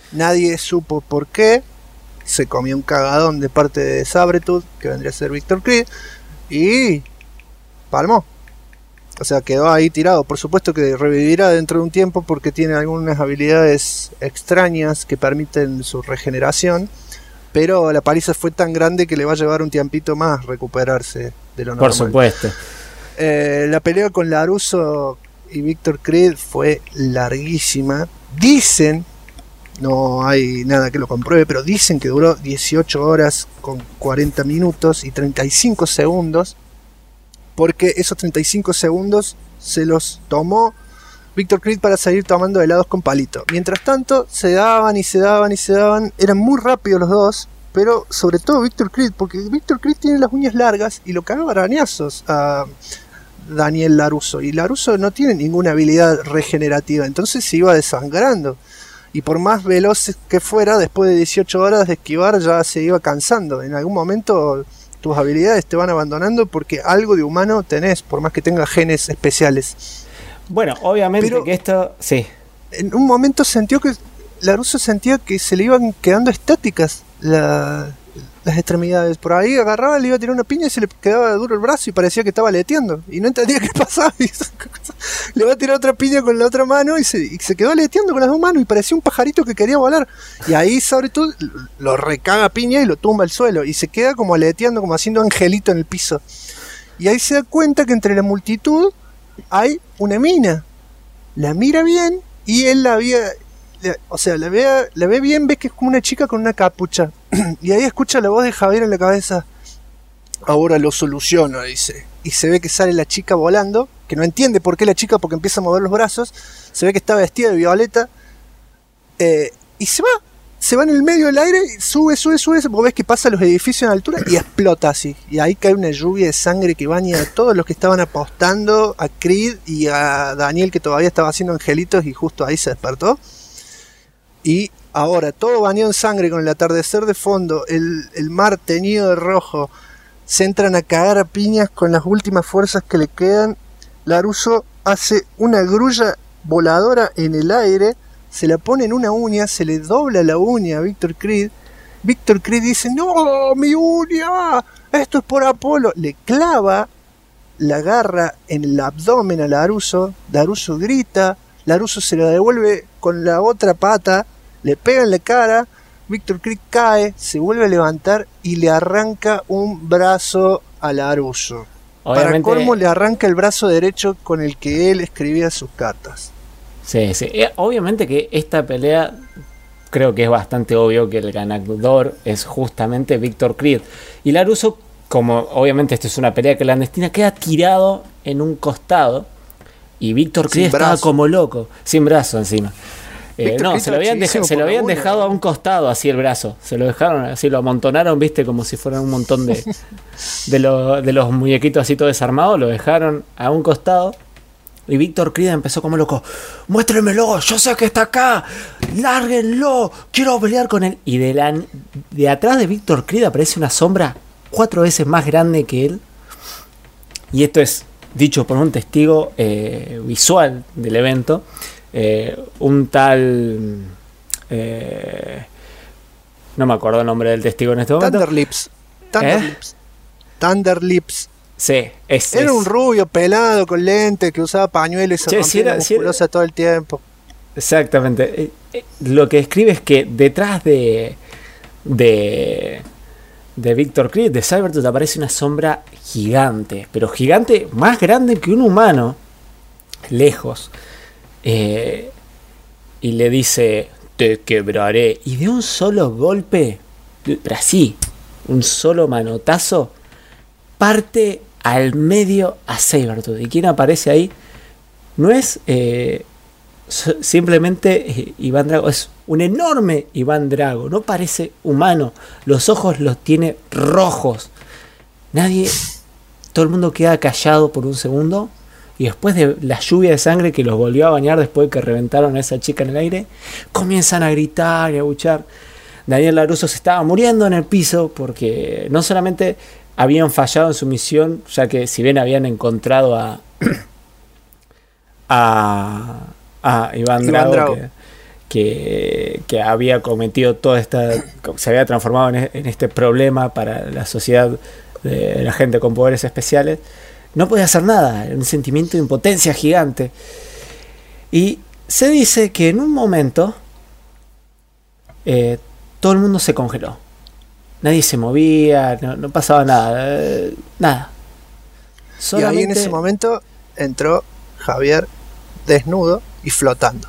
Nadie supo por qué. Se comió un cagadón de parte de Sabretooth, que vendría a ser Victor Creed, y palmó. O sea, quedó ahí tirado. Por supuesto que revivirá dentro de un tiempo porque tiene algunas habilidades extrañas que permiten su regeneración, pero la paliza fue tan grande que le va a llevar un tiempito más recuperarse de lo normal. Por supuesto. La pelea con LaRusso y Victor Creed fue larguísima. Dicen, no hay nada que lo compruebe, pero dicen que duró 18 horas con 40 minutos y 35 segundos, porque esos 35 segundos se los tomó Victor Creed para seguir tomando helados con palito. Mientras tanto, se daban y se daban y se daban. Eran muy rápidos los dos, pero sobre todo Victor Creed, porque Victor Creed tiene las uñas largas y lo cagaba a arañazos a Daniel LaRusso. Y LaRusso no tiene ninguna habilidad regenerativa, entonces se iba desangrando. Y por más veloz que fuera, después de 18 horas de esquivar ya se iba cansando. En algún momento tus habilidades te van abandonando porque algo de humano tenés, por más que tengas genes especiales. Bueno, obviamente pero que esto... Sí. En un momento LaRusso sentía que se le iban quedando estáticas las extremidades. Por ahí agarraba, le iba a tirar una piña y se le quedaba duro el brazo y parecía que estaba aleteando. Y no entendía qué pasaba. Le va a tirar otra piña con la otra mano y se quedó aleteando con las dos manos y parecía un pajarito que quería volar. Y ahí, sobre todo, lo recaga a piña y lo tumba al suelo. Y se queda como aleteando, como haciendo angelito en el piso. Y ahí se da cuenta que entre la multitud hay una mina. La mira bien y él la ve bien, ve que es como una chica con una capucha. Y ahí escucha la voz de Javier en la cabeza. Ahora lo soluciono, dice. Y se ve que sale la chica volando, que no entiende por qué la chica, porque empieza a mover los brazos. Se ve que está vestida de violeta. Y se va en el medio del aire, y sube. Vos ves que pasa los edificios en altura y explota así. Y ahí cae una lluvia de sangre que baña a todos los que estaban apostando, a Creed y a Daniel, que todavía estaba haciendo angelitos y justo ahí se despertó. Y ahora, todo bañado en sangre, con el atardecer de fondo, el mar teñido de rojo, se entran a cagar a piñas con las últimas fuerzas que le quedan. LaRusso hace una grulla voladora en el aire, se la pone en una uña, se le dobla la uña a Victor Creed. Victor Creed dice, ¡no, mi uña! ¡Esto es por Apolo! Le clava la garra en el abdomen a LaRusso. LaRusso grita, LaRusso se la devuelve con la otra pata, le pega en la cara. Victor Creed cae, se vuelve a levantar y le arranca un brazo a LaRusso. Para colmo, le arranca el brazo derecho con el que él escribía sus cartas. Sí. Obviamente que esta pelea, creo que es bastante obvio que el ganador es justamente Victor Creed. Y LaRusso, como obviamente esto es una pelea clandestina, queda tirado en un costado. Y Victor Creed estaba como loco, sin brazo encima. No, se lo habían dejado a un costado así el brazo. Se lo dejaron así, lo amontonaron, viste, como si fueran un montón de los muñequitos así todo desarmados. Lo dejaron a un costado. Y Victor Creed empezó como loco. ¡Muéstremelo! ¡Yo sé que está acá! ¡Lárguenlo! ¡Quiero pelear con él! Y de atrás de Victor Creed aparece una sombra 4 veces más grande que él. Y esto es dicho por un testigo visual del evento. Un tal no me acuerdo el nombre del testigo en este momento. Thunderlips. Sí, era un rubio pelado con lentes que usaba pañuelo y se rompía musculosa todo el tiempo. Exactamente. Lo que escribe es que detrás de Victor Creed, de Sabretooth, aparece una sombra gigante, pero gigante, más grande que un humano, lejos. Y le dice, te quebraré. Y de un solo golpe, pero así, un solo manotazo, parte al medio a Sabretooth. ¿Y quién aparece ahí? No es simplemente Iván Drago, es un enorme Iván Drago. No parece humano, los ojos los tiene rojos. Todo el mundo queda callado por un segundo. Y después de la lluvia de sangre que los volvió a bañar después de que reventaron a esa chica en el aire, comienzan a gritar y a abuchar. Daniel LaRusso se estaba muriendo en el piso porque no solamente habían fallado en su misión, ya que si bien habían encontrado a Iván Drago. que había cometido toda esta, se había transformado en este problema para la sociedad de la gente con poderes especiales, no podía hacer nada, un sentimiento de impotencia gigante. Y se dice que en un momento todo el mundo se congeló, nadie se movía, no pasaba nada, nada. Solamente... Y ahí en ese momento entró Javier desnudo y flotando.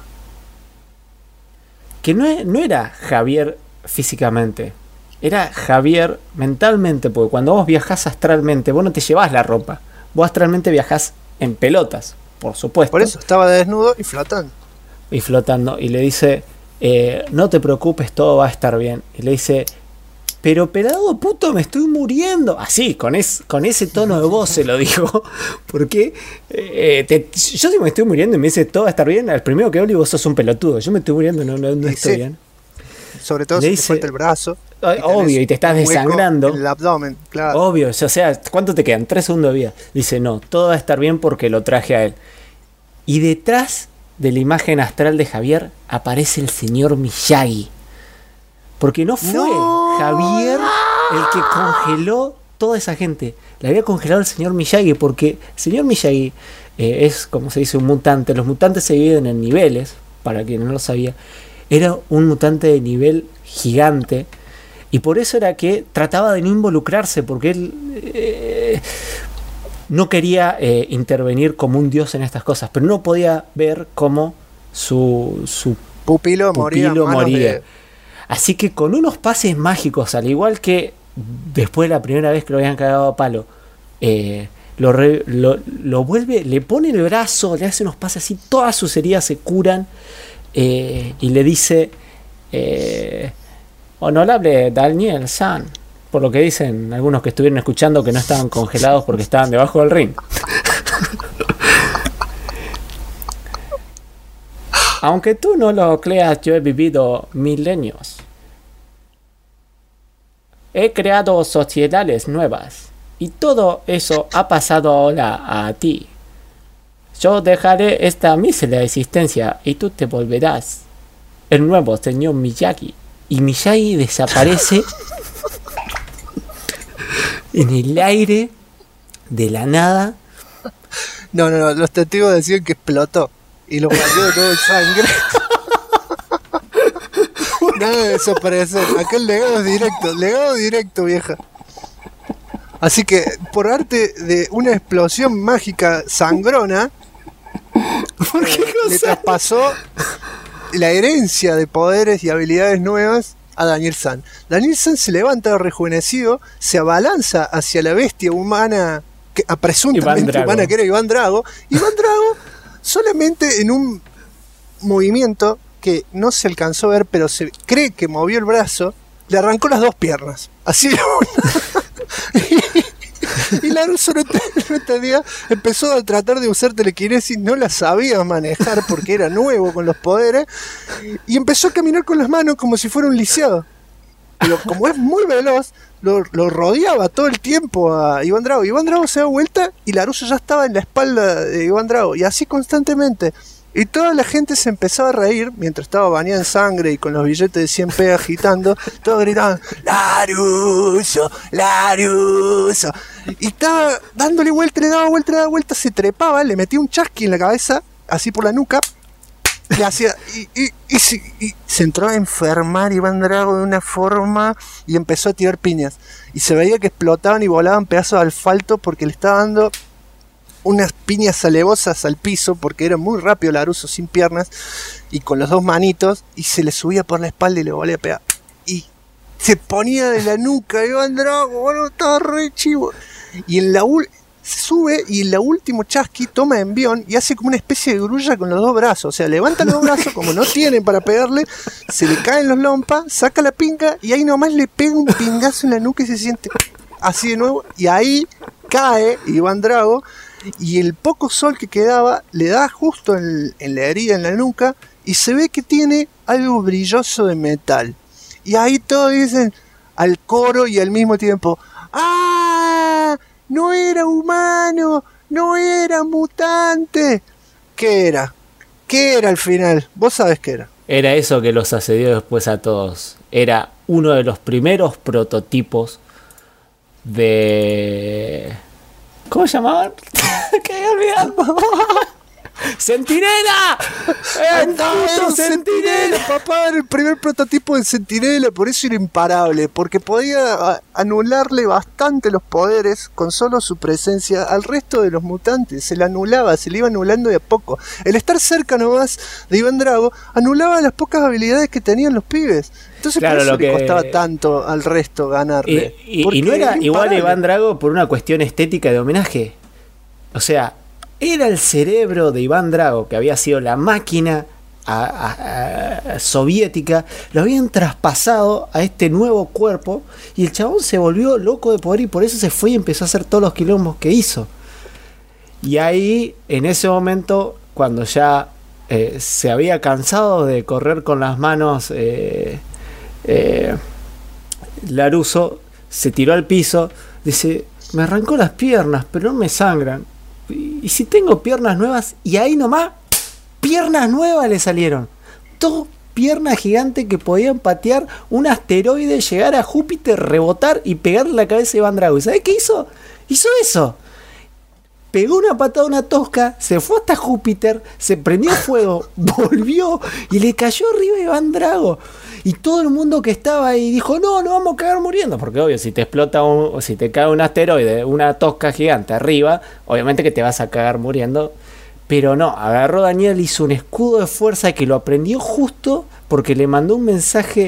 Que no era Javier físicamente, era Javier mentalmente, porque cuando vos viajás astralmente, vos no te llevás la ropa, vos astralmente viajás en pelotas, por supuesto. Por eso estaba desnudo y flotando. Y flotando, y le dice, no te preocupes, todo va a estar bien. Y le dice, pero pelado puto, me estoy muriendo. Así, con ese tono de voz se lo digo. Porque yo si me estoy muriendo y me dice todo va a estar bien, al primero que hablo y vos sos un pelotudo. Yo me estoy muriendo, no estoy bien. Sobre todo si te falta el brazo. Obvio, y te estás desangrando. En el abdomen, claro. Obvio, o sea, ¿cuánto te quedan? 3 segundos de vida. Dice, no, todo va a estar bien porque lo traje a él. Y detrás de la imagen astral de Javier aparece el señor Miyagi. Porque no fue Javier el que congeló toda esa gente. Le había congelado el señor Miyagi, porque el señor Miyagi es, como se dice, un mutante. Los mutantes se dividen en niveles, para quien no lo sabía. Era un mutante de nivel gigante, y por eso era que trataba de no involucrarse, porque él no quería intervenir como un dios en estas cosas, pero no podía ver cómo su pupilo moría. Así que con unos pases mágicos, al igual que después de la primera vez que lo habían cagado a palo, lo vuelve, le pone el brazo, le hace unos pases así, todas sus heridas se curan, y le dice, honorable Daniel San, por lo que dicen algunos que estuvieron escuchando que no estaban congelados porque estaban debajo del ring. Aunque tú no lo creas, yo he vivido milenios. He creado sociedades nuevas. Y todo eso ha pasado ahora a ti. Yo dejaré esta mísera existencia y tú te volverás el nuevo señor Miyagi. Y Miyagi desaparece en el aire de la nada. No, los testigos decían que explotó y lo valió de todo el sangre. Nada de desaparecer. Acá el legado es directo, vieja. Así que, por arte de una explosión mágica sangrona, le traspasó la herencia de poderes y habilidades nuevas a Daniel San. Daniel San se levanta rejuvenecido, se abalanza hacia la bestia humana, presuntamente humana, que era Iván Drago. Iván Drago, solamente en un movimiento que no se alcanzó a ver, pero se cree que movió el brazo, le arrancó las 2 piernas. Así de una. Y Laruso no entendía, empezó a tratar de usar telequinesis, no la sabía manejar porque era nuevo con los poderes, y empezó a caminar con las manos como si fuera un lisiado. Pero como es muy veloz, lo rodeaba todo el tiempo a Iván Drago. Iván Drago se da vuelta y Laruso ya estaba en la espalda de Iván Drago, y así constantemente. Y toda la gente se empezaba a reír mientras estaba bañada en sangre y con los billetes de 100 p agitando. Todos gritaban, ¡Laruso! ¡Laruso! Y estaba dándole vuelta, le daba vuelta, se trepaba, le metía un chasqui en la cabeza, así por la nuca, le hacía, y se entró a enfermar Iván Drago de una forma y empezó a tirar piñas. Y se veía que explotaban y volaban pedazos de asfalto porque le estaba dando unas piñas alevosas al piso, porque era muy rápido Laruso sin piernas y con las 2 manitos, y se le subía por la espalda y le volvía a pegar. Y se ponía de la nuca Iván Drago, bueno, estaba re chivo. Y en se sube y en la último chasqui toma envión y hace como una especie de grulla con los 2 brazos. O sea, levanta los 2 brazos, como no tienen para pegarle, se le caen los lompas, saca la pinga y ahí nomás le pega un pingazo en la nuca y se siente así de nuevo. Y ahí cae Iván Drago. Y el poco sol que quedaba le da justo en la herida en la nuca y se ve que tiene algo brilloso de metal. Y ahí todos dicen al coro y al mismo tiempo, ¡ah! No era humano, no era mutante. ¿Qué era? ¿Qué era al final? Vos sabés qué era. Era eso que los asedió después a todos. Era uno de los primeros prototipos de... ¿Cómo se llamaban? ¡Que había olvidado! ¡Centinela! Era un Centinela, papá, era el primer prototipo de Centinela, por eso era imparable, porque podía anularle bastante los poderes con solo su presencia al resto de los mutantes, se le anulaba, se le iba anulando de a poco. El estar cerca nomás de Iván Drago anulaba las pocas habilidades que tenían los pibes. Entonces claro, por eso lo le que... costaba tanto al resto ganarle. Y no era igual a Iván Drago por una cuestión estética de homenaje. O sea, era el cerebro de Iván Drago, que había sido la máquina soviética, lo habían traspasado a este nuevo cuerpo y el chabón se volvió loco de poder y por eso se fue y empezó a hacer todos los quilombos que hizo. Y ahí, en ese momento, cuando ya se había cansado de correr con las manos, Laruso se tiró al piso, dice, me arrancó las piernas, pero no me sangran. Y si tengo piernas nuevas, y ahí nomás, piernas nuevas le salieron. Dos piernas gigantes que podían patear un asteroide, llegar a Júpiter, rebotar y pegarle la cabeza a Iván Drago. ¿Y sabés qué hizo? Hizo eso. Pegó una patada a una tosca, se fue hasta Júpiter, se prendió fuego, volvió y le cayó arriba a Iván Drago. Y todo el mundo que estaba ahí dijo, no vamos a cagar muriendo. Porque obvio, si te explota o si te cae un asteroide, una tosca gigante arriba, obviamente que te vas a cagar muriendo. Pero no, agarró Daniel, hizo un escudo de fuerza que lo aprendió justo porque le mandó un mensaje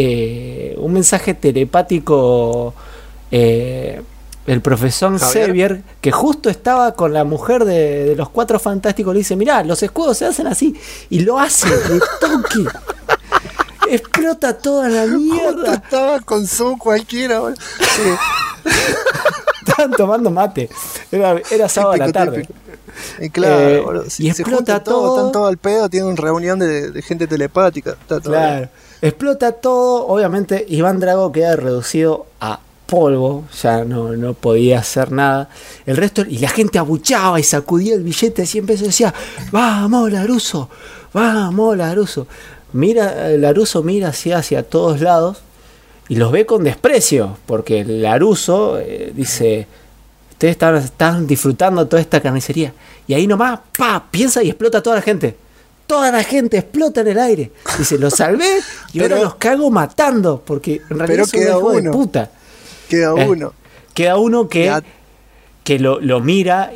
telepático el profesor Xavier, que justo estaba con la mujer de los Cuatro Fantásticos. Le dice, mirá, los escudos se hacen así. Y lo hace de toque. Explota toda la mierda. Estaba con Zoom cualquiera. Sí. Estaban tomando mate. Era sábado a la tarde. Y claro, y explota todo. Están todo al pedo, tienen una reunión de gente telepática. Está todo claro. Bien. Explota todo. Obviamente, Iván Drago queda reducido a polvo. Ya no podía hacer nada. El resto, y la gente abuchaba y sacudía el billete. Así empezó y decía: ¡Vamos, Laruso! ¡Vamos, Laruso! Laruso mira hacia todos lados y los ve con desprecio, porque Laruso dice, ustedes están disfrutando toda esta carnicería, y ahí nomás, piensa y explota toda la gente explota en el aire, dice, los salvé y ahora los cago matando, porque en realidad son hijos de puta. Queda uno que lo mira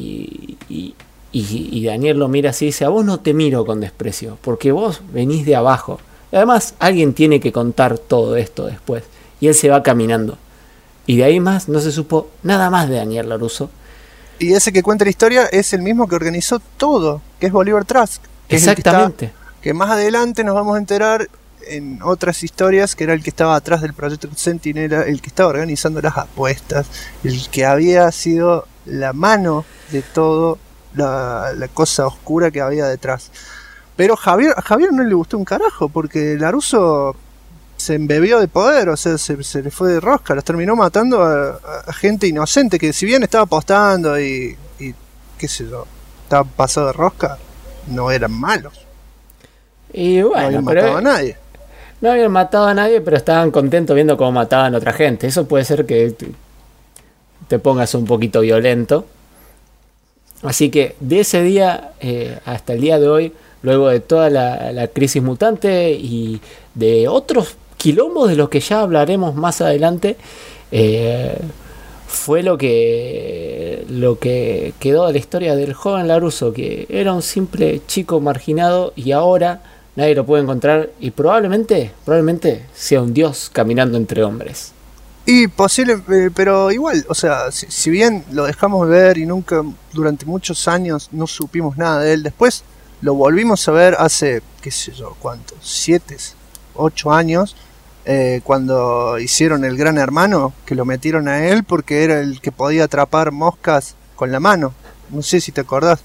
y Daniel lo mira así y dice, a vos no te miro con desprecio, porque vos venís de abajo. Además, alguien tiene que contar todo esto después. Y él se va caminando. Y de ahí más no se supo nada más de Daniel Laruso. Y ese que cuenta la historia es el mismo que organizó todo, que es Bolívar Trask. Exactamente. Que más adelante nos vamos a enterar en otras historias que era el que estaba atrás del proyecto Centinela, el que estaba organizando las apuestas, el que había sido la mano de todo. La cosa oscura que había detrás. Pero a Javier no le gustó un carajo, porque Laruso se embebió de poder, o sea, se le fue de rosca, los terminó matando a gente inocente, que si bien estaba apostando y qué sé yo, estaba pasado de rosca, no eran malos. Y bueno, no habían matado a nadie. No habían matado a nadie, pero estaban contentos viendo cómo mataban a otra gente. Eso puede ser que te pongas un poquito violento. Así que de ese día hasta el día de hoy, luego de toda la crisis mutante y de otros quilombos de los que ya hablaremos más adelante, fue lo que quedó de la historia del joven Laruso, que era un simple chico marginado y ahora nadie lo puede encontrar y probablemente sea un dios caminando entre hombres. Y posible, pero igual, o sea, si bien lo dejamos ver y nunca, durante muchos años no supimos nada de él, después lo volvimos a ver hace, qué sé yo, ¿cuánto? 7, 8 años, cuando hicieron el Gran Hermano, que lo metieron a él porque era el que podía atrapar moscas con la mano. No sé si te acordás.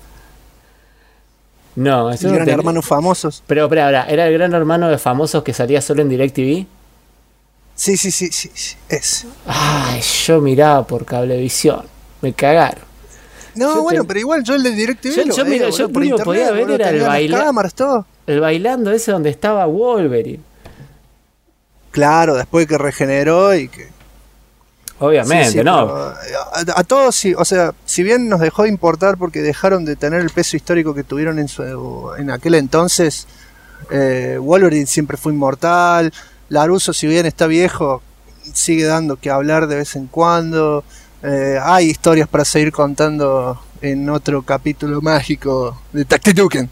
No, eso el no Gran Hermano Famosos. Pero espera, ¿era el Gran Hermano de Famosos que salía solo en DirecTV? Sí, es. Ay, yo miraba por Cablevisión, me cagaron. No, pero igual yo el de DirecTV yo el único que podía ver era el bailarín. el bailando ese donde estaba Wolverine. Claro, después que regeneró y que... Obviamente, sí, ¿no? A todos, sí, o sea, si bien nos dejó de importar porque dejaron de tener el peso histórico que tuvieron en aquel entonces, Wolverine siempre fue inmortal. LaRusso, si bien está viejo, sigue dando que hablar de vez en cuando. Hay historias para seguir contando en otro capítulo mágico de Tactic Duken.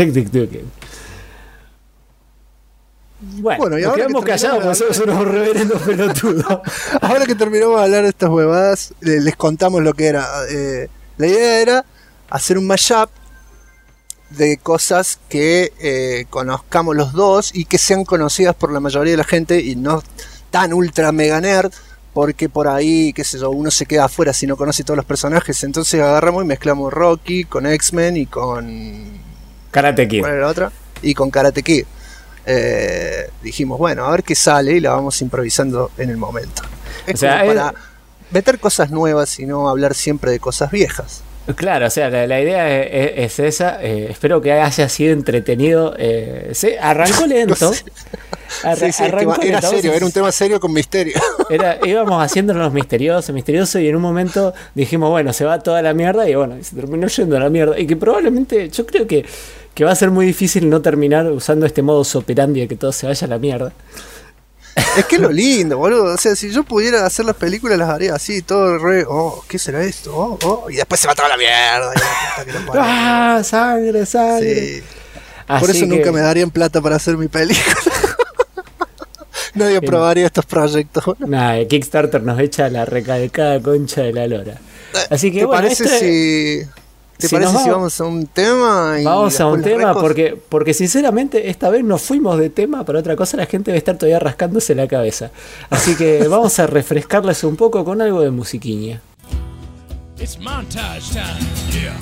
Bueno, nos quedamos callados porque somos unos reverendos pelotudos. Ahora que terminamos de hablar de estas huevadas, les contamos lo que era. La idea era hacer un mashup de cosas que conozcamos los dos y que sean conocidas por la mayoría de la gente y no tan ultra mega nerd, porque por ahí, qué sé yo, uno se queda afuera si no conoce todos los personajes. Entonces agarramos y mezclamos Rocky con X-Men y con... Karate Kid. ¿Cuál era la otra? Y con Karate Kid. Dijimos, bueno, a ver qué sale y la vamos improvisando en el momento. Es como para meter cosas nuevas y no hablar siempre de cosas viejas. Claro, o sea, la idea es esa. Espero que haya sido entretenido. Arrancó lento. No sé. Era serio, era un tema serio con misterio. Íbamos haciéndonos misterioso y en un momento dijimos, bueno, se va toda la mierda y bueno, se terminó yendo a la mierda. Y que probablemente, yo creo que va a ser muy difícil no terminar usando este modus operandi de que todo se vaya a la mierda. Es que es lo lindo, boludo. O sea, si yo pudiera hacer las películas, las haría así, todo re. Oh, ¿qué será esto? Y después se va toda la mierda. Sangre. Sí. Por eso nunca me darían plata para hacer mi película. Nadie aprobaría estos proyectos. Nada, Kickstarter nos echa la recalcada concha de la lora. Así que ¿Te parece si vamos a un tema? Vamos a un tema porque sinceramente esta vez nos fuimos de tema para otra cosa. La gente debe estar todavía rascándose la cabeza. Así que vamos a refrescarles un poco con algo de musiquiña. It's montage time. Yeah.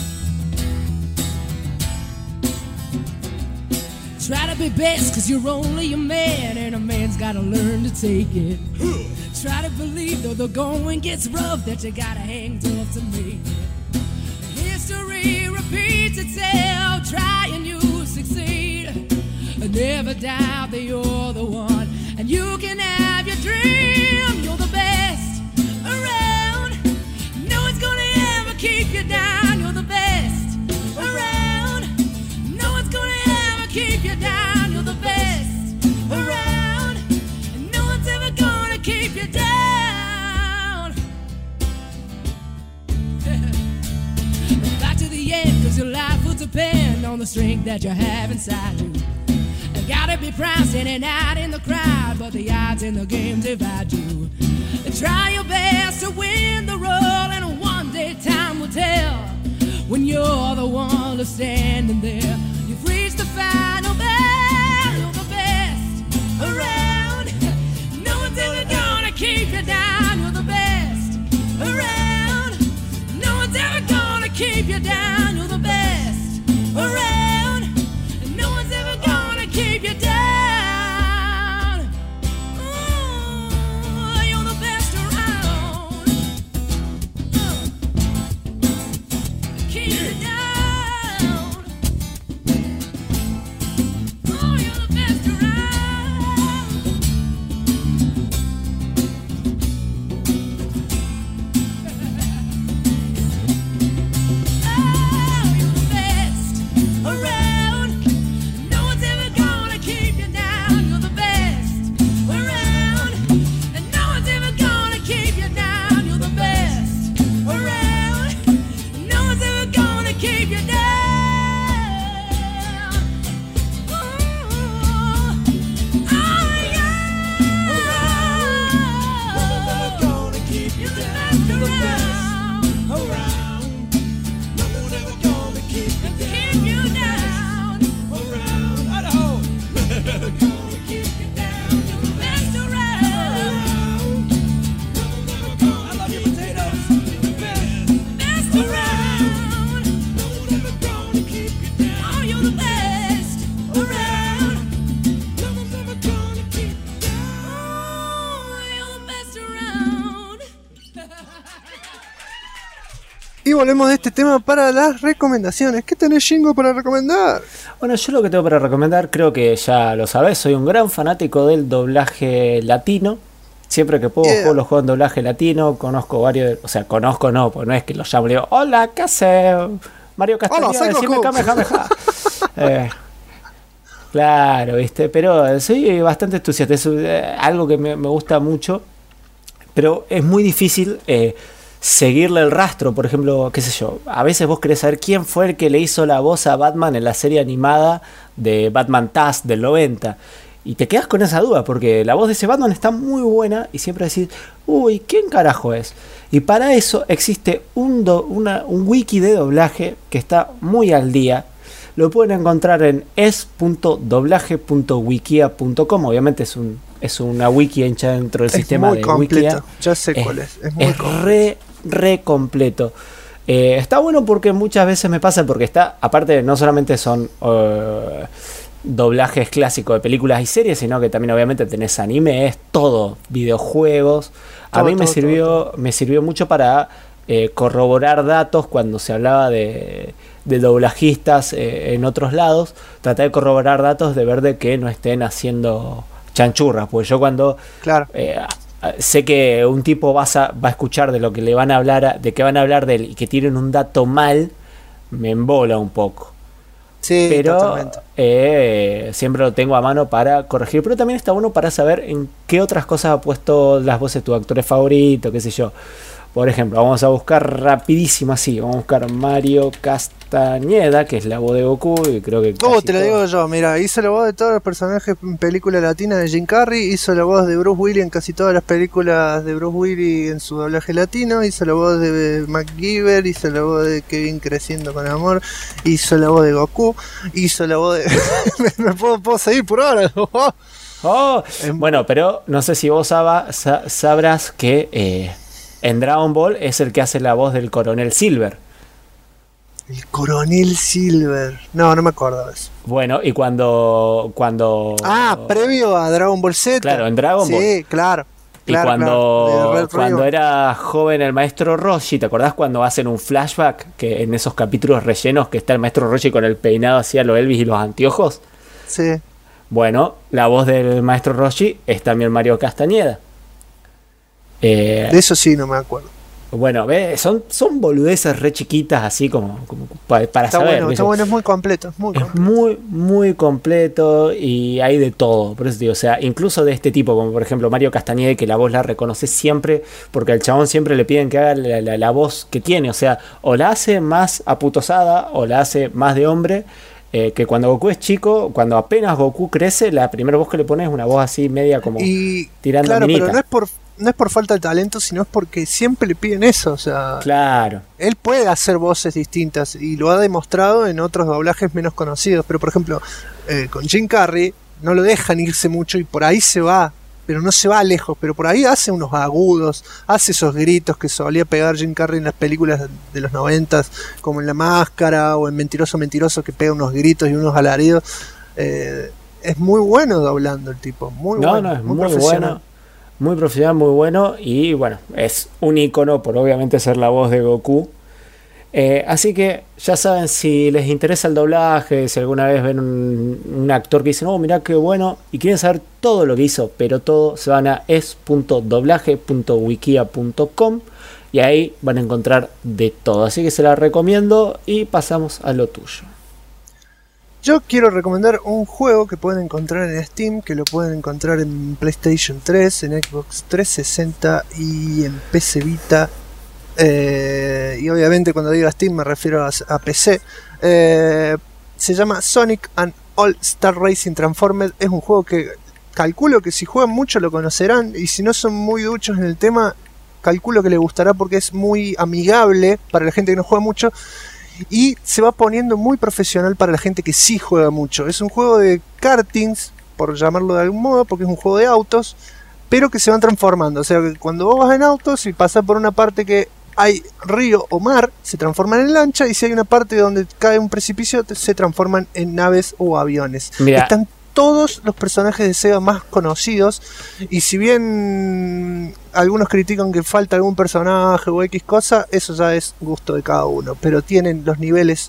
Try to be best cause you're only a man and a man's gotta learn to take it. Try to believe though the going gets rough that you gotta hang tough to make it. History repeats itself, try and you succeed. Never doubt that you're the one and you can have your dream. You're the best around. No one's gonna ever keep you down. You're the best around. No one's gonna ever keep you down. You're the best around. No one's ever gonna keep you down. Back to the end, cause your life will depend on the strength that you have inside you. You gotta be proud standing out in the crowd, but the odds in the game divide you. And try your best to win the role, and one day time will tell when you're the one who's standing there. You've reached the final bell. You're the best around. No one's ever gonna keep you down. You're the best around. No one's ever gonna keep you down. You're the best around. No one's ever gonna keep you down. Ooh, you're the best around. Keep you down. Oh, you're the best around. Oh, you're the best around. No one's ever gonna keep you down. You're the best around. And no one's ever gonna keep you down. You're the best around. No one's ever gonna keep you down. Ooh, oh yeah. Gonna keep you down. You're the best around. No one's ever gonna keep you down. Keep you down. Around Idaho. Gonna keep you down. You're the best around. I love your potatoes. You're the best around. No one's ever gonna keep you down. Oh, you're the best around. No one's ever gonna keep you down. Oh, you're the best around. Y volvemos de este tema para las recomendaciones. ¿Qué tenés, Shingo, para recomendar? Bueno, yo lo que tengo para recomendar, creo que ya lo sabés, soy un gran fanático del doblaje latino. Siempre que puedo juego los juegos en doblaje latino, conozco varios, o sea, conozco no, porque no es que los llamo y digo, hola, ¿qué hace Mario Castañeda? Decime Kamehameha. Claro, ¿viste? Pero soy bastante entusiasta, es algo que me gusta mucho, pero es muy difícil seguirle el rastro. Por ejemplo, qué sé yo, a veces vos querés saber quién fue el que le hizo la voz a Batman en la serie animada de Batman Taz del 90, y te quedas con esa duda porque la voz de ese Batman está muy buena y siempre decís, uy, ¿quién carajo es? Y para eso existe un wiki de doblaje que está muy al día. Lo pueden encontrar en es.doblaje.wikia.com. Obviamente es una wiki hecha dentro del sistema de Wikia. Ya sé cuál es. Es muy completo. Re completo. Está bueno porque muchas veces me pasa, porque está, aparte no solamente son doblajes clásicos de películas y series, sino que también obviamente tenés anime, es todo, videojuegos. A mí me sirvió mucho para corroborar datos cuando se hablaba de doblajistas en otros lados. Traté de corroborar datos, de ver de que no estén haciendo chanchurras, porque yo cuando sé que un tipo va a escuchar de lo que le van a hablar, de que van a hablar de él, y que tienen un dato mal, me embola un poco. Sí, pero siempre lo tengo a mano para corregir. Pero también está bueno para saber en qué otras cosas ha puesto las voces de tus actores favoritos, qué sé yo. Por ejemplo, vamos a buscar rapidísimo así. Vamos a buscar Mario Castañeda, que es la voz de Goku. Y creo que te lo digo yo, mira, hizo la voz de todos los personajes en películas latinas de Jim Carrey, hizo la voz de Bruce Willis en casi todas las películas de Bruce Willis en su doblaje latino, hizo la voz de MacGyver, hizo la voz de Kevin creciendo con amor, hizo la voz de Goku, hizo la voz de... me puedo seguir por ahora. Bueno, pero no sé si vos sabrás que... en Dragon Ball es el que hace la voz del Coronel Silver. El Coronel Silver. No me acuerdo de eso. Bueno, y cuando... previo a Dragon Ball Z. Claro, en Dragon Ball. Sí, claro. Y cuando era joven el maestro Roshi, ¿te acordás cuando hacen un flashback? Que en esos capítulos rellenos que está el maestro Roshi con el peinado así a lo Elvis y los anteojos. Sí. Bueno, la voz del maestro Roshi es también Mario Castañeda. De eso sí no me acuerdo. Bueno, son boludeces re chiquitas, así como para saber. Está bueno, es muy completo. Es muy completo y hay de todo. Por eso digo, o sea, incluso de este tipo, como por ejemplo Mario Castañeda, que la voz la reconoce siempre, porque al chabón siempre le piden que haga la voz que tiene. O sea, o la hace más aputosada o la hace más de hombre. Que cuando Goku es chico, cuando apenas Goku crece, la primera voz que le pone es una voz así media como tirando claro, minita. Pero no es por falta de talento, sino es porque siempre le piden eso. O sea, claro. Él puede hacer voces distintas y lo ha demostrado en otros doblajes menos conocidos. Pero por ejemplo, con Jim Carrey no lo dejan irse mucho y por ahí se va. Pero no se va lejos, pero por ahí hace unos agudos, hace esos gritos que solía pegar Jim Carrey en las películas de los 90, como en La Máscara o en Mentiroso Mentiroso, que pega unos gritos y unos alaridos. Es muy bueno doblando el tipo, muy bueno. Es muy bueno, muy profesional, muy bueno, y bueno, es un icono por obviamente ser la voz de Goku. Así que ya saben, si les interesa el doblaje, si alguna vez ven un actor que dice, mirá qué bueno, y quieren saber todo lo que hizo, pero todo, se van a es.doblaje.wikia.com y ahí van a encontrar de todo. Así que se la recomiendo y pasamos a lo tuyo. Yo quiero recomendar un juego que pueden encontrar en Steam, que lo pueden encontrar en PlayStation 3, en Xbox 360 y en PC Vita. Y obviamente cuando digo Steam me refiero a PC. Se llama Sonic and All Star Racing Transformed. Es un juego que calculo que si juegan mucho lo conocerán, y si no son muy duchos en el tema, calculo que les gustará porque es muy amigable para la gente que no juega mucho y se va poniendo muy profesional para la gente que sí juega mucho. Es un juego de kartings, por llamarlo de algún modo, porque es un juego de autos, pero que se van transformando. O sea, que cuando vos vas en autos y pasás por una parte que hay río o mar, se transforman en lancha, y si hay una parte donde cae un precipicio, se transforman en naves o aviones. Mirá, Están todos los personajes de Sega más conocidos, y si bien algunos critican que falta algún personaje o X cosa, eso ya es gusto de cada uno, pero tienen los niveles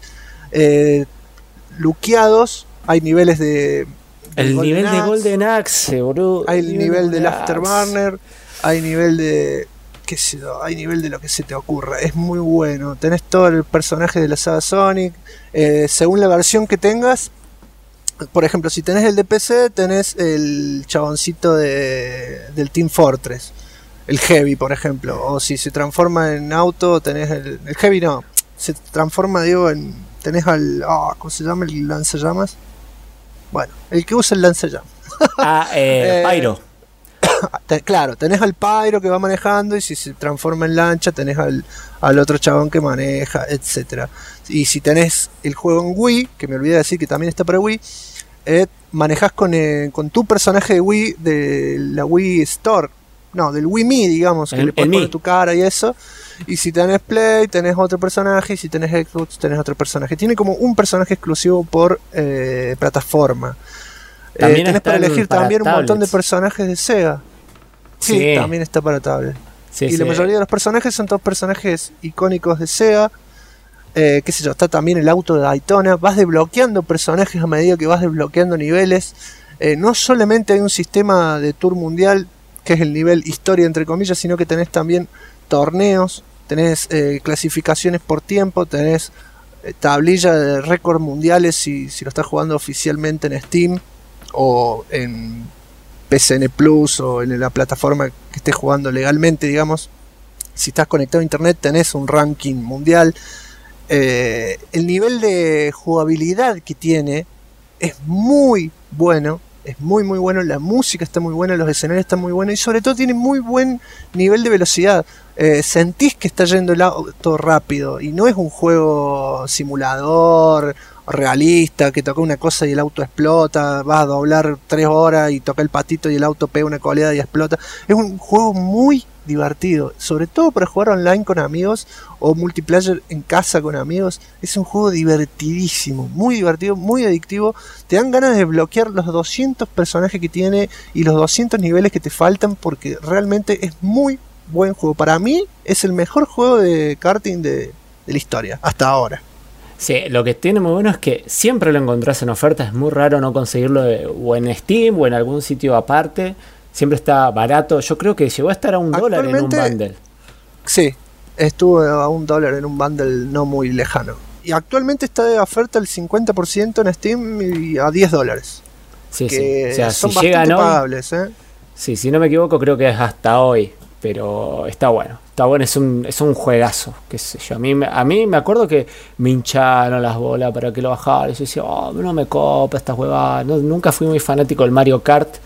luqueados, hay niveles de el nivel de Golden Axe, boludo. Hay el nivel del Afterburner, hay nivel de qué sé yo, hay nivel de lo que se te ocurra, es muy bueno. Tenés todo el personaje de la saga Sonic, según la versión que tengas. Por ejemplo, si tenés el de PC, tenés el chaboncito del Team Fortress, el Heavy, por ejemplo. O si se transforma en auto, tenés el Heavy, no, se transforma, digo, tenés al, ¿cómo se llama? El lanzallamas. Bueno, el que usa el lanzallamas. Pyro. Claro, tenés al Pyro que va manejando, y si se transforma en lancha tenés al otro chabón que maneja, etcétera. Y si tenés el juego en Wii, que me olvidé de decir que también está para Wii, manejás con tu personaje de Wii, de la Wii Store, no, del Wii Me, digamos, que le puedes poner tu cara y eso. Y si tenés Play, tenés otro personaje, y si tenés Xbox, tenés otro personaje. Tiene como un personaje exclusivo por plataforma. Tenés para elegir también un montón de personajes de Sega. Sí, también está para tablet. Sí, y la mayoría de los personajes son todos personajes icónicos de Sega. Qué sé yo, está también el auto de Daytona. Vas desbloqueando personajes a medida que vas desbloqueando niveles. No solamente hay un sistema de tour mundial, que es el nivel historia entre comillas, sino que tenés también torneos, tenés clasificaciones por tiempo, tenés tablilla de récord mundiales si lo estás jugando oficialmente en Steam o en PSN Plus o en la plataforma que estés jugando legalmente, digamos. Si estás conectado a internet tenés un ranking mundial. El nivel de jugabilidad que tiene es muy bueno, es muy muy bueno, la música está muy buena, los escenarios están muy buenos, y sobre todo tiene muy buen nivel de velocidad. Sentís que está yendo el auto rápido, y no es un juego simulador realista que toca una cosa y el auto explota, vas a doblar 3 horas y toca el patito y el auto pega una coleada y explota. Es un juego muy divertido, sobre todo para jugar online con amigos o multiplayer en casa con amigos. Es un juego divertidísimo, muy divertido, muy adictivo. Te dan ganas de desbloquear los 200 personajes que tiene y los 200 niveles que te faltan, porque realmente es muy buen juego. Para mí es el mejor juego de karting de la historia hasta ahora. Sí, lo que tiene muy bueno es que siempre lo encontrás en oferta. Es muy raro no conseguirlo o en Steam o en algún sitio aparte. Siempre está barato. Yo creo que llegó a estar a $1 en un bundle. Sí, estuvo a $1 en un bundle no muy lejano. Y actualmente está de oferta el 50% en Steam y a $10. Sí, que sí. O sea, son si bastante llegan hoy, pagables, Sí, si no me equivoco, creo que es hasta hoy. Pero está bueno. Está bueno, es un juegazo. Qué sé yo. A mí me acuerdo que me hincharon las bolas para que lo bajara. Y yo decía, no me copa esta huevada. Nunca fui muy fanático del Mario Kart.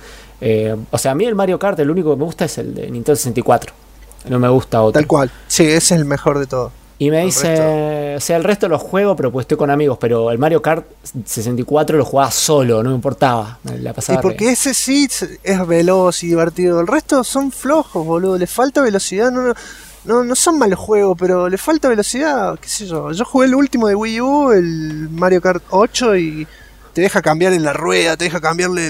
O sea, a mí el Mario Kart, el único que me gusta es el de Nintendo 64. No me gusta otro. Tal cual. Sí, ese es el mejor de todos. Y me dice, o sea, el resto los juego, pero pues estoy con amigos. Pero el Mario Kart 64 lo jugaba solo, no me importaba. La pasaba y porque ese sí es veloz y divertido. El resto son flojos, boludo. Le falta velocidad. No son malos juegos, pero le falta velocidad. Qué sé yo. Yo jugué el último de Wii U, el Mario Kart 8, y te deja cambiarle la rueda, te deja cambiarle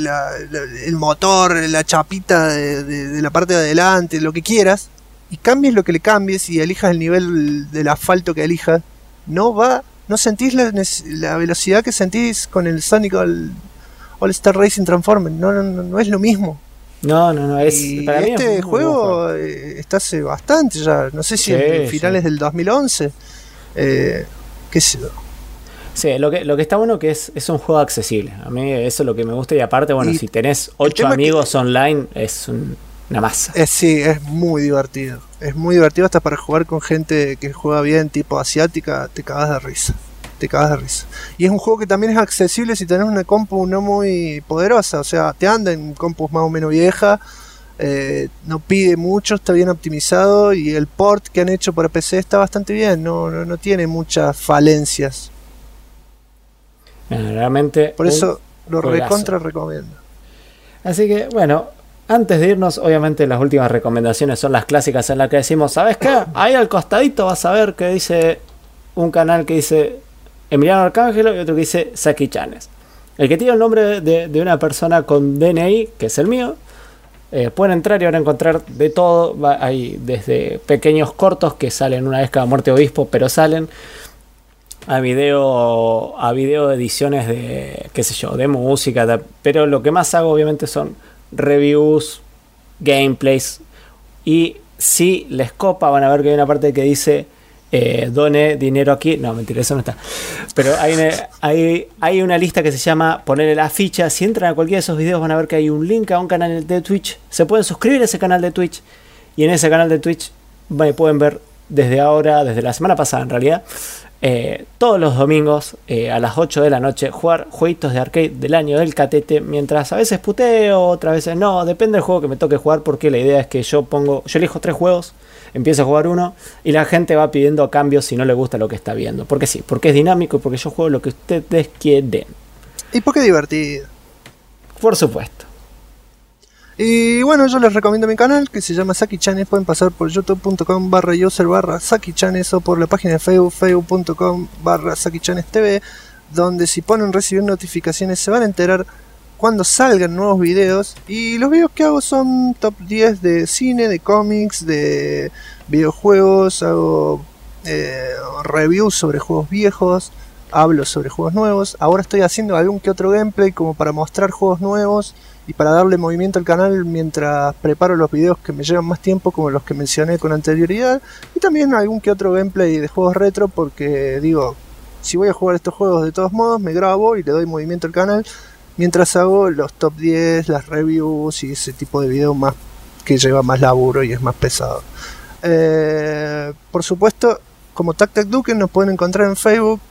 el motor, la chapita de la parte de adelante, lo que quieras. Y cambies lo que le cambies y elijas el nivel del asfalto que elijas, no sentís la velocidad que sentís con el Sonic All Star Racing Transformer. No es lo mismo. No, es y para mí este juego está hace bastante ya, no sé si en finales del 2011, qué sé yo. Sí, lo que está bueno que es un juego accesible. A mí eso es lo que me gusta, y aparte, bueno, si tenés 8 amigos online, es una masa. Sí, es muy divertido. Es muy divertido hasta para jugar con gente que juega bien, tipo asiática, te cagas de risa. Y es un juego que también es accesible si tenés una compu no muy poderosa, o sea, te anda en compus más o menos vieja, no pide mucho, está bien optimizado, y el port que han hecho para PC está bastante bien, no tiene muchas falencias. Realmente por eso lo recontra recomiendo. Así que bueno, antes de irnos, obviamente las últimas recomendaciones son las clásicas, en las que decimos, ¿sabes qué? Ahí al costadito vas a ver que dice un canal que dice Emiliano Arcángelo y otro que dice Saki Chanes. El que tiene el nombre de una persona con DNI, que es el mío, pueden entrar y van a encontrar de todo. Hay desde pequeños cortos que salen una vez cada muerte obispo, pero salen a video ediciones de, qué sé yo, de música. Pero lo que más hago obviamente son reviews, gameplays. Y si les copa, van a ver que hay una parte que dice done dinero aquí. No, mentira, eso no está. Pero hay una lista que se llama ponerle la ficha. Si entran a cualquiera de esos videos van a ver que hay un link a un canal de Twitch. Se pueden suscribir a ese canal de Twitch. Y en ese canal de Twitch pueden ver desde ahora, desde la semana pasada en realidad, todos los domingos a las 8 de la noche jugar jueguitos de arcade del año del catete, mientras a veces puteo, otras veces no, depende del juego que me toque jugar, porque la idea es que yo elijo 3 juegos, empiezo a jugar uno y la gente va pidiendo cambios si no le gusta lo que está viendo, porque sí, porque es dinámico y porque yo juego lo que ustedes quieren. Y porque es divertido. Por supuesto. Y bueno, yo les recomiendo mi canal que se llama Saki-Chanes. Pueden pasar por youtube.com/user/Saki-Chanes o por la página de Facebook, facebook.com/Saki-Chanes-TV, donde si ponen recibir notificaciones se van a enterar cuando salgan nuevos videos. Y los videos que hago son top 10 de cine, de cómics, de videojuegos. Hago reviews sobre juegos viejos, hablo sobre juegos nuevos. Ahora estoy haciendo algún que otro gameplay como para mostrar juegos nuevos y para darle movimiento al canal mientras preparo los videos que me llevan más tiempo, como los que mencioné con anterioridad. Y también algún que otro gameplay de juegos retro, porque digo, si voy a jugar estos juegos de todos modos, me grabo y le doy movimiento al canal mientras hago los top 10, las reviews y ese tipo de video más que lleva más laburo y es más pesado. Por supuesto, como TacTacDuken nos pueden encontrar en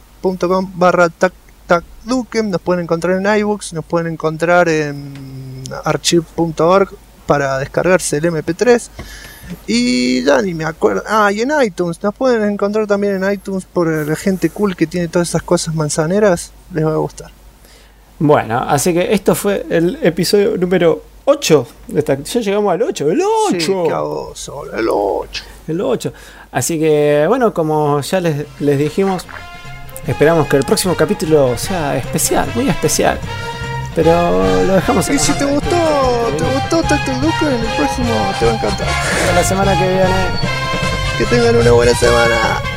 facebook.com/TacTacDuken, nos pueden encontrar en iBooks, nos pueden encontrar en archive.org para descargarse el MP3 y ya ni me acuerdo. Y en iTunes, nos pueden encontrar también en iTunes por la gente cool que tiene todas esas cosas manzaneras, les va a gustar. Bueno, así que esto fue el episodio número 8 de esta. Ya llegamos al 8, el 8. Sí, qué oso, el 8. El 8. Así que bueno, como ya les dijimos, esperamos que el próximo capítulo sea especial, muy especial. Pero lo dejamos. Y si te gustó TacTacDuken, el próximo te va a encantar. Hasta la semana que viene. Que tengan una buena semana.